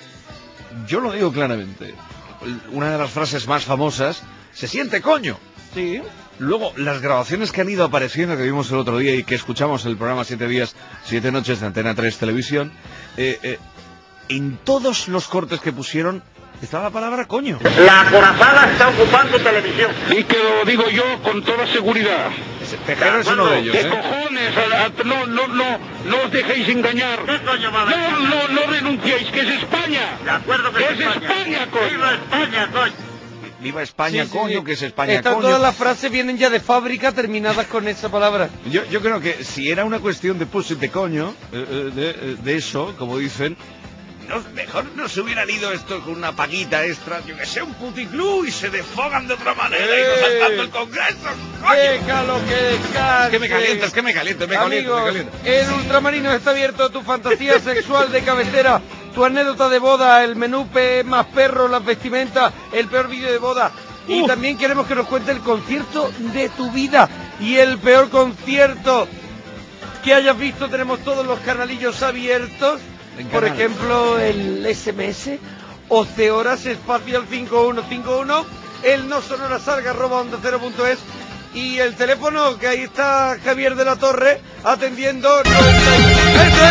yo lo digo claramente. Una de las frases más famosas, se siente coño. Sí. Luego, las grabaciones que han ido apareciendo, que vimos el otro día y que escuchamos en el programa Siete Días, Siete Noches de Antena tres Televisión, eh, eh, en todos los cortes que pusieron estaba la palabra coño. La acorazada está ocupando televisión. Y que lo digo yo con toda seguridad. Tejero es uno de ellos, ¿Qué ¿eh? cojones? A- a- No, no, no, no os dejéis engañar. ¿Qué coño va a haber? No, no, no renunciéis, que es España. De acuerdo que, es España. coño. ¡Viva España, coño! Viva España, Sí, sí, coño, sí. que es España, Están coño. todas las frases vienen ya de fábrica terminadas con esa palabra. Yo, yo creo que si era una cuestión de pusete coño, eh, eh, de, eh, de eso, como dicen, no, mejor no se hubieran ido esto con una paguita extra, yo que sé, un puticlub, y se desfogan de otra manera y no saltando el Congreso. Déjalo que descanse. Es que me calientas, que me caliento, me caliento, me Amigos, caliento. en Ultramarinos está abierto tu fantasía sexual de cabecera, tu anécdota de boda, el menú pe- más perro, las vestimentas, el peor vídeo de boda. Y Uf. también queremos que nos cuente el concierto de tu vida y el peor concierto que hayas visto. Tenemos todos los canalillos abiertos. En Por canal. ejemplo, el ese eme ese, Ocehoras Espacial cinco uno cinco uno, el no sonora salga arroba onda cero punto es, y el teléfono que ahí está Javier de la Torre atendiendo. noventa y- ¡Ese,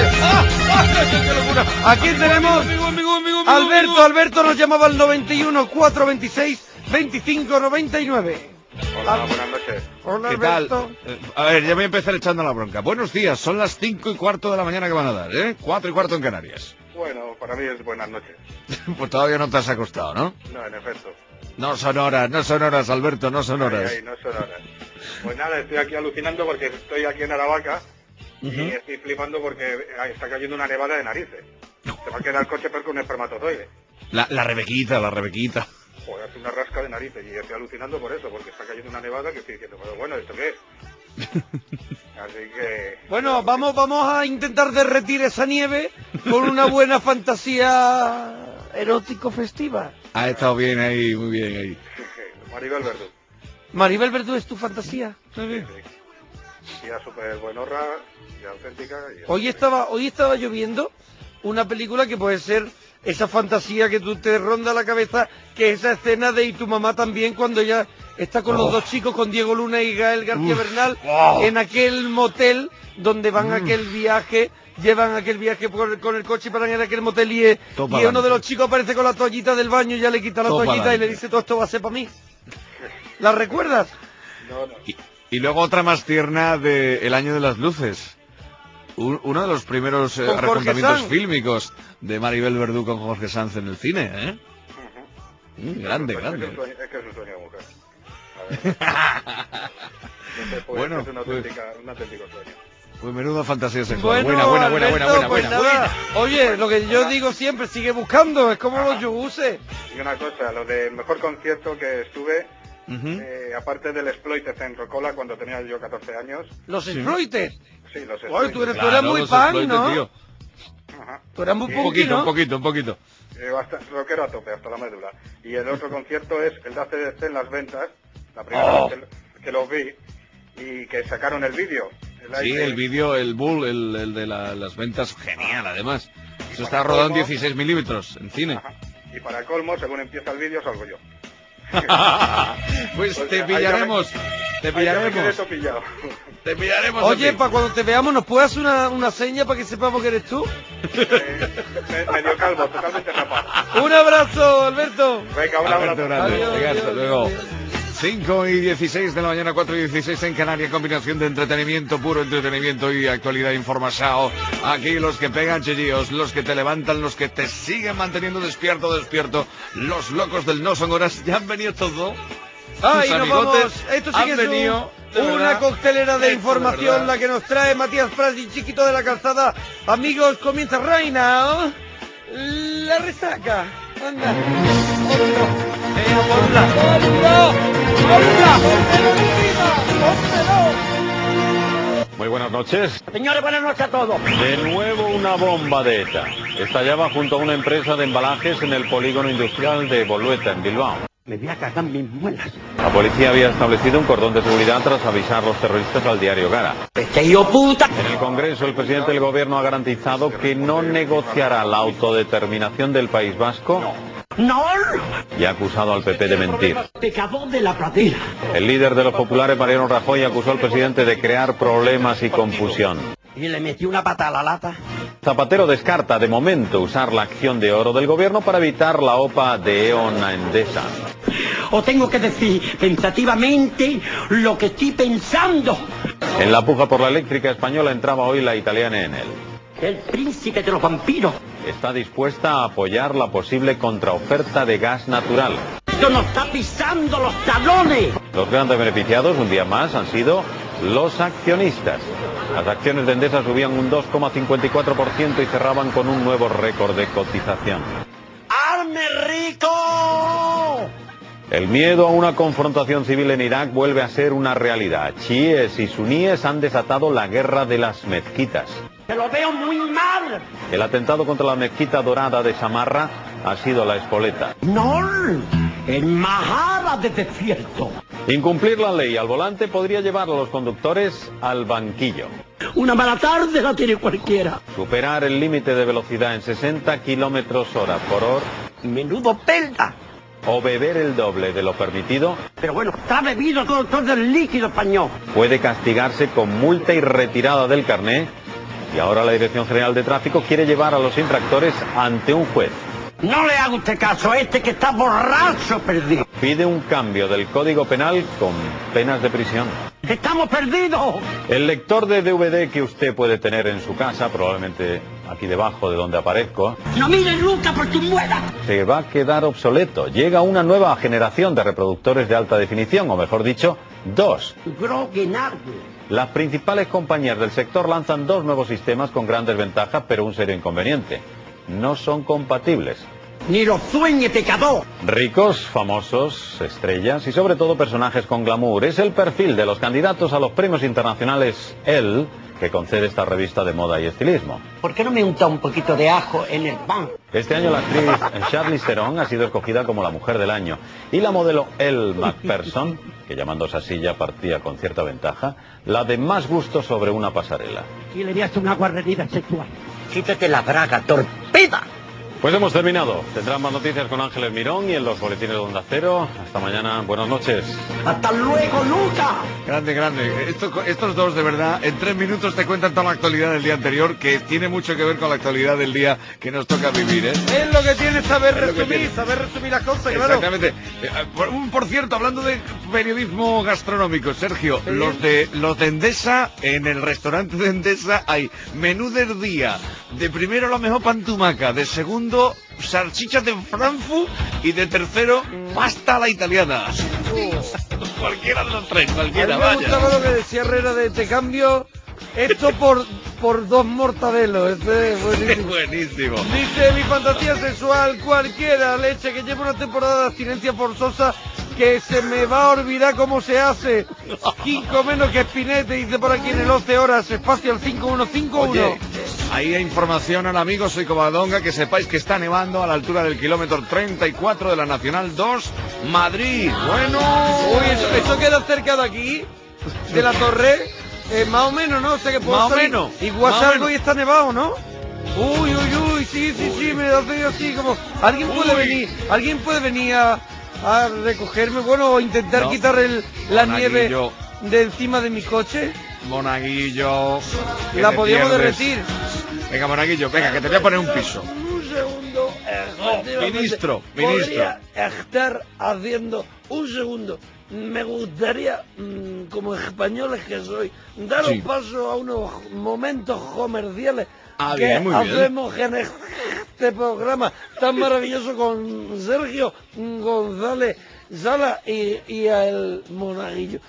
ese, ese! ¡Qué locura! Aquí tenemos Alberto. Alberto nos llamaba al noventa y uno, cuatrocientos veintiséis, veinticinco noventa y nueve. Hola, buenas noches. Hola, ¿Qué tal? Alberto. Eh, a ver, ya voy a empezar echando la bronca. Buenos días, son las cinco y cuarto de la mañana que van a dar, ¿eh? Cuatro y cuarto en Canarias. Bueno, para mí es buenas noches. Pues todavía no te has acostado, ¿no? No, en efecto. No son horas, no son horas, Alberto, no son horas. Ay, ay, no son horas. Pues nada, estoy aquí alucinando porque estoy aquí en Aravaca y Ujú. estoy flipando porque ay, está cayendo una nevada de narices. Se va a quedar el coche pero con un espermatozoide. La, la Rebequita, la Rebequita. Joder, hace una rasca de narices y estoy alucinando por eso, porque está cayendo una nevada que estoy diciendo, pero bueno, ¿esto qué es? Así que... Bueno, vamos, vamos a intentar derretir esa nieve con una buena fantasía erótico festiva. Ha estado bien ahí, muy bien ahí. Maribel Verdú. Maribel Verdú es tu fantasía. Sí, sí. Tía súper buenorra y auténtica. Y... Hoy estaba, hoy estaba lloviendo una película que puede ser esa fantasía que tú te ronda la cabeza, que es esa escena de Y tu mamá también, cuando ella está con los Oh. dos chicos, con Diego Luna y Gael García Uf. Bernal, Oh. en aquel motel donde van Mm. a aquel viaje, llevan aquel viaje por- con el coche para ir a aquel motel y, eh, Todo y pa'lante. uno de los chicos aparece con la toallita del baño, ya le quita la Todo toallita y pa'lante. le dice, todo esto va a ser para mí. ¿La recuerdas? No, no. Y, y luego otra más tierna de El Año de las Luces. Un- uno de los primeros eh, Con Jorge rejuntamientos Sanz. fílmicos de Maribel Verdú con Jorge Sanz en el cine, ¿eh? Mm, grande, Pues grande. Es que es un sueño, es que es un sueño de mujer. La Entonces, pues, Bueno, es una pues- auténtica, un auténtico sueño. Pues menuda fantasía sexual. Bueno, buena, buena, buena, Alberto, buena, buena, pues buena, nada. buena. Oye, lo que yo digo siempre, sigue buscando, es como los yuguses. Y una cosa, lo del mejor concierto que estuve, Ujú. eh, aparte del Exploited en Rocola cuando tenía yo catorce años. Los Sí. exploites. Sí, los Oye, tú eres, tú Claro, eres muy los pan, exploited, ¿no? tío. Ajá. Tú eres muy Un punky, poquito, ¿no? un poquito, un poquito. Eh, bastante, rockero a tope, hasta la médula. Y el otro concierto es el de A C D C en las ventas, la primera Oh. vez que, que los vi, y que sacaron el vídeo. Sí, aire. el vídeo, el Bull, el, el de la- las ventas, genial, además. Eso está para rodado en colmo- dieciséis milímetros, en cine. Ajá. Y para colmo, según empieza el vídeo, salgo yo. Pues Pues te ahí ya me- pillaremos, te Ahí ya me quedé pillaremos, todo pillado. te pillaremos. Oye, a ti. para cuando te veamos, ¿nos puedes hacer una, una seña para que sepamos que eres tú? Eh, me- medio calvo, totalmente rapado. Un abrazo, Alberto. Venga, un Alberto abrazo. Grande, Adiós, venga, hasta adiós, luego. adiós. cinco y dieciséis de la mañana, cuatro y dieciséis en Canarias, combinación de entretenimiento, puro entretenimiento y actualidad información. Aquí los que pegan chillidos, los que te levantan, los que te siguen manteniendo despierto, despierto. Los locos del no son horas, ya han venido todos. Ay, Tus nos amigotes vamos. Esto sí han que es venido, de un- una verdad. coctelera de Esto de información verdad. la que nos trae Matías Prats y Chiquito de la Calzada. Amigos, comienza Reina. La resaca. Anda. Otro. Pero ponla. Ponlo. Ponla. Póntelo encima. Póntelo. Muy buenas noches. Señores, buenas noches a todos. De nuevo una bomba de ETA. Estallaba junto a una empresa de embalajes en el polígono industrial de Bolueta, en Bilbao. Me voy a cagar mis muelas. La policía había establecido un cordón de seguridad tras avisar a los terroristas al diario Gara. ¡Este hijo puta! En el Congreso, el presidente del Gobierno ha garantizado que no negociará la autodeterminación del País Vasco ¡No! y ha acusado al P P de mentir. Pecador de la pradera. El líder de los populares, Mariano Rajoy, acusó al presidente de crear problemas y confusión. Y le metí una pata a la lata. Zapatero descarta de momento usar la acción de oro del gobierno para evitar la OPA de E.ON a Endesa. O tengo que decir pensativamente lo que estoy pensando. En la puja por la eléctrica española entraba hoy la italiana Enel. El príncipe de los vampiros. Está dispuesta a apoyar la posible contraoferta de gas natural. Esto nos está pisando los talones. Los grandes beneficiados, un día más, han sido los accionistas. Las acciones de Endesa subían un dos coma cincuenta y cuatro por ciento y cerraban con un nuevo récord de cotización. ¡Arme rico! El miedo a una confrontación civil en Irak vuelve a ser una realidad. Chiíes y suníes han desatado la guerra de las mezquitas. ¡Que lo veo muy mal! El atentado contra la mezquita dorada de Samarra ha sido la espoleta. ¡No! ¡El Mahara de desierto! Incumplir la ley al volante podría llevar a los conductores al banquillo. Una mala tarde la tiene cualquiera. Superar el límite de velocidad en sesenta kilómetros hora por hora. ¡Menudo pelda! O beber el doble de lo permitido Pero bueno, está bebido todo, todo el líquido español. puede castigarse con multa y retirada del carné. Y ahora la Dirección General de Tráfico quiere llevar a los infractores ante un juez. No le haga usted caso a este que está borracho perdido. Pide un cambio del Código Penal con penas de prisión. ¡Estamos perdidos! El lector de D V D que usted puede tener en su casa, probablemente aquí debajo de donde aparezco, ¡No mires nunca por tu muela! se va a quedar obsoleto. Llega una nueva generación de reproductores de alta definición, o mejor dicho, dos. Groguenardo. Las principales compañías del sector lanzan dos nuevos sistemas con grandes ventajas, pero un serio inconveniente. No son compatibles. Ni lo sueñe, pecador. Ricos, famosos, estrellas y sobre todo personajes con glamour. Es el perfil de los candidatos a los premios internacionales Elle que concede esta revista de moda y estilismo. ¿Por qué no me unta un poquito de ajo en el pan? Este año la actriz Charlize Theron ha sido escogida como la mujer del año y la modelo Elle Macpherson, que llamándose así ya partía con cierta ventaja, la de más gusto sobre una pasarela. Y le harías una guarrería sexual. Quítate la braga, torpeda. Pues hemos terminado. Tendrán más noticias con Ángeles Mirón y en los boletines de Onda Cero. Hasta mañana. Buenas noches. ¡Hasta luego, Luca! Grande, grande. Estos, estos dos, de verdad, en tres minutos te cuentan toda la actualidad del día anterior, que tiene mucho que ver con la actualidad del día que nos toca vivir, ¿eh? Es lo que tiene saber Es lo que resumir, tiene. saber resumir las cosas, claro. Exactamente. Eh, Por, un- por cierto, hablando de periodismo gastronómico, Sergio, Sí. los de los de Endesa, en el restaurante de Endesa hay menú del día. De primero la mejor pantumaca, de segundo segundo, salchichas de Frankfurt y de tercero, pasta a la italiana. Cualquiera de los tres, cualquiera, a mí me vaya. gustaba lo que decía Herrera de te cambio esto por, por dos mortadelos. Este es buenísimo. Buenísimo. Dice, mi fantasía sexual, cualquiera, leche, que llevo una temporada de abstinencia forzosa que se me va a olvidar cómo se hace. Cinco menos que Spinette, dice por aquí en el once horas, espacio al cinco uno cinco uno. Oye, ahí hay información al amigo, soy Covadonga, que sepáis que está nevando a la altura del kilómetro treinta y cuatro de la Nacional dos, Madrid. Bueno. Uy, eso, eso queda cerca de aquí, de la torre, eh, más o menos, ¿no? O sea que puedo Más o salir, menos, igual más o salgo menos. y está nevado, ¿no? Uy, uy, uy, sí, sí, sí, me hace así como... ¿Alguien puede Uy. venir? ¿Alguien puede venir a, a recogerme? Bueno, o intentar No. quitar el, la nieve Monaguillo. de encima de mi coche. Monaguillo. que La te podíamos pierdes. derretir. Venga, Monaguillo, venga, que te voy a poner un piso. Un segundo, efectivamente, ministro, ministro. podría estar haciendo un segundo. Me gustaría, mmm, como españoles que soy, daros Sí. paso a unos momentos comerciales Ah, que bien, muy bien. hacemos en este programa tan maravilloso con Sergio González Sala y, y el Monaguillo.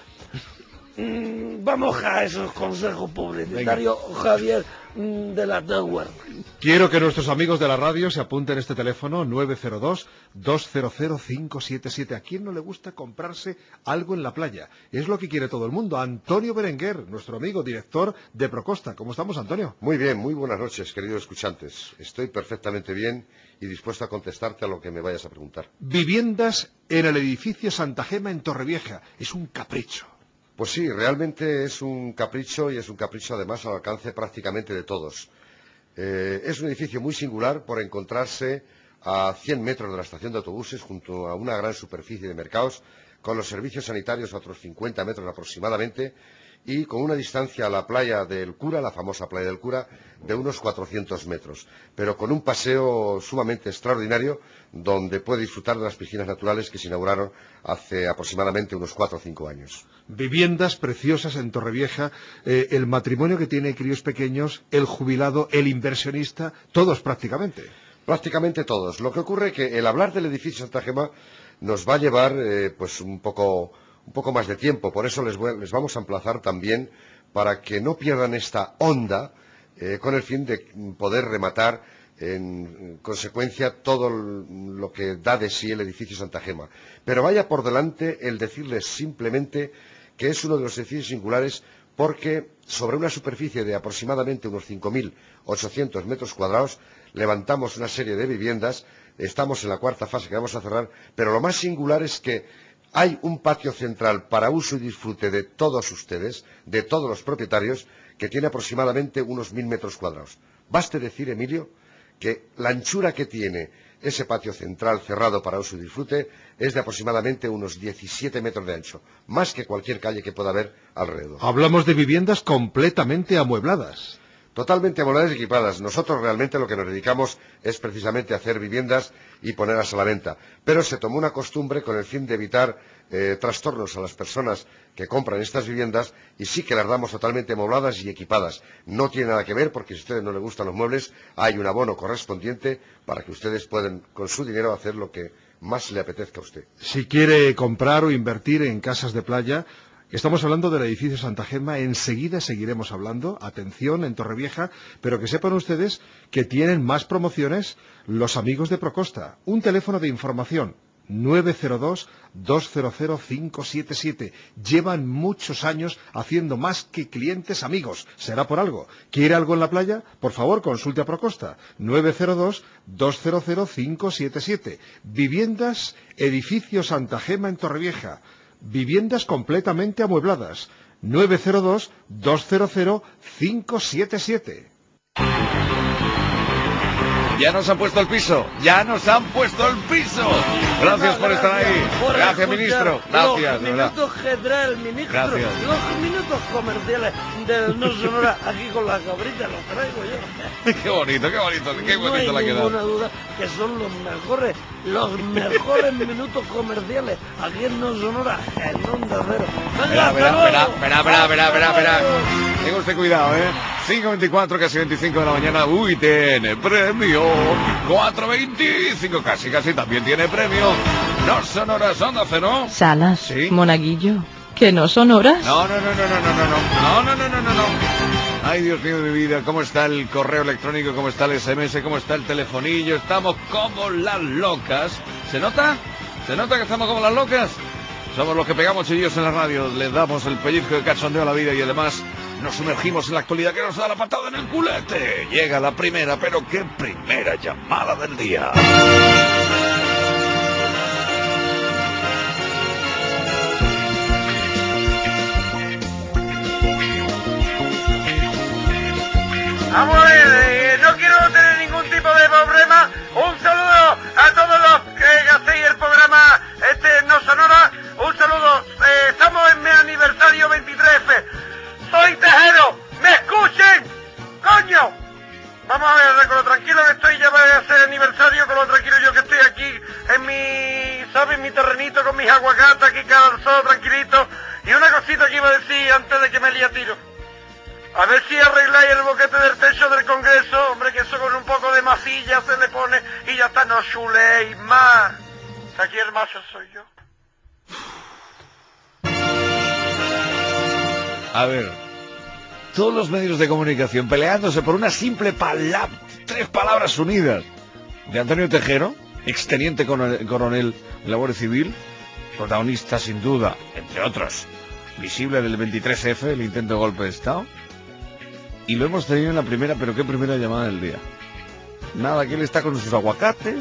Mm, Vamos a esos consejos publicitarios, Javier mm, de la Tower. Quiero que nuestros amigos de la radio se apunten este teléfono nueve cero dos, dos cero cero, cinco siete siete. ¿A quién no le gusta comprarse algo en la playa? Es lo que quiere todo el mundo. Antonio Berenguer, nuestro amigo director de Procosta. ¿Cómo estamos, Antonio? Muy bien, muy buenas noches, queridos escuchantes. Estoy perfectamente bien y dispuesto a contestarte a lo que me vayas a preguntar. Viviendas en el edificio Santa Gema en Torrevieja. Es un capricho. Pues sí, realmente es un capricho y es un capricho además al alcance prácticamente de todos. Eh, es un edificio muy singular por encontrarse a cien metros de la estación de autobuses junto a una gran superficie de mercados con los servicios sanitarios a otros cincuenta metros aproximadamente y con una distancia a la playa del Cura, la famosa playa del Cura, de unos cuatrocientos metros, pero con un paseo sumamente extraordinario donde puede disfrutar de las piscinas naturales que se inauguraron hace aproximadamente unos cuatro o cinco años. Viviendas preciosas en Torrevieja, eh, el matrimonio que tiene críos pequeños, el jubilado, el inversionista, todos prácticamente. Prácticamente todos. Lo que ocurre es que el hablar del edificio Santa Gema nos va a llevar eh, pues un poco, un poco más de tiempo. Por eso les, voy, les vamos a emplazar también para que no pierdan esta onda eh, con el fin de poder rematar en consecuencia todo lo que da de sí el edificio Santa Gema. Pero vaya por delante el decirles simplemente que es uno de los edificios singulares porque sobre una superficie de aproximadamente unos cinco mil ochocientos metros cuadrados levantamos una serie de viviendas, estamos en la cuarta fase que vamos a cerrar, pero lo más singular es que hay un patio central para uso y disfrute de todos ustedes, de todos los propietarios, que tiene aproximadamente unos mil metros cuadrados. Baste decir, Emilio, que la anchura que tiene ese patio central cerrado para uso y disfrute es de aproximadamente unos diecisiete metros de ancho, más que cualquier calle que pueda haber alrededor. Hablamos de viviendas completamente amuebladas. Totalmente amuebladas y equipadas. Nosotros realmente lo que nos dedicamos es precisamente a hacer viviendas y ponerlas a la venta. Pero se tomó una costumbre con el fin de evitar eh, trastornos a las personas que compran estas viviendas y sí que las damos totalmente amuebladas y equipadas. No tiene nada que ver porque si a ustedes no les gustan los muebles hay un abono correspondiente para que ustedes puedan con su dinero hacer lo que más le apetezca a usted. Si quiere comprar o invertir en casas de playa, estamos hablando del edificio Santa Gema, enseguida seguiremos hablando, atención en Torrevieja, pero que sepan ustedes que tienen más promociones los amigos de Procosta. Un teléfono de información, nueve cero dos, dos cero cero, cinco siete siete. Llevan muchos años haciendo más que clientes amigos, será por algo. ¿Quiere algo en la playa? Por favor, consulte a Procosta, nueve cero dos, dos cero cero, cinco siete siete. Viviendas, edificio Santa Gema en Torrevieja. Viviendas completamente amuebladas. nueve cero dos, dos cero cero, cinco siete siete. Ya nos han puesto el piso, ya nos han puesto el piso. Gracias por estar ahí. Por Gracias, escuchar ministro. Gracias, Los de verdad. minutos general, ministro. Gracias. Los minutos comerciales del No Sonora aquí con la cabrita los traigo yo. Qué bonito, qué bonito, qué bonito no hay la ha quedado. ninguna duda que son los mejores, los mejores minutos comerciales aquí en No Sonora, en Onda Cero. Venga, Verá, hasta verá, luego. verá, verá, verá, verá, verá, Hasta verá. luego. Tenga usted cuidado, ¿eh? cinco veinticuatro, casi veinticinco de la mañana. Uy, tiene premio. cuatro veinticinco, casi, casi también tiene premio. No son horas, Onda Cero. Salas, ¿Sí? Monaguillo, ¿que no son horas? No, no, no, no, no, no, no, no, no, no, no, no, no. Ay, Dios mío de mi vida, ¿cómo está el correo electrónico? ¿Cómo está el ese eme ese? ¿Cómo está el telefonillo? Estamos como las locas. ¿Se nota? ¿Se nota que estamos como las locas? Somos los que pegamos chillos en la radio, les damos el pellizco de cachondeo a la vida y además nos sumergimos en la actualidad que nos da la patada en el culete. Llega la primera, pero qué primera llamada del día. Vamos a ver, eh, no quiero tener ningún tipo de problema. Un saludo a todos los que hacéis el programa este No Sonora. Un saludo, eh, estamos en mi aniversario veintitrés. Soy Tejero, ¿me escuchen? ¡Coño! Vamos a ver, con lo tranquilo que estoy, ya voy a hacer aniversario, con lo tranquilo yo que estoy aquí en mi, ¿sabes? Mi terrenito con mis aguacates, aquí cada sol tranquilito. Y una cosita que iba a decir antes de que me lía tiro. A ver si arregláis el boquete del techo del Congreso, hombre, que eso con un poco de masilla se le pone y ya está, no chuléis más. Que aquí el macho soy yo. A ver, todos los medios de comunicación peleándose por una simple palabra, tres palabras unidas, de Antonio Tejero, exteniente coronel de la Guardia Civil, protagonista sin duda, entre otros, visible del veintitrés efe, el intento de golpe de Estado. Y lo hemos tenido en la primera, pero qué primera llamada del día. Nada, que él está con sus aguacates,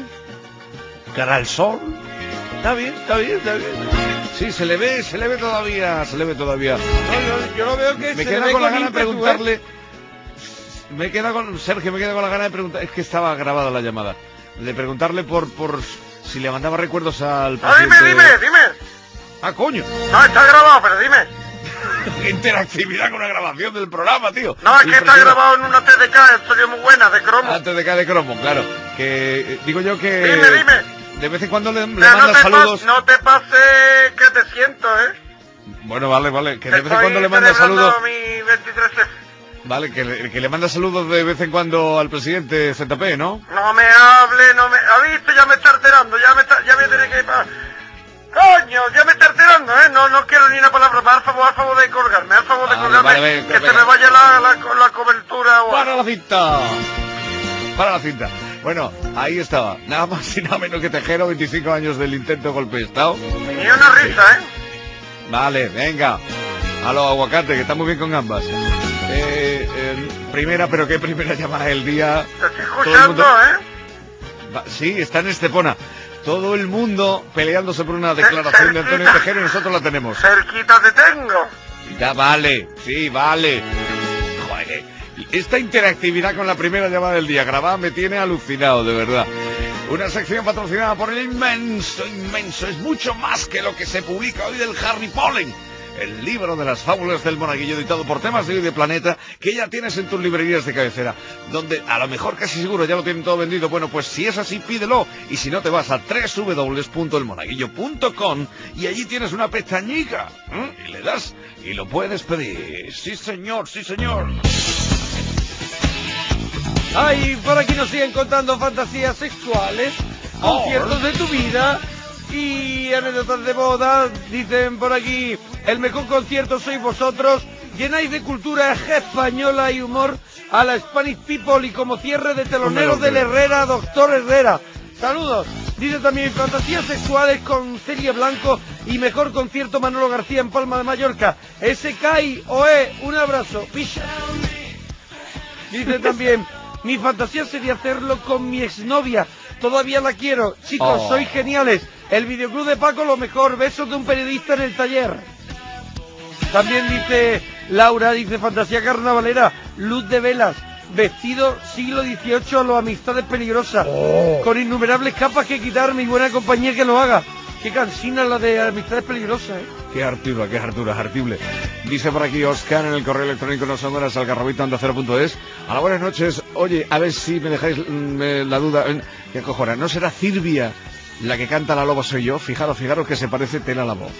cara al sol. Está bien, está bien, está bien. Sí, se le ve, se le ve todavía, se le ve todavía. No, yo, yo lo veo que me se queda le ve con la con gana de ímpetu, preguntarle. ¿eh? Me queda con Sergio, me queda con la gana de preguntar. Es que estaba grabada la llamada. De preguntarle por por si le mandaba recuerdos al No, presidente. dime, dime, dime. Ah, coño. No, está grabado, pero dime. Interactividad con la grabación del programa, tío. No, es que está grabado en una te de ka, esto es muy buena, de cromo. Ah, te de ka de cromo, claro. Que eh, digo yo que. Dime, dime. De vez en cuando le, le Pero manda no te saludos. pas- no te pase que te siento, ¿eh? Bueno, vale, vale. Que de vez en Estoy cuando le manda celebrando saludos. mi veintitrés efe. Vale, que le, que le manda saludos de vez en cuando al presidente zeta pe, ¿no? No me hable, no me... ¿Ha visto? Ya me está alterando, ya me está... Ya me tiene que... ¡Coño! Ya me está alterando, ¿eh? No, no quiero ni una palabra más. Al favor, al favor de colgarme, al favor de Vale, colgarme. vale, venga, que venga. se me vaya la, la, la cobertura o... ¡Para la cinta! Para la cinta. Bueno, ahí estaba. Nada más y nada menos que Tejero, veinticinco años del intento de golpe de Estado. Ni una risa, ¿eh? Vale, venga. A los aguacates, que está muy bien con ambas. Eh, eh, primera, pero qué primera llamada del día. Te estoy Todo el escuchando, mundo- ¿eh? Va- Sí, está en Estepona. Todo el mundo peleándose por una declaración de Antonio Tejero y nosotros la tenemos. Cerquita te tengo. Ya vale, sí, vale. Joder, esta interactividad con la primera llamada del día grabada me tiene alucinado, de verdad. Una sección patrocinada por el inmenso, inmenso, es mucho más que lo que se publica hoy del Harry Polen. El libro de las fábulas del Monaguillo, editado por Temas de Hoy de Planeta, que ya tienes en tus librerías de cabecera, donde a lo mejor casi seguro ya lo tienen todo vendido. Bueno, pues si es así, pídelo. Y si no, te vas a doble u doble u doble u punto el monaguillo punto com y allí tienes una pestañica. ¿eh? Y le das y lo puedes pedir. Sí, señor, sí, señor. Ay, por aquí nos siguen contando fantasías sexuales, Oh. conciertos de tu vida y anécdotas de boda. Dicen por aquí, el mejor concierto sois vosotros, llenáis de cultura española y humor a la Spanish People y como cierre de teloneros del Herrera, Doctor Herrera. Saludos. Dice también fantasías sexuales con Celia Blanco y mejor concierto Manolo García en Palma de Mallorca. S K I O E, un abrazo. Picha. Dice también, mi fantasía sería hacerlo con mi exnovia. Todavía la quiero. Chicos, Oh. sois geniales. El videoclub de Paco, lo mejor. Besos de un periodista en el taller. También dice Laura, dice fantasía carnavalera, luz de velas, vestido siglo dieciocho a los amistades peligrosas, Oh. con innumerables capas que quitarme y buena compañía que lo haga. Qué cansina la de amistades peligrosas, ¿eh? Qué hartura, qué hartura, hartible. Dice por aquí Oscar en el correo electrónico no son horas algarrobito onda cero punto es. A las buenas noches. Oye, a ver si me dejáis mm, eh, la duda. Eh, ¿Qué cojones? ¿No será Silvia la que canta La loba soy yo? Fijaros, fijaros que se parece tela a la voz.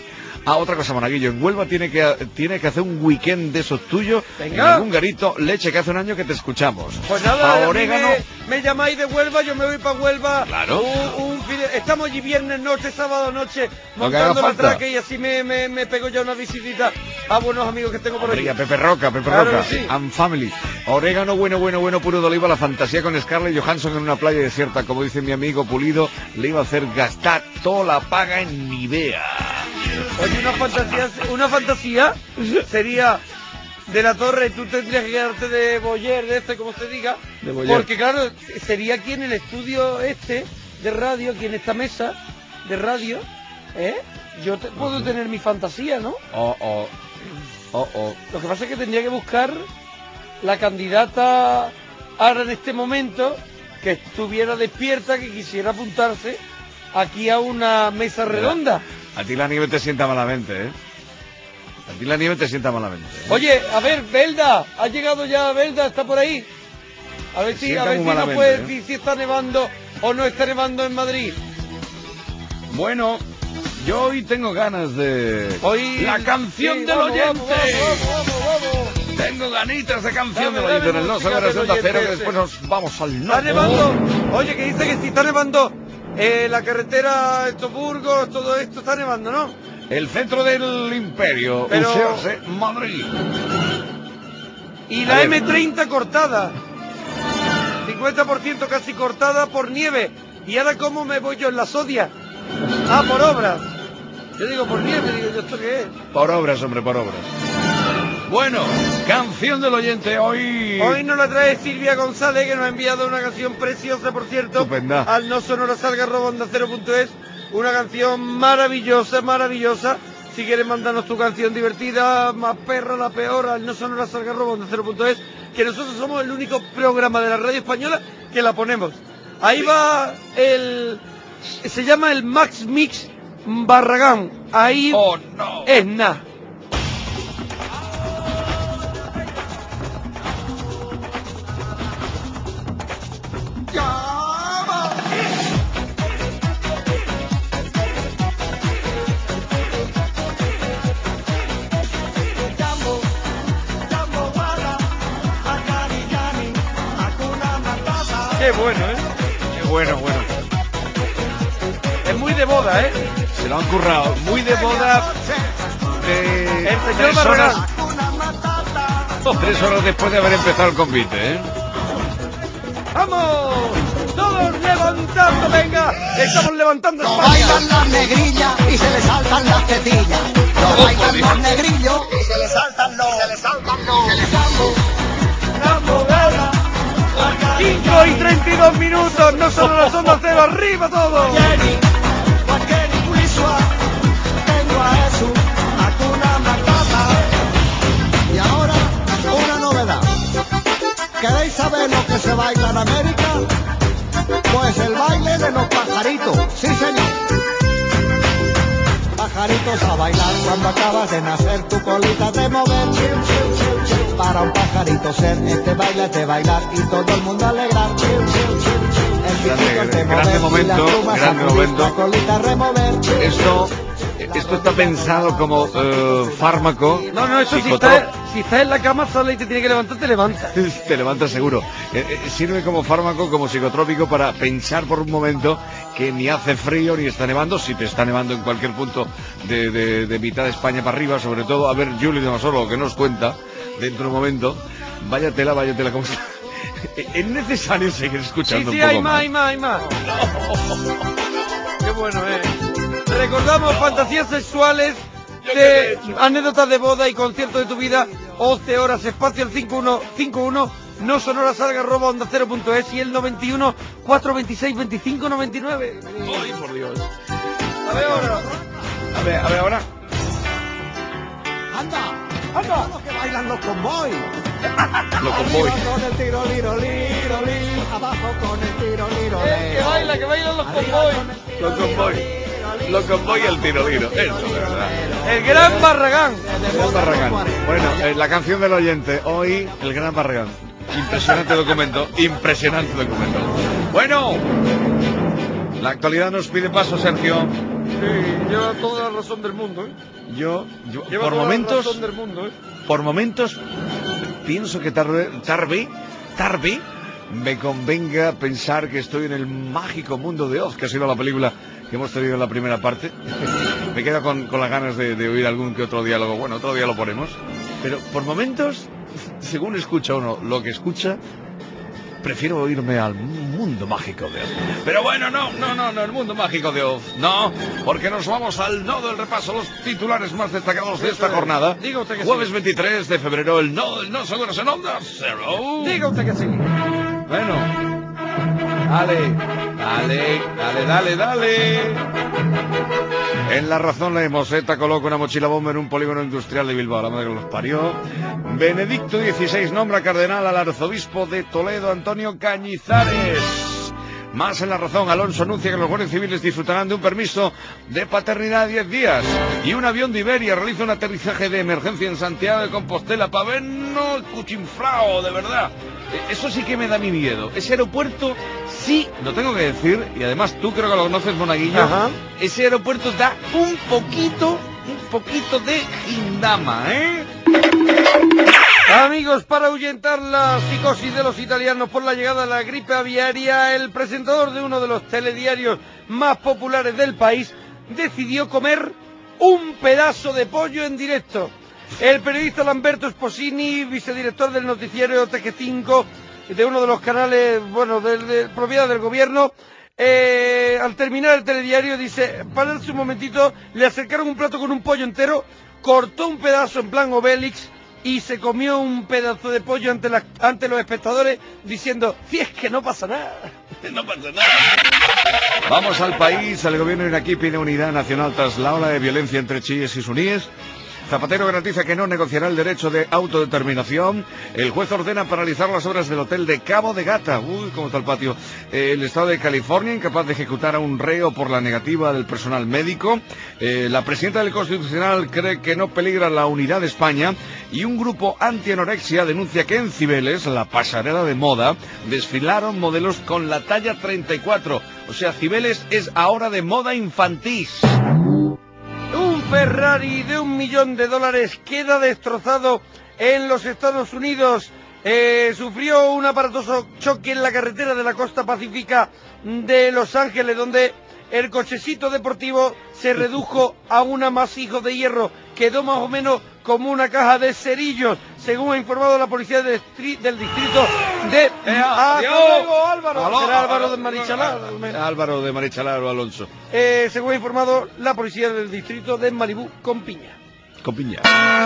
Ah, otra cosa, Monaguillo, en Huelva tiene que, tiene que hacer un weekend de esos tuyos. Venga. En algún garito, leche, que hace un año que te escuchamos. Pues nada, Pa' a mí orégano. me, me llamáis de Huelva, yo me voy para Huelva. Claro. Un, un fin de- estamos allí viernes noche, sábado noche, Lo que haga montando la falta. traque y así me, me, me pego ya una visitita a buenos amigos que tengo por Hombre, allí. y a Pepe Roca, Pepe Claro Roca, que sí. and Family. Orégano bueno, bueno, bueno, puro de oliva, la fantasía con Scarlett Johansson en una playa desierta, como dice mi amigo Pulido, le iba a hacer gastar toda la paga en Nivea. Oye, una fantasía, una fantasía sería de la Torre, tú tendrías que quedarte de Boyer, de este, como se diga, De Boyer. porque claro, sería aquí en el estudio este de radio, aquí en esta mesa de radio, ¿eh? Yo te- puedo tener mi fantasía, ¿no? Oh, oh, oh, oh. Lo que pasa es que tendría que buscar la candidata ahora en este momento que estuviera despierta, que quisiera apuntarse aquí a una mesa redonda. A ti la nieve te sienta malamente, ¿eh? A ti la nieve te sienta malamente. ¿eh? Oye, a ver, Belda, ha llegado ya Belda, está por ahí. A ver si, Sienta a ver muy si nos malamente, puede ¿eh? decir si está nevando o no está nevando en Madrid. Bueno, yo hoy tengo ganas de... Hoy La canción sí, del vamos, oyente. vamos, vamos, vamos, vamos. Tengo ganitas de canción Dame, del oyente en dame el dos música horas de del Onda Cero, oyente que ese. después nos vamos al Está norte. nevando. Oye, que dice que si está nevando eh, la carretera estos Burgos, todo esto está nevando, ¿no? El centro del imperio, Pero- U C O C, Madrid. Y A la ver. eme treinta cortada. cincuenta por ciento casi cortada por nieve. ¿Y ahora cómo me voy yo en la Sodia? Ah, por obras. Yo digo por nieve, digo yo, ¿esto qué es? Por obras, hombre, por obras. Bueno, canción del oyente hoy. Hoy nos la trae Silvia González, que nos ha enviado una canción preciosa, por cierto, Estupenda. al no sonora salga arroba onda cero punto es. Una canción maravillosa, maravillosa. Si quieres mandarnos tu canción divertida, más perra, la peor, al no sonora salga arroba onda cero punto es, que nosotros somos el único programa de la radio española que la ponemos. Ahí va el... se llama el Max Mix Barragán. Ahí Oh, no. es nada. Qué bueno, ¿eh? Qué bueno, bueno. Es muy de boda, ¿eh? Se lo han currado. Muy de boda. De El señor tres Barragán. horas, tres horas después de haber empezado el convite, ¿eh? ¡Vamos! ¡Todos levantando! ¡Venga! ¡Estamos levantando No España! bailan las negrillas y se les saltan las tetillas. No Oh, bailan por Dios. los negrillos y se les saltan los. Se les saltan los. cinco y treinta y dos minutos, no solo las ondas cero, arriba todo. Tengo a Jesús, Hakuna Matata. Y ahora, una novedad. ¿Queréis saber lo que se baila en América? Pues el baile de los pajaritos, sí señor. Pajaritos a bailar cuando acabas de nacer, tu colita de mover. Para un pajarito ser este baile es de bailar y todo el mundo alegrar. El piquito es de Grande mover y las momento, plumas grande sacudir, momento. la colita remover. Esto, esto está pensado como eh, fármaco. No, no, eso si psicotrop- estás, si estás en la cama sola y te tiene que levantar, te levanta. Te levantas seguro. Eh, eh, sirve como fármaco, como psicotrópico para pensar por un momento que ni hace frío ni está nevando. Si te está nevando en cualquier punto de, de, de mitad de España para arriba, sobre todo. A ver, Juli de Masolo, que nos cuenta dentro de un momento. Vaya tela, vaya tela. ¿Cómo se- Es necesario seguir Sí, escuchando sí, un poco hay más, hay más, hay más. Qué bueno, eh. Recordamos fantasías sexuales de anécdotas de boda y conciertos de tu vida. once horas, espacio el cinco uno cinco uno, no sonora salga arroba onda cero punto es y el noventa y uno, cuatrocientos veintiséis, veinticinco noventa y nueve. Ay, por Dios. A ver ahora. A ver, a ver ahora. Anda, anda, los que bailan los convoy. Lo convoy. Arriba con el tiro, liro, liro, liro. Abajo con el tiro, liro, Eh, que baila, que bailan los convoy. Lo convoy. Lo convoy el tiro liro. Eso, de verdad. El gran Barragán. El Gran Barragán. Bueno, eh, la canción del oyente. Hoy, el Gran Barragán. Impresionante documento. Impresionante documento. Bueno, la actualidad nos pide paso, Sergio. Sí, lleva toda la razón del mundo, ¿eh? Yo, yo Lleva por toda momentos, la razón del mundo, ¿eh? por momentos, pienso que tarde, tarde, tarde, me convenga pensar que estoy en el mágico mundo de Oz, que ha sido la película que hemos tenido en la primera parte. Me quedo con, con las ganas de, de oír algún que otro diálogo. Bueno, otro día lo ponemos. Pero por momentos, según escucha uno lo que escucha, prefiero irme al mundo mágico de Oz. Pero bueno, no, no, no, no, el mundo mágico de Oz. No, porque nos vamos al nodo del repaso, los titulares más destacados de esta jornada. Diga usted que Jueves sí. veintitrés de febrero, el nodo del no seguro en Onda Cero. Diga usted que sí. Bueno, dale, dale, dale, dale, dale. En La Razón leemos, ETA coloca una mochila bomba en un polígono industrial de Bilbao, la madre que los parió. Benedicto dieciséis nombra cardenal al arzobispo de Toledo, Antonio Cañizares. Más en La Razón, Alonso anuncia que los guardias civiles disfrutarán de un permiso de paternidad de diez días. Y un avión de Iberia realiza un aterrizaje de emergencia en Santiago de Compostela para vernos cuchinfrao, de verdad. Eso sí que me da mi miedo. Ese aeropuerto, sí, lo tengo que decir, y además tú creo que lo conoces, Monaguillo. Ajá. Ese aeropuerto da un poquito, un poquito de gindama, ¿eh? Amigos, para ahuyentar la psicosis de los italianos por la llegada de la gripe aviaria, el presentador de uno de los telediarios más populares del país decidió comer un pedazo de pollo en directo. El periodista Lamberto Esposini, vicedirector del noticiero T G cinco, de uno de los canales, bueno, de, de propiedad del gobierno, eh, al terminar el telediario dice, pararse un momentito, le acercaron un plato con un pollo entero, cortó un pedazo en plan Obélix y se comió un pedazo de pollo ante, la, ante los espectadores diciendo, si es que no pasa nada. No pasa nada. Vamos al país. El gobierno iraquí pide unidad nacional tras la ola de violencia entre chiíes y suníes. Zapatero garantiza que no negociará el derecho de autodeterminación. El juez ordena paralizar las obras del hotel de Cabo de Gata. Uy, cómo está el patio. Eh, el estado de California incapaz de ejecutar a un reo por la negativa del personal médico. Eh, la presidenta del Constitucional cree que no peligra la unidad de España. Y un grupo antianorexia denuncia que en Cibeles, la pasarela de moda, desfilaron modelos con la talla treinta y cuatro. O sea, Cibeles es ahora de moda infantil. Un Ferrari de un millón de dólares queda destrozado en los Estados Unidos. Eh, sufrió un aparatoso choque en la carretera de la costa pacífica de Los Ángeles, donde el cochecito deportivo se redujo a un amasijo de hierro. Quedó más o menos como una caja de cerillos, según ha informado la policía del, distri del distrito de... Eh, ¡Hasta luego, Álvaro! Aló, Será Álvaro aló, de Marichalar. Álvaro de Marichalar o Alonso. Eh, según ha informado la policía del distrito de Malibú, con piña. Con piña.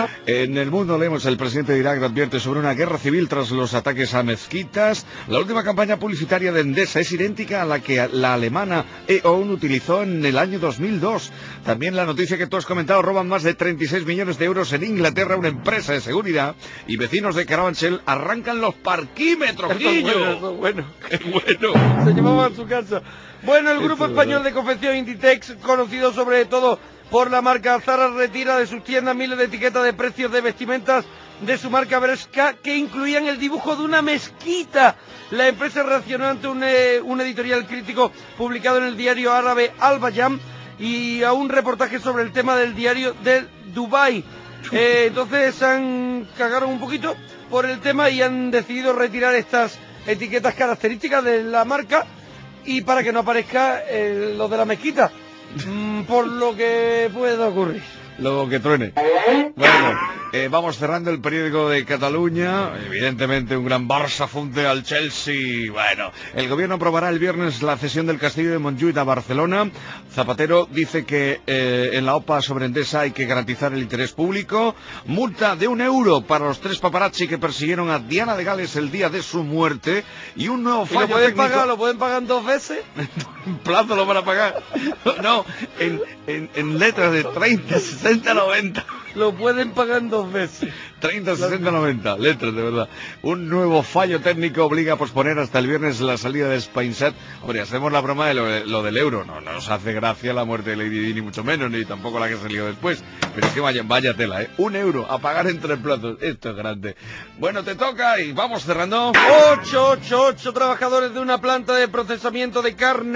En El Mundo leemos, el presidente de Irak advierte sobre una guerra civil tras los ataques a mezquitas. La última campaña publicitaria de Endesa es idéntica a la que la alemana E O N utilizó en el año dos mil dos. También la noticia que tú has comentado, roban más de treinta y seis millones de euros en Inglaterra una empresa de seguridad y vecinos de Carabanchel arrancan los parquímetros, Guillo. Eso es bueno. ¡Qué bueno! Se llevaba a su casa. Bueno, el grupo Eso, español ¿verdad? de confección Inditex, conocido sobre todo por la marca Zara, retira de sus tiendas miles de etiquetas de precios de vestimentas de su marca Bershka que incluían el dibujo de una mezquita. La empresa reaccionó ante un, eh, un editorial crítico publicado en el diario árabe Al Bayam y a un reportaje sobre el tema del diario de Dubái. Eh, entonces han cagaron un poquito por el tema y han decidido retirar estas etiquetas características de la marca y para que no aparezca eh, lo de la mezquita, mm, por lo que puede ocurrir. Lo que truene. Bueno, eh, vamos cerrando el periódico de Cataluña. Evidentemente un gran Barça frente al Chelsea. Bueno, el gobierno aprobará el viernes la cesión del castillo de Montjuïc a Barcelona. Zapatero dice que eh, en la OPA sobre Endesa hay que garantizar el interés público. Multa de un euro para los tres paparazzi que persiguieron a Diana de Gales el día de su muerte. Y un nuevo ¿Y fallo lo pueden técnico. pagar? ¿Lo pueden pagar dos veces? En plazo lo van a pagar. No, en, en, en letras de treinta, sesenta, noventa. Lo pueden pagar dos veces. treinta, sesenta, noventa. Letras, de verdad. Un nuevo fallo técnico obliga a posponer hasta el viernes la salida de Spainsat. Hombre, hacemos la broma de lo, lo del euro. No, no nos hace gracia la muerte de Lady Di, ni mucho menos, ni tampoco la que salió después. Pero es que vaya, vaya tela, ¿eh? Un euro a pagar en tres plazos. Esto es grande. Bueno, te toca y vamos cerrando. ocho, ocho, ocho trabajadores de una planta de procesamiento de carnes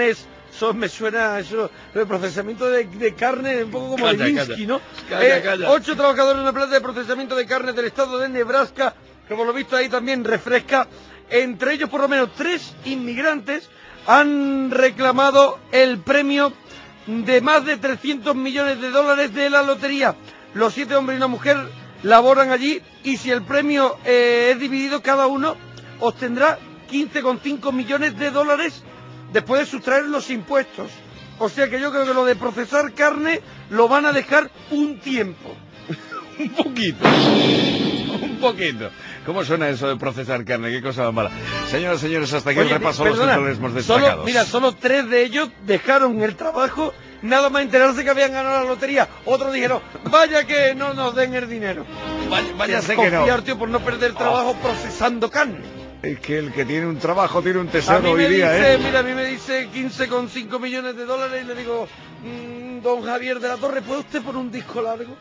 Eso me suena a eso, el procesamiento de, de carne, un poco como Calla, Levinsky, calla. ¿no? Calla, Eh, calla. Ocho trabajadores de una planta de procesamiento de carne del estado de Nebraska, que por lo visto ahí también refresca. Entre ellos, por lo menos tres inmigrantes han reclamado el premio de más de trescientos millones de dólares de la lotería. Los siete hombres y una mujer laboran allí y si el premio eh, es dividido, cada uno obtendrá quince coma cinco millones de dólares después de sustraer los impuestos. O sea que yo creo que lo de procesar carne lo van a dejar un tiempo. Un poquito. Un poquito. ¿Cómo suena eso de procesar carne? Qué cosa más mala. Señoras y señores, hasta aquí Oye, el repaso a perdona, los titulares más destacados. Solo, mira, solo tres de ellos dejaron el trabajo nada más enterarse que habían ganado la lotería. Otros dijeron, vaya que no nos den el dinero. Vaya, váyase que que no. Confiar, tío, por no perder trabajo oh. procesando carne. Es que el que tiene un trabajo tiene un A tesoro mí hoy me día, dice, ¿eh? mira, a mí me dice quince coma cinco millones de dólares y le digo, mmm, don Javier de la Torre, ¿puede usted poner un disco largo?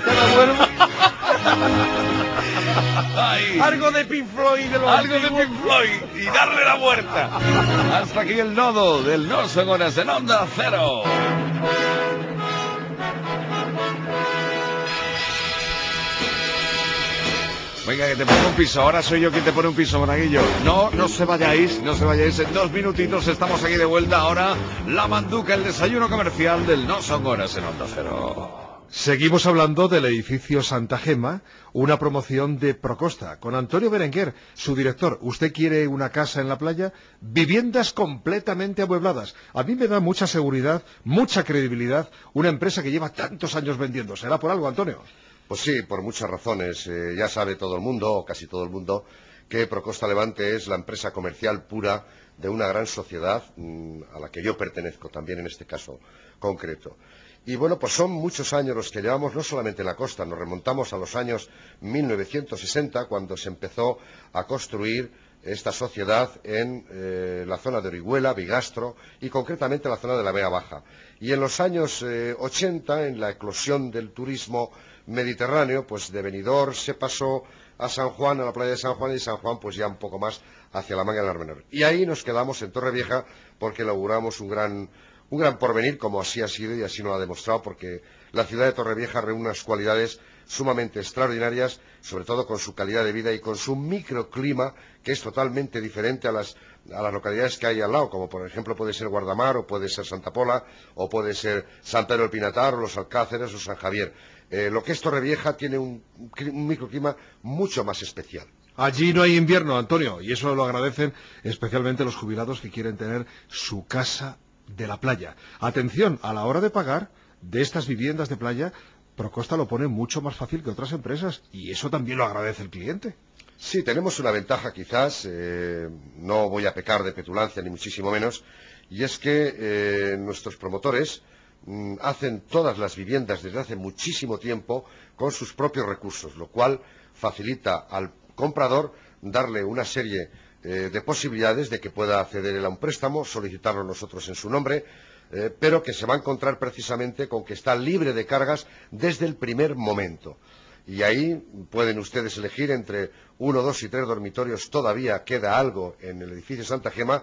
Ay. Algo de Pink Floyd, de los Algo antiguos. de Pink Floyd y darle la vuelta. Hasta aquí el nodo del No Son Horas en Onda Cero. Venga, que te pongo un piso. Ahora soy yo quien te pone un piso, Monaguillo. No, no se vayáis, no se vayáis. En dos minutitos estamos aquí de vuelta. Ahora, la manduca, el desayuno comercial del No Son Horas en Onda Cero. Seguimos hablando del edificio Santa Gema, una promoción de Procosta, con Antonio Berenguer, su director. ¿Usted quiere una casa en la playa? Viviendas completamente amuebladas. A mí me da mucha seguridad, mucha credibilidad, una empresa que lleva tantos años vendiendo. ¿Será por algo, Antonio? Pues sí, por muchas razones. Eh, ya sabe todo el mundo, o casi todo el mundo, que Procosta Levante es la empresa comercial pura de una gran sociedad mmm, a la que yo pertenezco también en este caso concreto. Y bueno, pues son muchos años los que llevamos, no solamente en la costa, nos remontamos a los años mil novecientos sesenta, cuando se empezó a construir esta sociedad en eh, la zona de Orihuela, Bigastro y concretamente la zona de la Vega Baja. Y en los años eh, ochenta, en la eclosión del turismo mediterráneo, pues de Benidorm se pasó a San Juan, a la playa de San Juan, y de San Juan pues ya un poco más hacia la Manga del Mar Menor. Y ahí nos quedamos en Torrevieja porque inauguramos un gran... Un gran porvenir, como así ha sido y así nos lo ha demostrado, porque la ciudad de Torrevieja reúne unas cualidades sumamente extraordinarias, sobre todo con su calidad de vida y con su microclima, que es totalmente diferente a las, a las localidades que hay al lado, como por ejemplo puede ser Guardamar, o puede ser Santa Pola, o puede ser San Pedro del Pinatar, o Los Alcáceres, o San Javier. Eh, lo que es Torrevieja tiene un, un microclima mucho más especial. Allí no hay invierno, Antonio, y eso lo agradecen especialmente los jubilados que quieren tener su casa de la playa. Atención, a la hora de pagar de estas viviendas de playa, Procosta lo pone mucho más fácil que otras empresas y eso también lo agradece el cliente. Sí, tenemos una ventaja quizás, eh, no voy a pecar de petulancia ni muchísimo menos, y es que eh, nuestros promotores mm, hacen todas las viviendas desde hace muchísimo tiempo con sus propios recursos, lo cual facilita al comprador darle una serie Eh, de posibilidades de que pueda acceder él a un préstamo, solicitarlo nosotros en su nombre, eh, pero que se va a encontrar precisamente con que está libre de cargas desde el primer momento. Y ahí pueden ustedes elegir entre uno, dos y tres dormitorios, todavía queda algo en el edificio Santa Gema,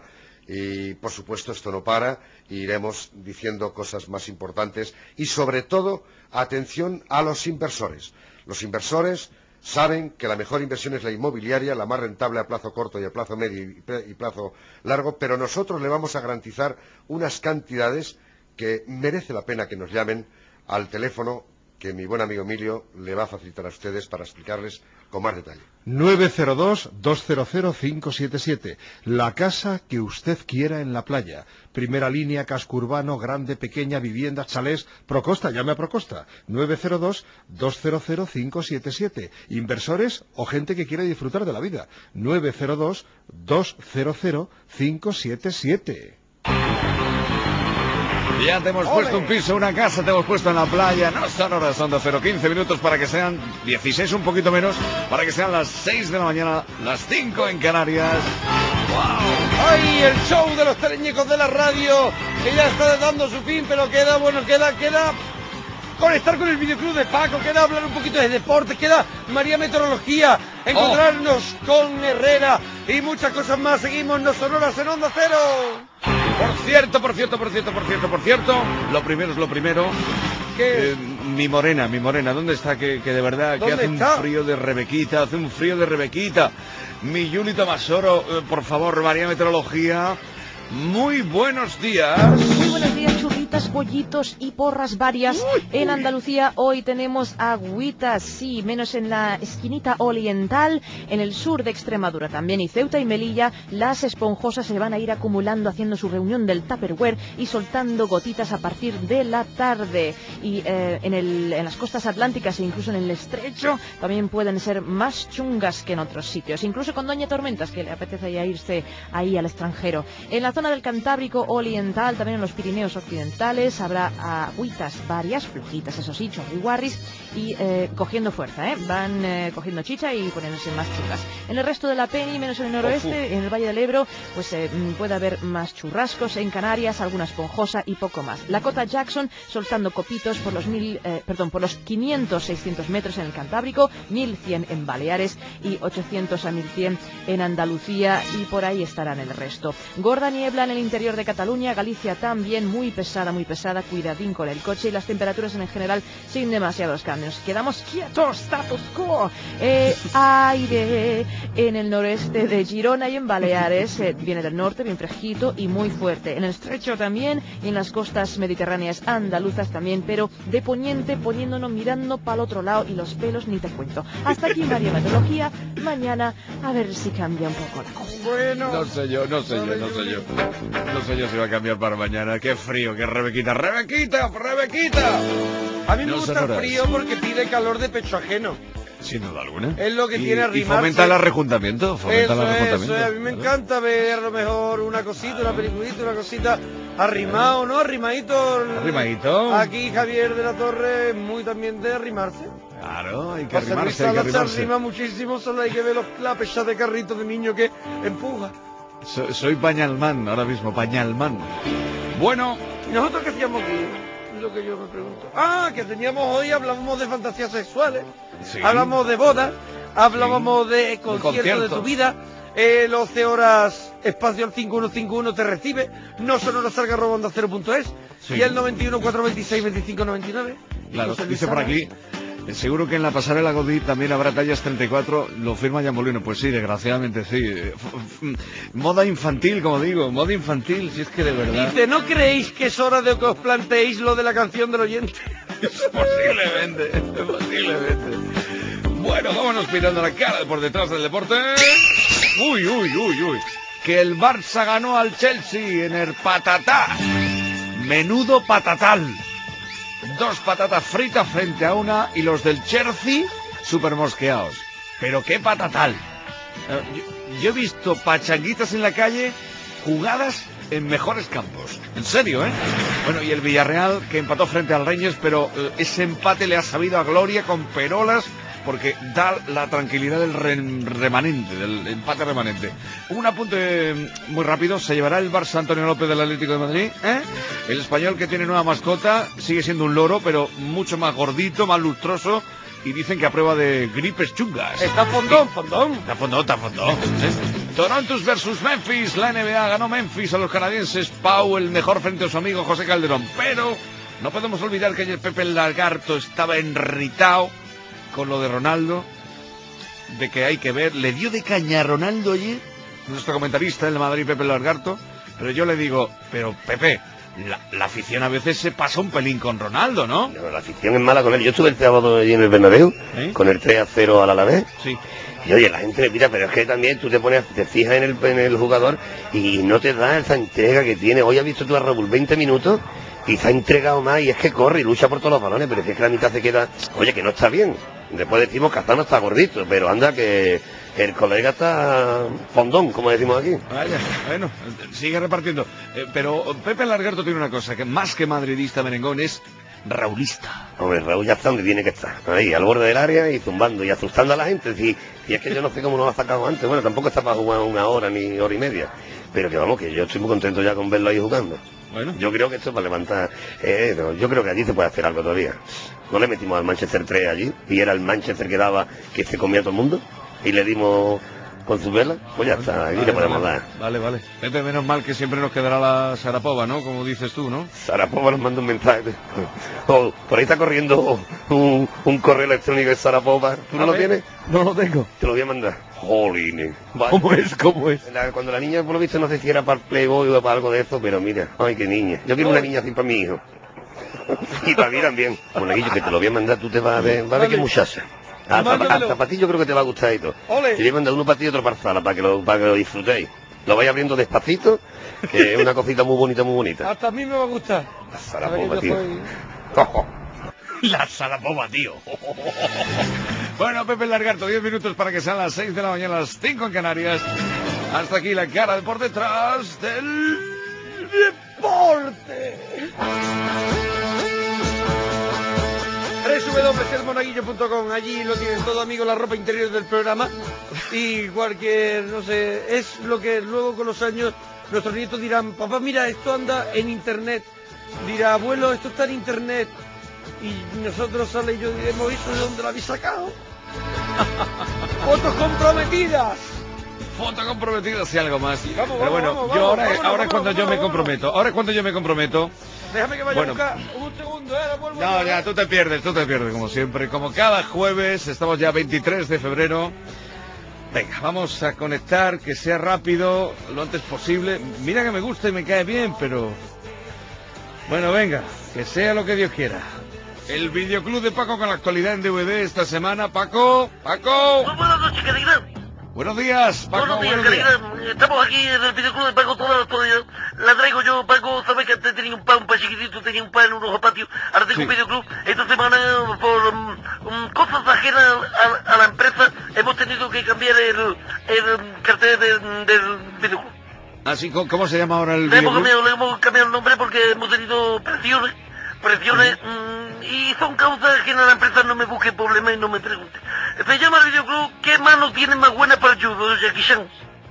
y por supuesto esto no para, e iremos diciendo cosas más importantes, y sobre todo, atención a los inversores. Los inversores saben que la mejor inversión es la inmobiliaria, la más rentable a plazo corto y a plazo medio y plazo largo, pero nosotros le vamos a garantizar unas cantidades que merece la pena que nos llamen al teléfono que mi buen amigo Emilio le va a facilitar a ustedes para explicarles con más detalle. nueve cero dos, dos cero cero, cinco siete siete. La casa que usted quiera en la playa. Primera línea, casco urbano, grande, pequeña, viviendas, chalés. Procosta, llame a Procosta. nueve cero dos, dos cero cero, cinco siete siete. Inversores o gente que quiere disfrutar de la vida. nueve cero dos, dos cero cero, cinco siete siete. Ya te hemos puesto un piso, una casa, te hemos puesto en la playa. No son horas, son cero quince minutos para que sean dieciséis, un poquito menos, para que sean las seis de la mañana, las cinco en Canarias. ¡Wow! ¡Ay, el show de los teleñecos de la radio! Que ya está dando su fin, pero queda, bueno, queda, queda conectar con el videoclub de Paco, queda hablar un poquito de deporte, queda María Meteorología, encontrarnos oh. con Herrera y muchas cosas más. Seguimos, no son horas en Onda Cero. Por cierto, por cierto, por cierto, por cierto, por cierto, lo primero es lo primero. ¿Qué? Eh, mi morena, mi morena, ¿dónde está? Que, que de verdad, que hace está? un frío de Rebequita, hace un frío de Rebequita. Mi Yuli Tomasoro, eh, por favor, María Meteorología, muy buenos días. Muy buenos días, churritas, pollitos y porras varias. Uy, en Andalucía hoy tenemos agüitas, sí, menos en la esquinita oriental, en el sur de Extremadura también, y Ceuta y Melilla, las esponjosas se van a ir acumulando, haciendo su reunión del Tupperware y soltando gotitas a partir de la tarde. Y eh, en, el, en las costas atlánticas e incluso en el estrecho también pueden ser más chungas que en otros sitios, incluso con Doña Tormentas, que le apetece ya irse ahí al extranjero. En la zona del Cantábrico oriental, también en los Pirineos occidentales, habrá agüitas varias, flojitas, eso sí, chorriguarris, y eh, cogiendo fuerza, ¿eh? Van eh, cogiendo chicha y poniéndose más chungas. En el resto de la Peni, menos en el noroeste, en el Valle del Ebro, pues eh, puede haber más churrascos. En Canarias, alguna esponjosa y poco más. La Cota Jackson soltando copitos por los mil, eh, perdón, por los quinientos, seiscientos metros en el Cantábrico, mil cien en Baleares y ochocientos a mil cien en Andalucía, y por ahí estarán el resto. Gorda niebla en el interior de Cataluña, Galicia también muy pesada, muy pesada, cuidadín con el coche, y las temperaturas en general sin demasiados cambios. Quedamos quietos, status quo. Eh, aire en el noreste de Girona y en Baleares, eh, viene del norte, bien fresquito y muy fuerte. En el estrecho también, y en las costas mediterráneas andaluzas también, pero de poniente, poniéndonos mirando para el otro lado, y los pelos ni te cuento. Hasta aquí María Meteorología. Mañana a ver si cambia un poco la cosa. Bueno, no sé yo, no sé yo, no sé yo. No sé yo si va a cambiar para mañana. Qué frío, qué Rebequita. ¡Rebequita! ¡Rebequita! A mí me No gusta sonoras. el frío porque pide calor de pecho ajeno. Sin duda alguna. Es lo que y, tiene y arrimarse. fomenta el arrejuntamiento. Fomenta Eso el es, arrejuntamiento. eso es. A mí me encanta ver a lo mejor una cosita, una peliculita, una cosita arrimado, ¿no? Arrimadito. Arrimadito. Aquí Javier de la Torre, muy también de arrimarse. Claro, hay que José Luis arrimarse, hay que Salas se arrimarse. arrima muchísimo, solo hay que ver los, la pesada de carrito de niño que empuja. So- soy pañalmán ahora mismo, pañalmán. Bueno. ¿Y nosotros qué hacíamos aquí? Es lo que yo me pregunto. Ah, que teníamos hoy, hablábamos de fantasías sexuales, Sí. hablamos de bodas, hablábamos Sí. de conciertos de, conciertos. tu vida. El once horas espacio al cinco uno cinco uno te recibe, no solo salga robando a cero punto es, Sí. y el noventa y uno, cuatrocientos veintiséis, veinticinco noventa y nueve. Claro, José Luis dice por Salas. aquí, eh, seguro que en la pasarela Godí también habrá tallas treinta y cuatro, lo firma Jan Molino. Pues sí, desgraciadamente sí. Eh, f- f- Moda infantil, como digo, moda infantil, si es que de verdad. Dice, ¿no creéis que es hora de que os planteéis lo de la canción del oyente? Posiblemente, posiblemente. Bueno, vámonos mirando la cara por detrás del deporte. Uy, uy, uy, uy. Que el Barça ganó al Chelsea en el patatá. Menudo patatal. Dos patatas fritas frente a una y los del Chelsea super mosqueados. Pero qué patatal. Eh, Yo, yo he visto pachanguitas en la calle jugadas en mejores campos. En serio, ¿eh? Bueno, y el Villarreal que empató frente al Reyes, pero eh, ese empate le ha sabido a gloria con perolas porque da la tranquilidad del re- remanente, del empate remanente. Un apunte eh, muy rápido, se llevará el Barça Antonio López del Atlético de Madrid, ¿eh? El español que tiene nueva mascota sigue siendo un loro, pero mucho más gordito, más lustroso, y dicen que a prueba de gripes chungas. Está fondón, fondón. Está fondón, está fondón. ¿eh? Toronto versus Memphis, la N B A ganó Memphis a los canadienses, Pau el mejor frente a su amigo José Calderón, pero no podemos olvidar que ayer Pepe el Lagarto estaba enritado con lo de Ronaldo, de que hay que ver, le dio de caña a Ronaldo ayer, nuestro comentarista del Madrid, Pepe el Lagarto, pero yo le digo, pero Pepe, la, la afición a veces se pasa un pelín con Ronaldo, ¿no? No, la afición es mala con él. Yo estuve el sábado allí en el Bernabéu, ¿Eh? con el tres a cero al Alavés. Sí. Y oye, la gente, mira, pero es que también tú te pones, te fijas en el, en el jugador y no te da esa entrega que tiene. Hoy has visto tú a Raúl veinte minutos y se ha entregado más, y es que corre y lucha por todos los balones, pero es que la mitad se queda, oye, que no está bien. Después decimos que Cazano está gordito, pero anda que el colega está fondón, como decimos aquí. Vaya, bueno, sigue repartiendo. Eh, pero Pepe Largarto tiene una cosa, que más que madridista merengón es raulista. Hombre, Raúl ya está donde tiene que estar, ahí, al borde del área y zumbando y asustando a la gente. Si, si es que yo no sé cómo lo ha sacado antes, bueno, tampoco está para jugar una hora ni hora y media, pero que vamos, que yo estoy muy contento ya con verlo ahí jugando. Bueno. Yo creo que esto es para levantar, eh, no, yo creo que allí se puede hacer algo todavía. No le metimos al Manchester tres allí, y era el Manchester que daba, que se comía a todo el mundo, y le dimos con su vela, pues ya está, aquí Vale, le podemos vale, dar. Vale, vale. Pepe, menos mal que siempre nos quedará la Sarapova, ¿no? Como dices tú, ¿no? Sarapova nos manda un mensaje. Oh, por ahí está corriendo un, un correo electrónico de Sarapova. ¿Tú no A lo ver, tienes? No lo tengo. Te lo voy a mandar. Jolines. Vale. ¿Cómo es? ¿Cómo es? La- cuando la niña, por lo visto, no sé si era para el Playboy o para algo de eso, pero mira, ay, qué niña. Yo quiero una niña así para mi hijo. Y para mí también. Monaguillo, que te lo voy a mandar, tú te vas a ver, vas a ver qué muchacha. Al Mándamelo. zapatillo creo que te va a gustar y todo. Ole. Te voy a mandar uno para ti y otro para Zala, para que lo, para que lo disfrutéis. Lo vais abriendo despacito, que es una cosita muy bonita, muy bonita. Hasta a mí me va a gustar. La A Sarapova, ver, tío. yo soy- La Sarapova, tío. Bueno, Pepe Largarto, diez minutos para que sean las seis de la mañana, las cinco en Canarias. Hasta aquí la cara de por detrás del deporte. doble u doble u doble u punto el monaguillo punto com, allí lo tienen todo, amigos, la ropa interior del programa y cualquier, no sé, es lo que luego con los años nuestros nietos dirán, papá, mira, esto anda en internet, dirá, abuelo, esto está en internet, y nosotros sale y yo diremos, ¿eso de dónde lo habéis sacado? Fotos comprometidas. Foto comprometida y algo más. Vamos, Pero bueno, vamos, yo vamos, ahora, vámonos, ahora es cuando vámonos, yo me vámonos. comprometo. Ahora es cuando yo me comprometo. Déjame que vaya Bueno. a buscar un segundo, eh, ahora vuelvo. No, ya, tú te pierdes, tú te pierdes, como siempre. Como cada jueves, estamos ya veintitrés de febrero. Venga, vamos a conectar, que sea rápido, lo antes posible. Mira que me gusta y me cae bien, pero... Bueno, venga, que sea lo que Dios quiera. El videoclub de Paco con la actualidad en D V D esta semana. Paco, Paco. Muy buenas noches, Carigrán. Buenos días, Paco, Buenos días, buenos días. Carigrán. Estamos aquí en el videoclub de Paco toda la actualidad. La traigo yo, Paco. Sabes que antes tenía un pan, un pan chiquitito, tenía un pan en unos patios. Ahora tengo Sí. un videoclub. Esta semana, por um, um, cosas ajenas a, a la empresa, hemos tenido que cambiar el, el cartel del, del videoclub. Así, ¿cómo, cómo se llama ahora el Le hemos, videoclub? cambiado, le hemos cambiado el nombre porque hemos tenido presiones, presiones, mm, y son causas que en la empresa no me busquen problemas y no me pregunten. Se llama el videoclub ¿Qué mano tiene más buena para el judo, Jackie Chan?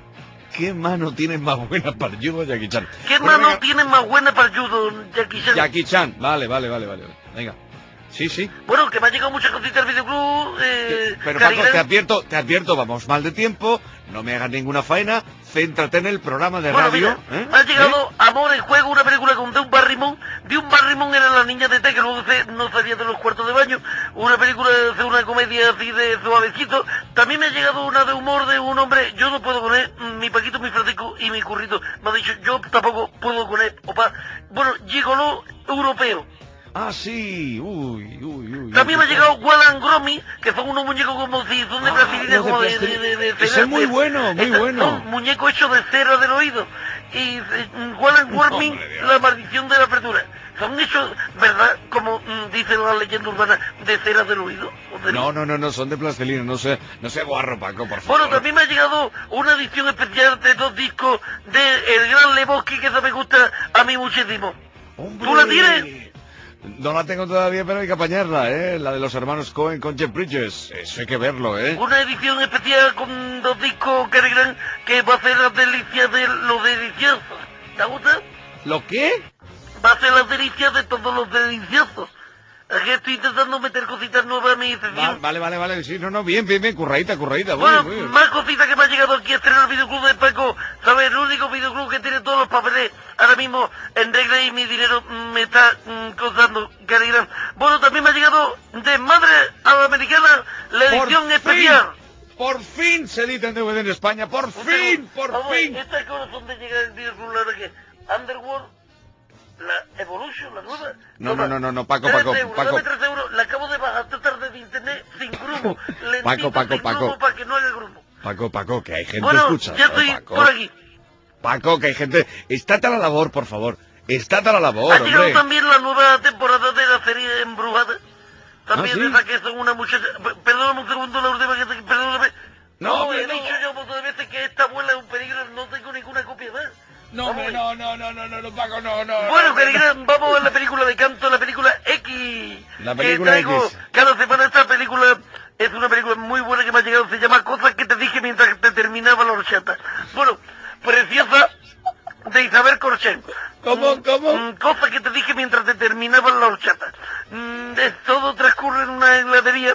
¿Qué mano tiene más buena para el judo, Jackie Chan? ¿Qué Bueno, mano venga, tiene más buena para el judo, Jackie Chan? Jackie Chan, vale, vale, vale, vale. Venga. Sí, sí. Bueno, que me han llegado muchas cositas al videoclub, eh, Pero Paco, Carigrán. te advierto, te advierto, vamos mal de tiempo, no me hagas ninguna faena, céntrate en el programa de Bueno, radio. mira, ¿eh? me ha llegado Amor en Juego, una película con Drew Barrymore. Drew Barrymore era la niña de T, que luego se- no salía de los cuartos de baño. Una película, de una comedia así de suavecito. También me ha llegado una de humor de un hombre. Yo no puedo con él, mm, mi Paquito, mi Francisco y mi Currito. Me ha dicho, yo tampoco puedo con él, opa. Bueno, gigoló europeo. Ah, sí, uy, uy, uy. También me ha uy, llegado Walan Gromi, que son unos muñecos como si son de Ah, plastilina, los de como de, plastilina. de, de, de Ese cera, es muy de- bueno, muy Estos bueno. Son muñecos hechos de cera del oído. Y eh, Walan Warming, la maldición de la apertura. Son hechos, ¿verdad? Como mm, dice la leyenda urbana, de cera del oído. o de- No, no, no, no, son de plastilina, no sé, no sé guarro, Paco, por favor. Bueno, también me ha llegado una edición especial de dos discos de El Gran Lebowski, que esa me gusta a mí muchísimo. ¿Tú la tienes? No la tengo todavía, pero hay que apañarla, ¿eh? La de los hermanos Cohen con Jeff Bridges. Eso hay que verlo, ¿eh? Una edición especial con dos discos Carigrán que va a ser las delicias de los deliciosos. ¿Te gusta? ¿Lo qué? Va a ser las delicias de todos los deliciosos. Aquí estoy intentando meter cositas nuevas a mi sección. Vale, vale, vale, vale, sí, no, no, bien, bien, bien, curradita, curradita, muy Bueno, bien, muy bien. más cositas que me ha llegado aquí a estrenar el videoclub de Paco. ¿Sabes? El único videoclub que tiene todos los papeles ahora mismo en regla y mi dinero mm, me está mm, costando caridad. Bueno, también me ha llegado de Madre a la Americana la Por edición fin, especial. Por fin se edita en D V D en España, por fin, por Vamos, fin. Esta es corazón de llegar el videoclub, la verdad que Underworld, la Evolution, la nueva. No, no, no, no, no, Paco, tres Paco, euros, Paco. dame tres euros, la acabo de bajar esta tarde de internet sin grumo. Lentito, Paco, Paco, sin Paco. grumo para que no haga grumo. Paco, Paco, que hay gente Bueno, escuchando, ya estoy Paco. por aquí. Paco, que hay gente... Estate a la labor, por favor. Estate a la labor, Ha llegado hombre. también la nueva temporada de la serie Embrujada. También ¿Ah, sí? esa que son una muchacha... P- Perdóname un segundo, la última que te... Perdóname. No, No, hombre, he no. dicho yo un montón de veces que esta abuela es un peligro, no tengo ninguna copia más. No, hombre, no, no, no, no, no, no, Paco, no, no. Bueno, no, querida, vamos a ver la película de canto, la película X. La película que traigo X. cada semana. Esta película es una película muy buena que me ha llegado, se llama Cosas que te dije mientras te terminaba la horchata. Bueno, preciosa, de Isabel Corchén. ¿Cómo, cómo? Mm, Cosas que te dije mientras te terminaba la horchata. Mm, es- todo transcurre en una heladería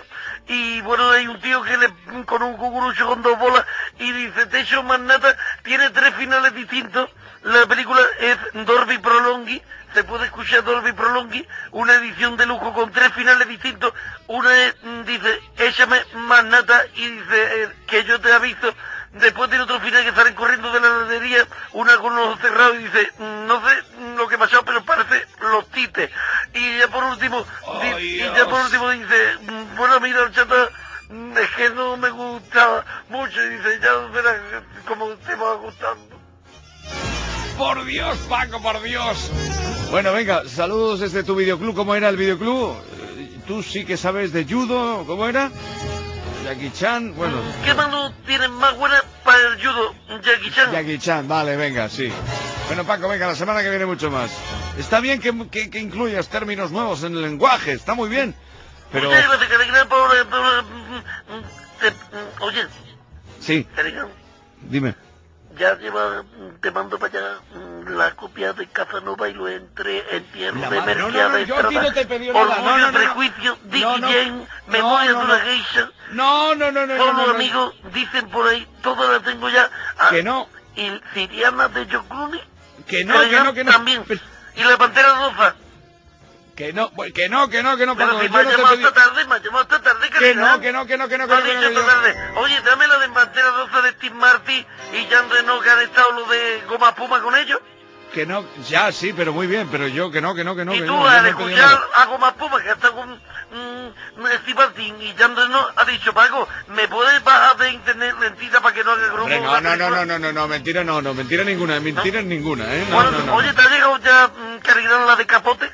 y bueno, hay un tío que le con un cucurucho con dos bolas y dice, Techo Magnata tiene tres finales distintos. La película es Dolby Prolonghi, se puede escuchar Dolby Prolonghi, una edición de lujo con tres finales distintos. Una es, mm, dice, échame Magnata, y dice, eh, que yo te aviso. Después tiene otro final que salen corriendo de la heladería, una con los ojos cerrados, y dice, mm, no sé lo que ha pasado, pero parece los tites. Y ya por último, Oh, di- y ya por último dice, mm, bueno, mira, chata, mm, es que no me gustaba mucho, y dice, ya verás cómo te va gustando. Por Dios, Paco, por Dios. Bueno, venga, saludos desde tu videoclub. ¿Cómo era el videoclub? Eh, Tú sí que sabes de judo. ¿Cómo era? Jackie Chan, bueno. ¿Qué mano tienes más buena para el judo, Jackie Chan? Jackie Chan, vale, venga, sí. Bueno, Paco, venga, la semana que viene mucho más. Está bien que, que, que incluyas términos nuevos en el lenguaje, está muy bien. Pero... Muchas gracias, Carigrán, por, por, por- mm, mm, te- mm, oye, Sí, Carigrán, dime. ya lleva, mm, te mando para allá mm, la copia de Casanova y lo entre entierro La de madre- no, Merquiada no, no, yo a ti no te he pedido nada. Orgullo No, no, y no, no. Prejuicio, Dick No, no. Jane, Memoria no, de una no. geisha. No, no, no, no, Todos no, no, los no. amigos dicen por ahí, todo la tengo ya. Ah, Que no. Y Siriana de George Clooney. Que no, Carigrán que no, que no. También. Y la Pantera Rosa. Que no, que no, que no, que no, Pero Paco, si yo me ha no te he llamado pedido... esta tarde, me ha llamado esta tarde, Que Carigrán. no, que no, que no, que no, que Me ha no, que dicho no, esta yo- tarde, oye, dame la de Pantera Rosa de Steve Martin y Jean Reno, que han estado los de Goma Puma con ellos. Que no, ya sí, pero muy bien, pero yo que no, que no, que no, Y que tú, no, yo al no he pedido escuchar nada. a Goma Puma, que está con mm, Steve Martin y Jean Reno, ha dicho, Paco, ¿me puedes bajar de internet lentita para que no haga grupo? Hombre, no, no, no, no, no, no, no, mentira no, no, mentira ninguna, mentira ninguna, ¿eh? No, Bueno, no, no. oye, ¿te ha llegado ya, mm, Carigrán, la de Capote?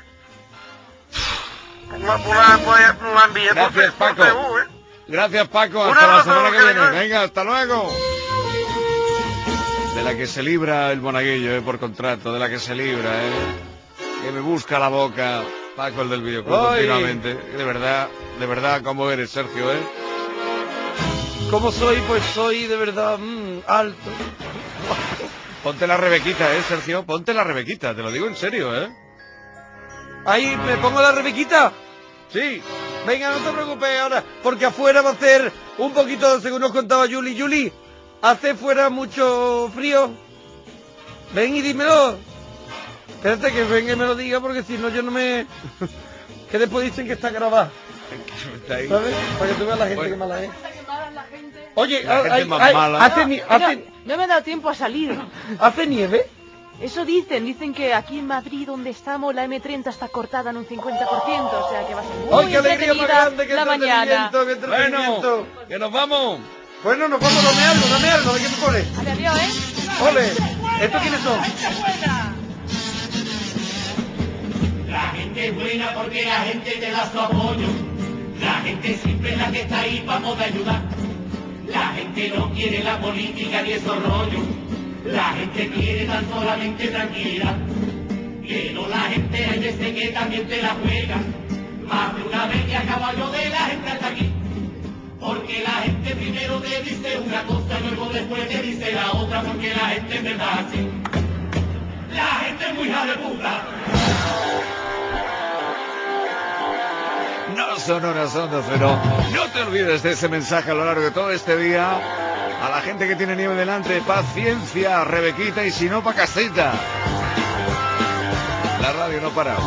La, la, la, la envié por Gracias, por Paco. T U, ¿eh? Gracias, Paco, Un hasta la abrazo, semana que viene. Carigrán. Venga, hasta luego. De la que se libra el monaguillo, eh, por contrato, de la que se libra, eh. Que me busca la boca, Paco, el del videoclub, Ay. continuamente. De verdad, de verdad, ¿cómo eres, Sergio, eh? ¿Cómo soy? Pues soy de verdad mm, alto. Ponte la Rebequita, eh, Sergio, ponte la Rebequita, te lo digo en serio, eh. Ahí, ¿me pongo la Rebequita? Sí. Venga, no te preocupes ahora, porque afuera va a hacer un poquito, según nos contaba Yuli. Yuli, ¿hace fuera mucho frío? Ven y dímelo. Espérate que venga y me lo diga, porque si no yo no me... que después dicen que está grabado. ¿Sabes? Para que tú veas la gente que mala es. Oye, La gente hay- más hay- mala. hace, ni- hace- Mira, no me ha dado tiempo a salir. ¿hace nieve? Eso dicen, dicen que aquí en Madrid, donde estamos, la eme treinta está cortada en un cincuenta por ciento, o sea que va a ser muy ¡Ay, qué alegría más entretenida grande! ¡Qué la mañana. entretenimiento! ¡Qué entretenimiento! Bueno, que nos vamos. Bueno, nos vamos, dame algo, dame algo, ¿de qué me pones? Vale, adiós, ¿eh? ¡Ole! ¿Estos quiénes son? La gente es buena porque la gente te da su apoyo. La gente siempre es la que está ahí para poder ayudar. La gente no quiere la política ni esos rollos. La gente quiere tan solamente tranquilidad. Pero la gente hay veces que también te la juega. Más de una vez que a caballo de la gente hasta aquí. Porque la gente primero te dice una cosa, luego después te dice la otra, porque la gente me va así. La gente es muy hija de puta. No son horas Onda Cero. No te olvides de ese mensaje a lo largo de todo este día. A la gente que tiene nieve delante, paciencia, Rebequita, y si no, pa' casita. La radio no para.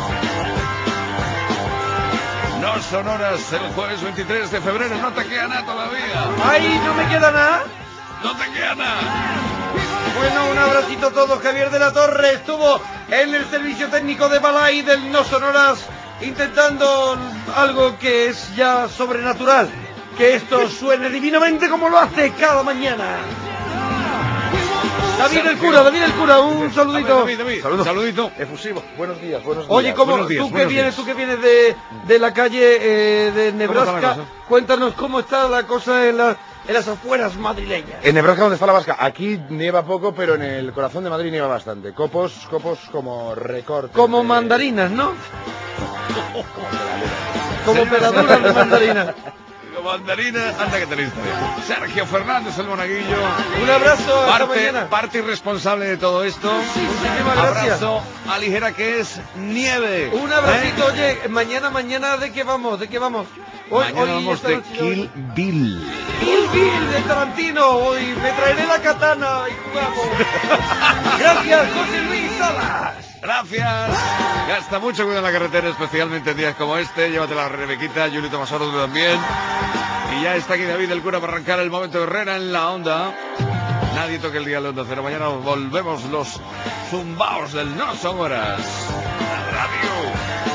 No son horas el jueves veintitrés de febrero, no te queda nada todavía. ¡Ay, no me queda nada! No te queda nada. Bueno, un abracito a todos. Javier de la Torre estuvo en el servicio técnico de Balay del No Sonoras, intentando algo que es ya sobrenatural, que esto suene divinamente como lo hace cada mañana. David el cura, David el cura, un saludito. David, David, David. Saludito. Efusivo. Buenos días, buenos días. Oye, ¿cómo, Buenos días, tú que buenos vienes, días. tú que vienes de, de la calle eh, de ¿Cómo está la Nebraska, cosa? cuéntanos cómo está la cosa en, la, en las afueras madrileñas. En Nebraska, donde está la vasca, aquí nieva poco, pero en el corazón de Madrid nieva bastante. Copos, copos como recortes. Como de- mandarinas, ¿no? Como peladuras de mandarinas. Como mandarina, anda que tenéis también. Sergio Fernández, el monaguillo. Un abrazo, hasta parte, mañana. parte irresponsable de todo esto. Muchísimas gracias. Abrazo a Ligera, que es nieve. Un abracito, ¿Eh? oye, mañana, mañana, ¿de qué vamos? ¿De qué vamos? Hoy, Mañana hoy vamos esta de noche- Kill Bill. Kill Bill de Tarantino. Hoy me traeré la katana y jugamos. Gracias, José Luis Salas. Gracias. Gasta mucho cuidado en la carretera, especialmente en días como este. Llévatela a Rebequita, Julito Masoro, tú también. Y ya está aquí David el Cura para arrancar el momento de Herrera en la onda. Nadie toque el día de la onda cero. Mañana volvemos los zumbaos del No Son Horas. La radio.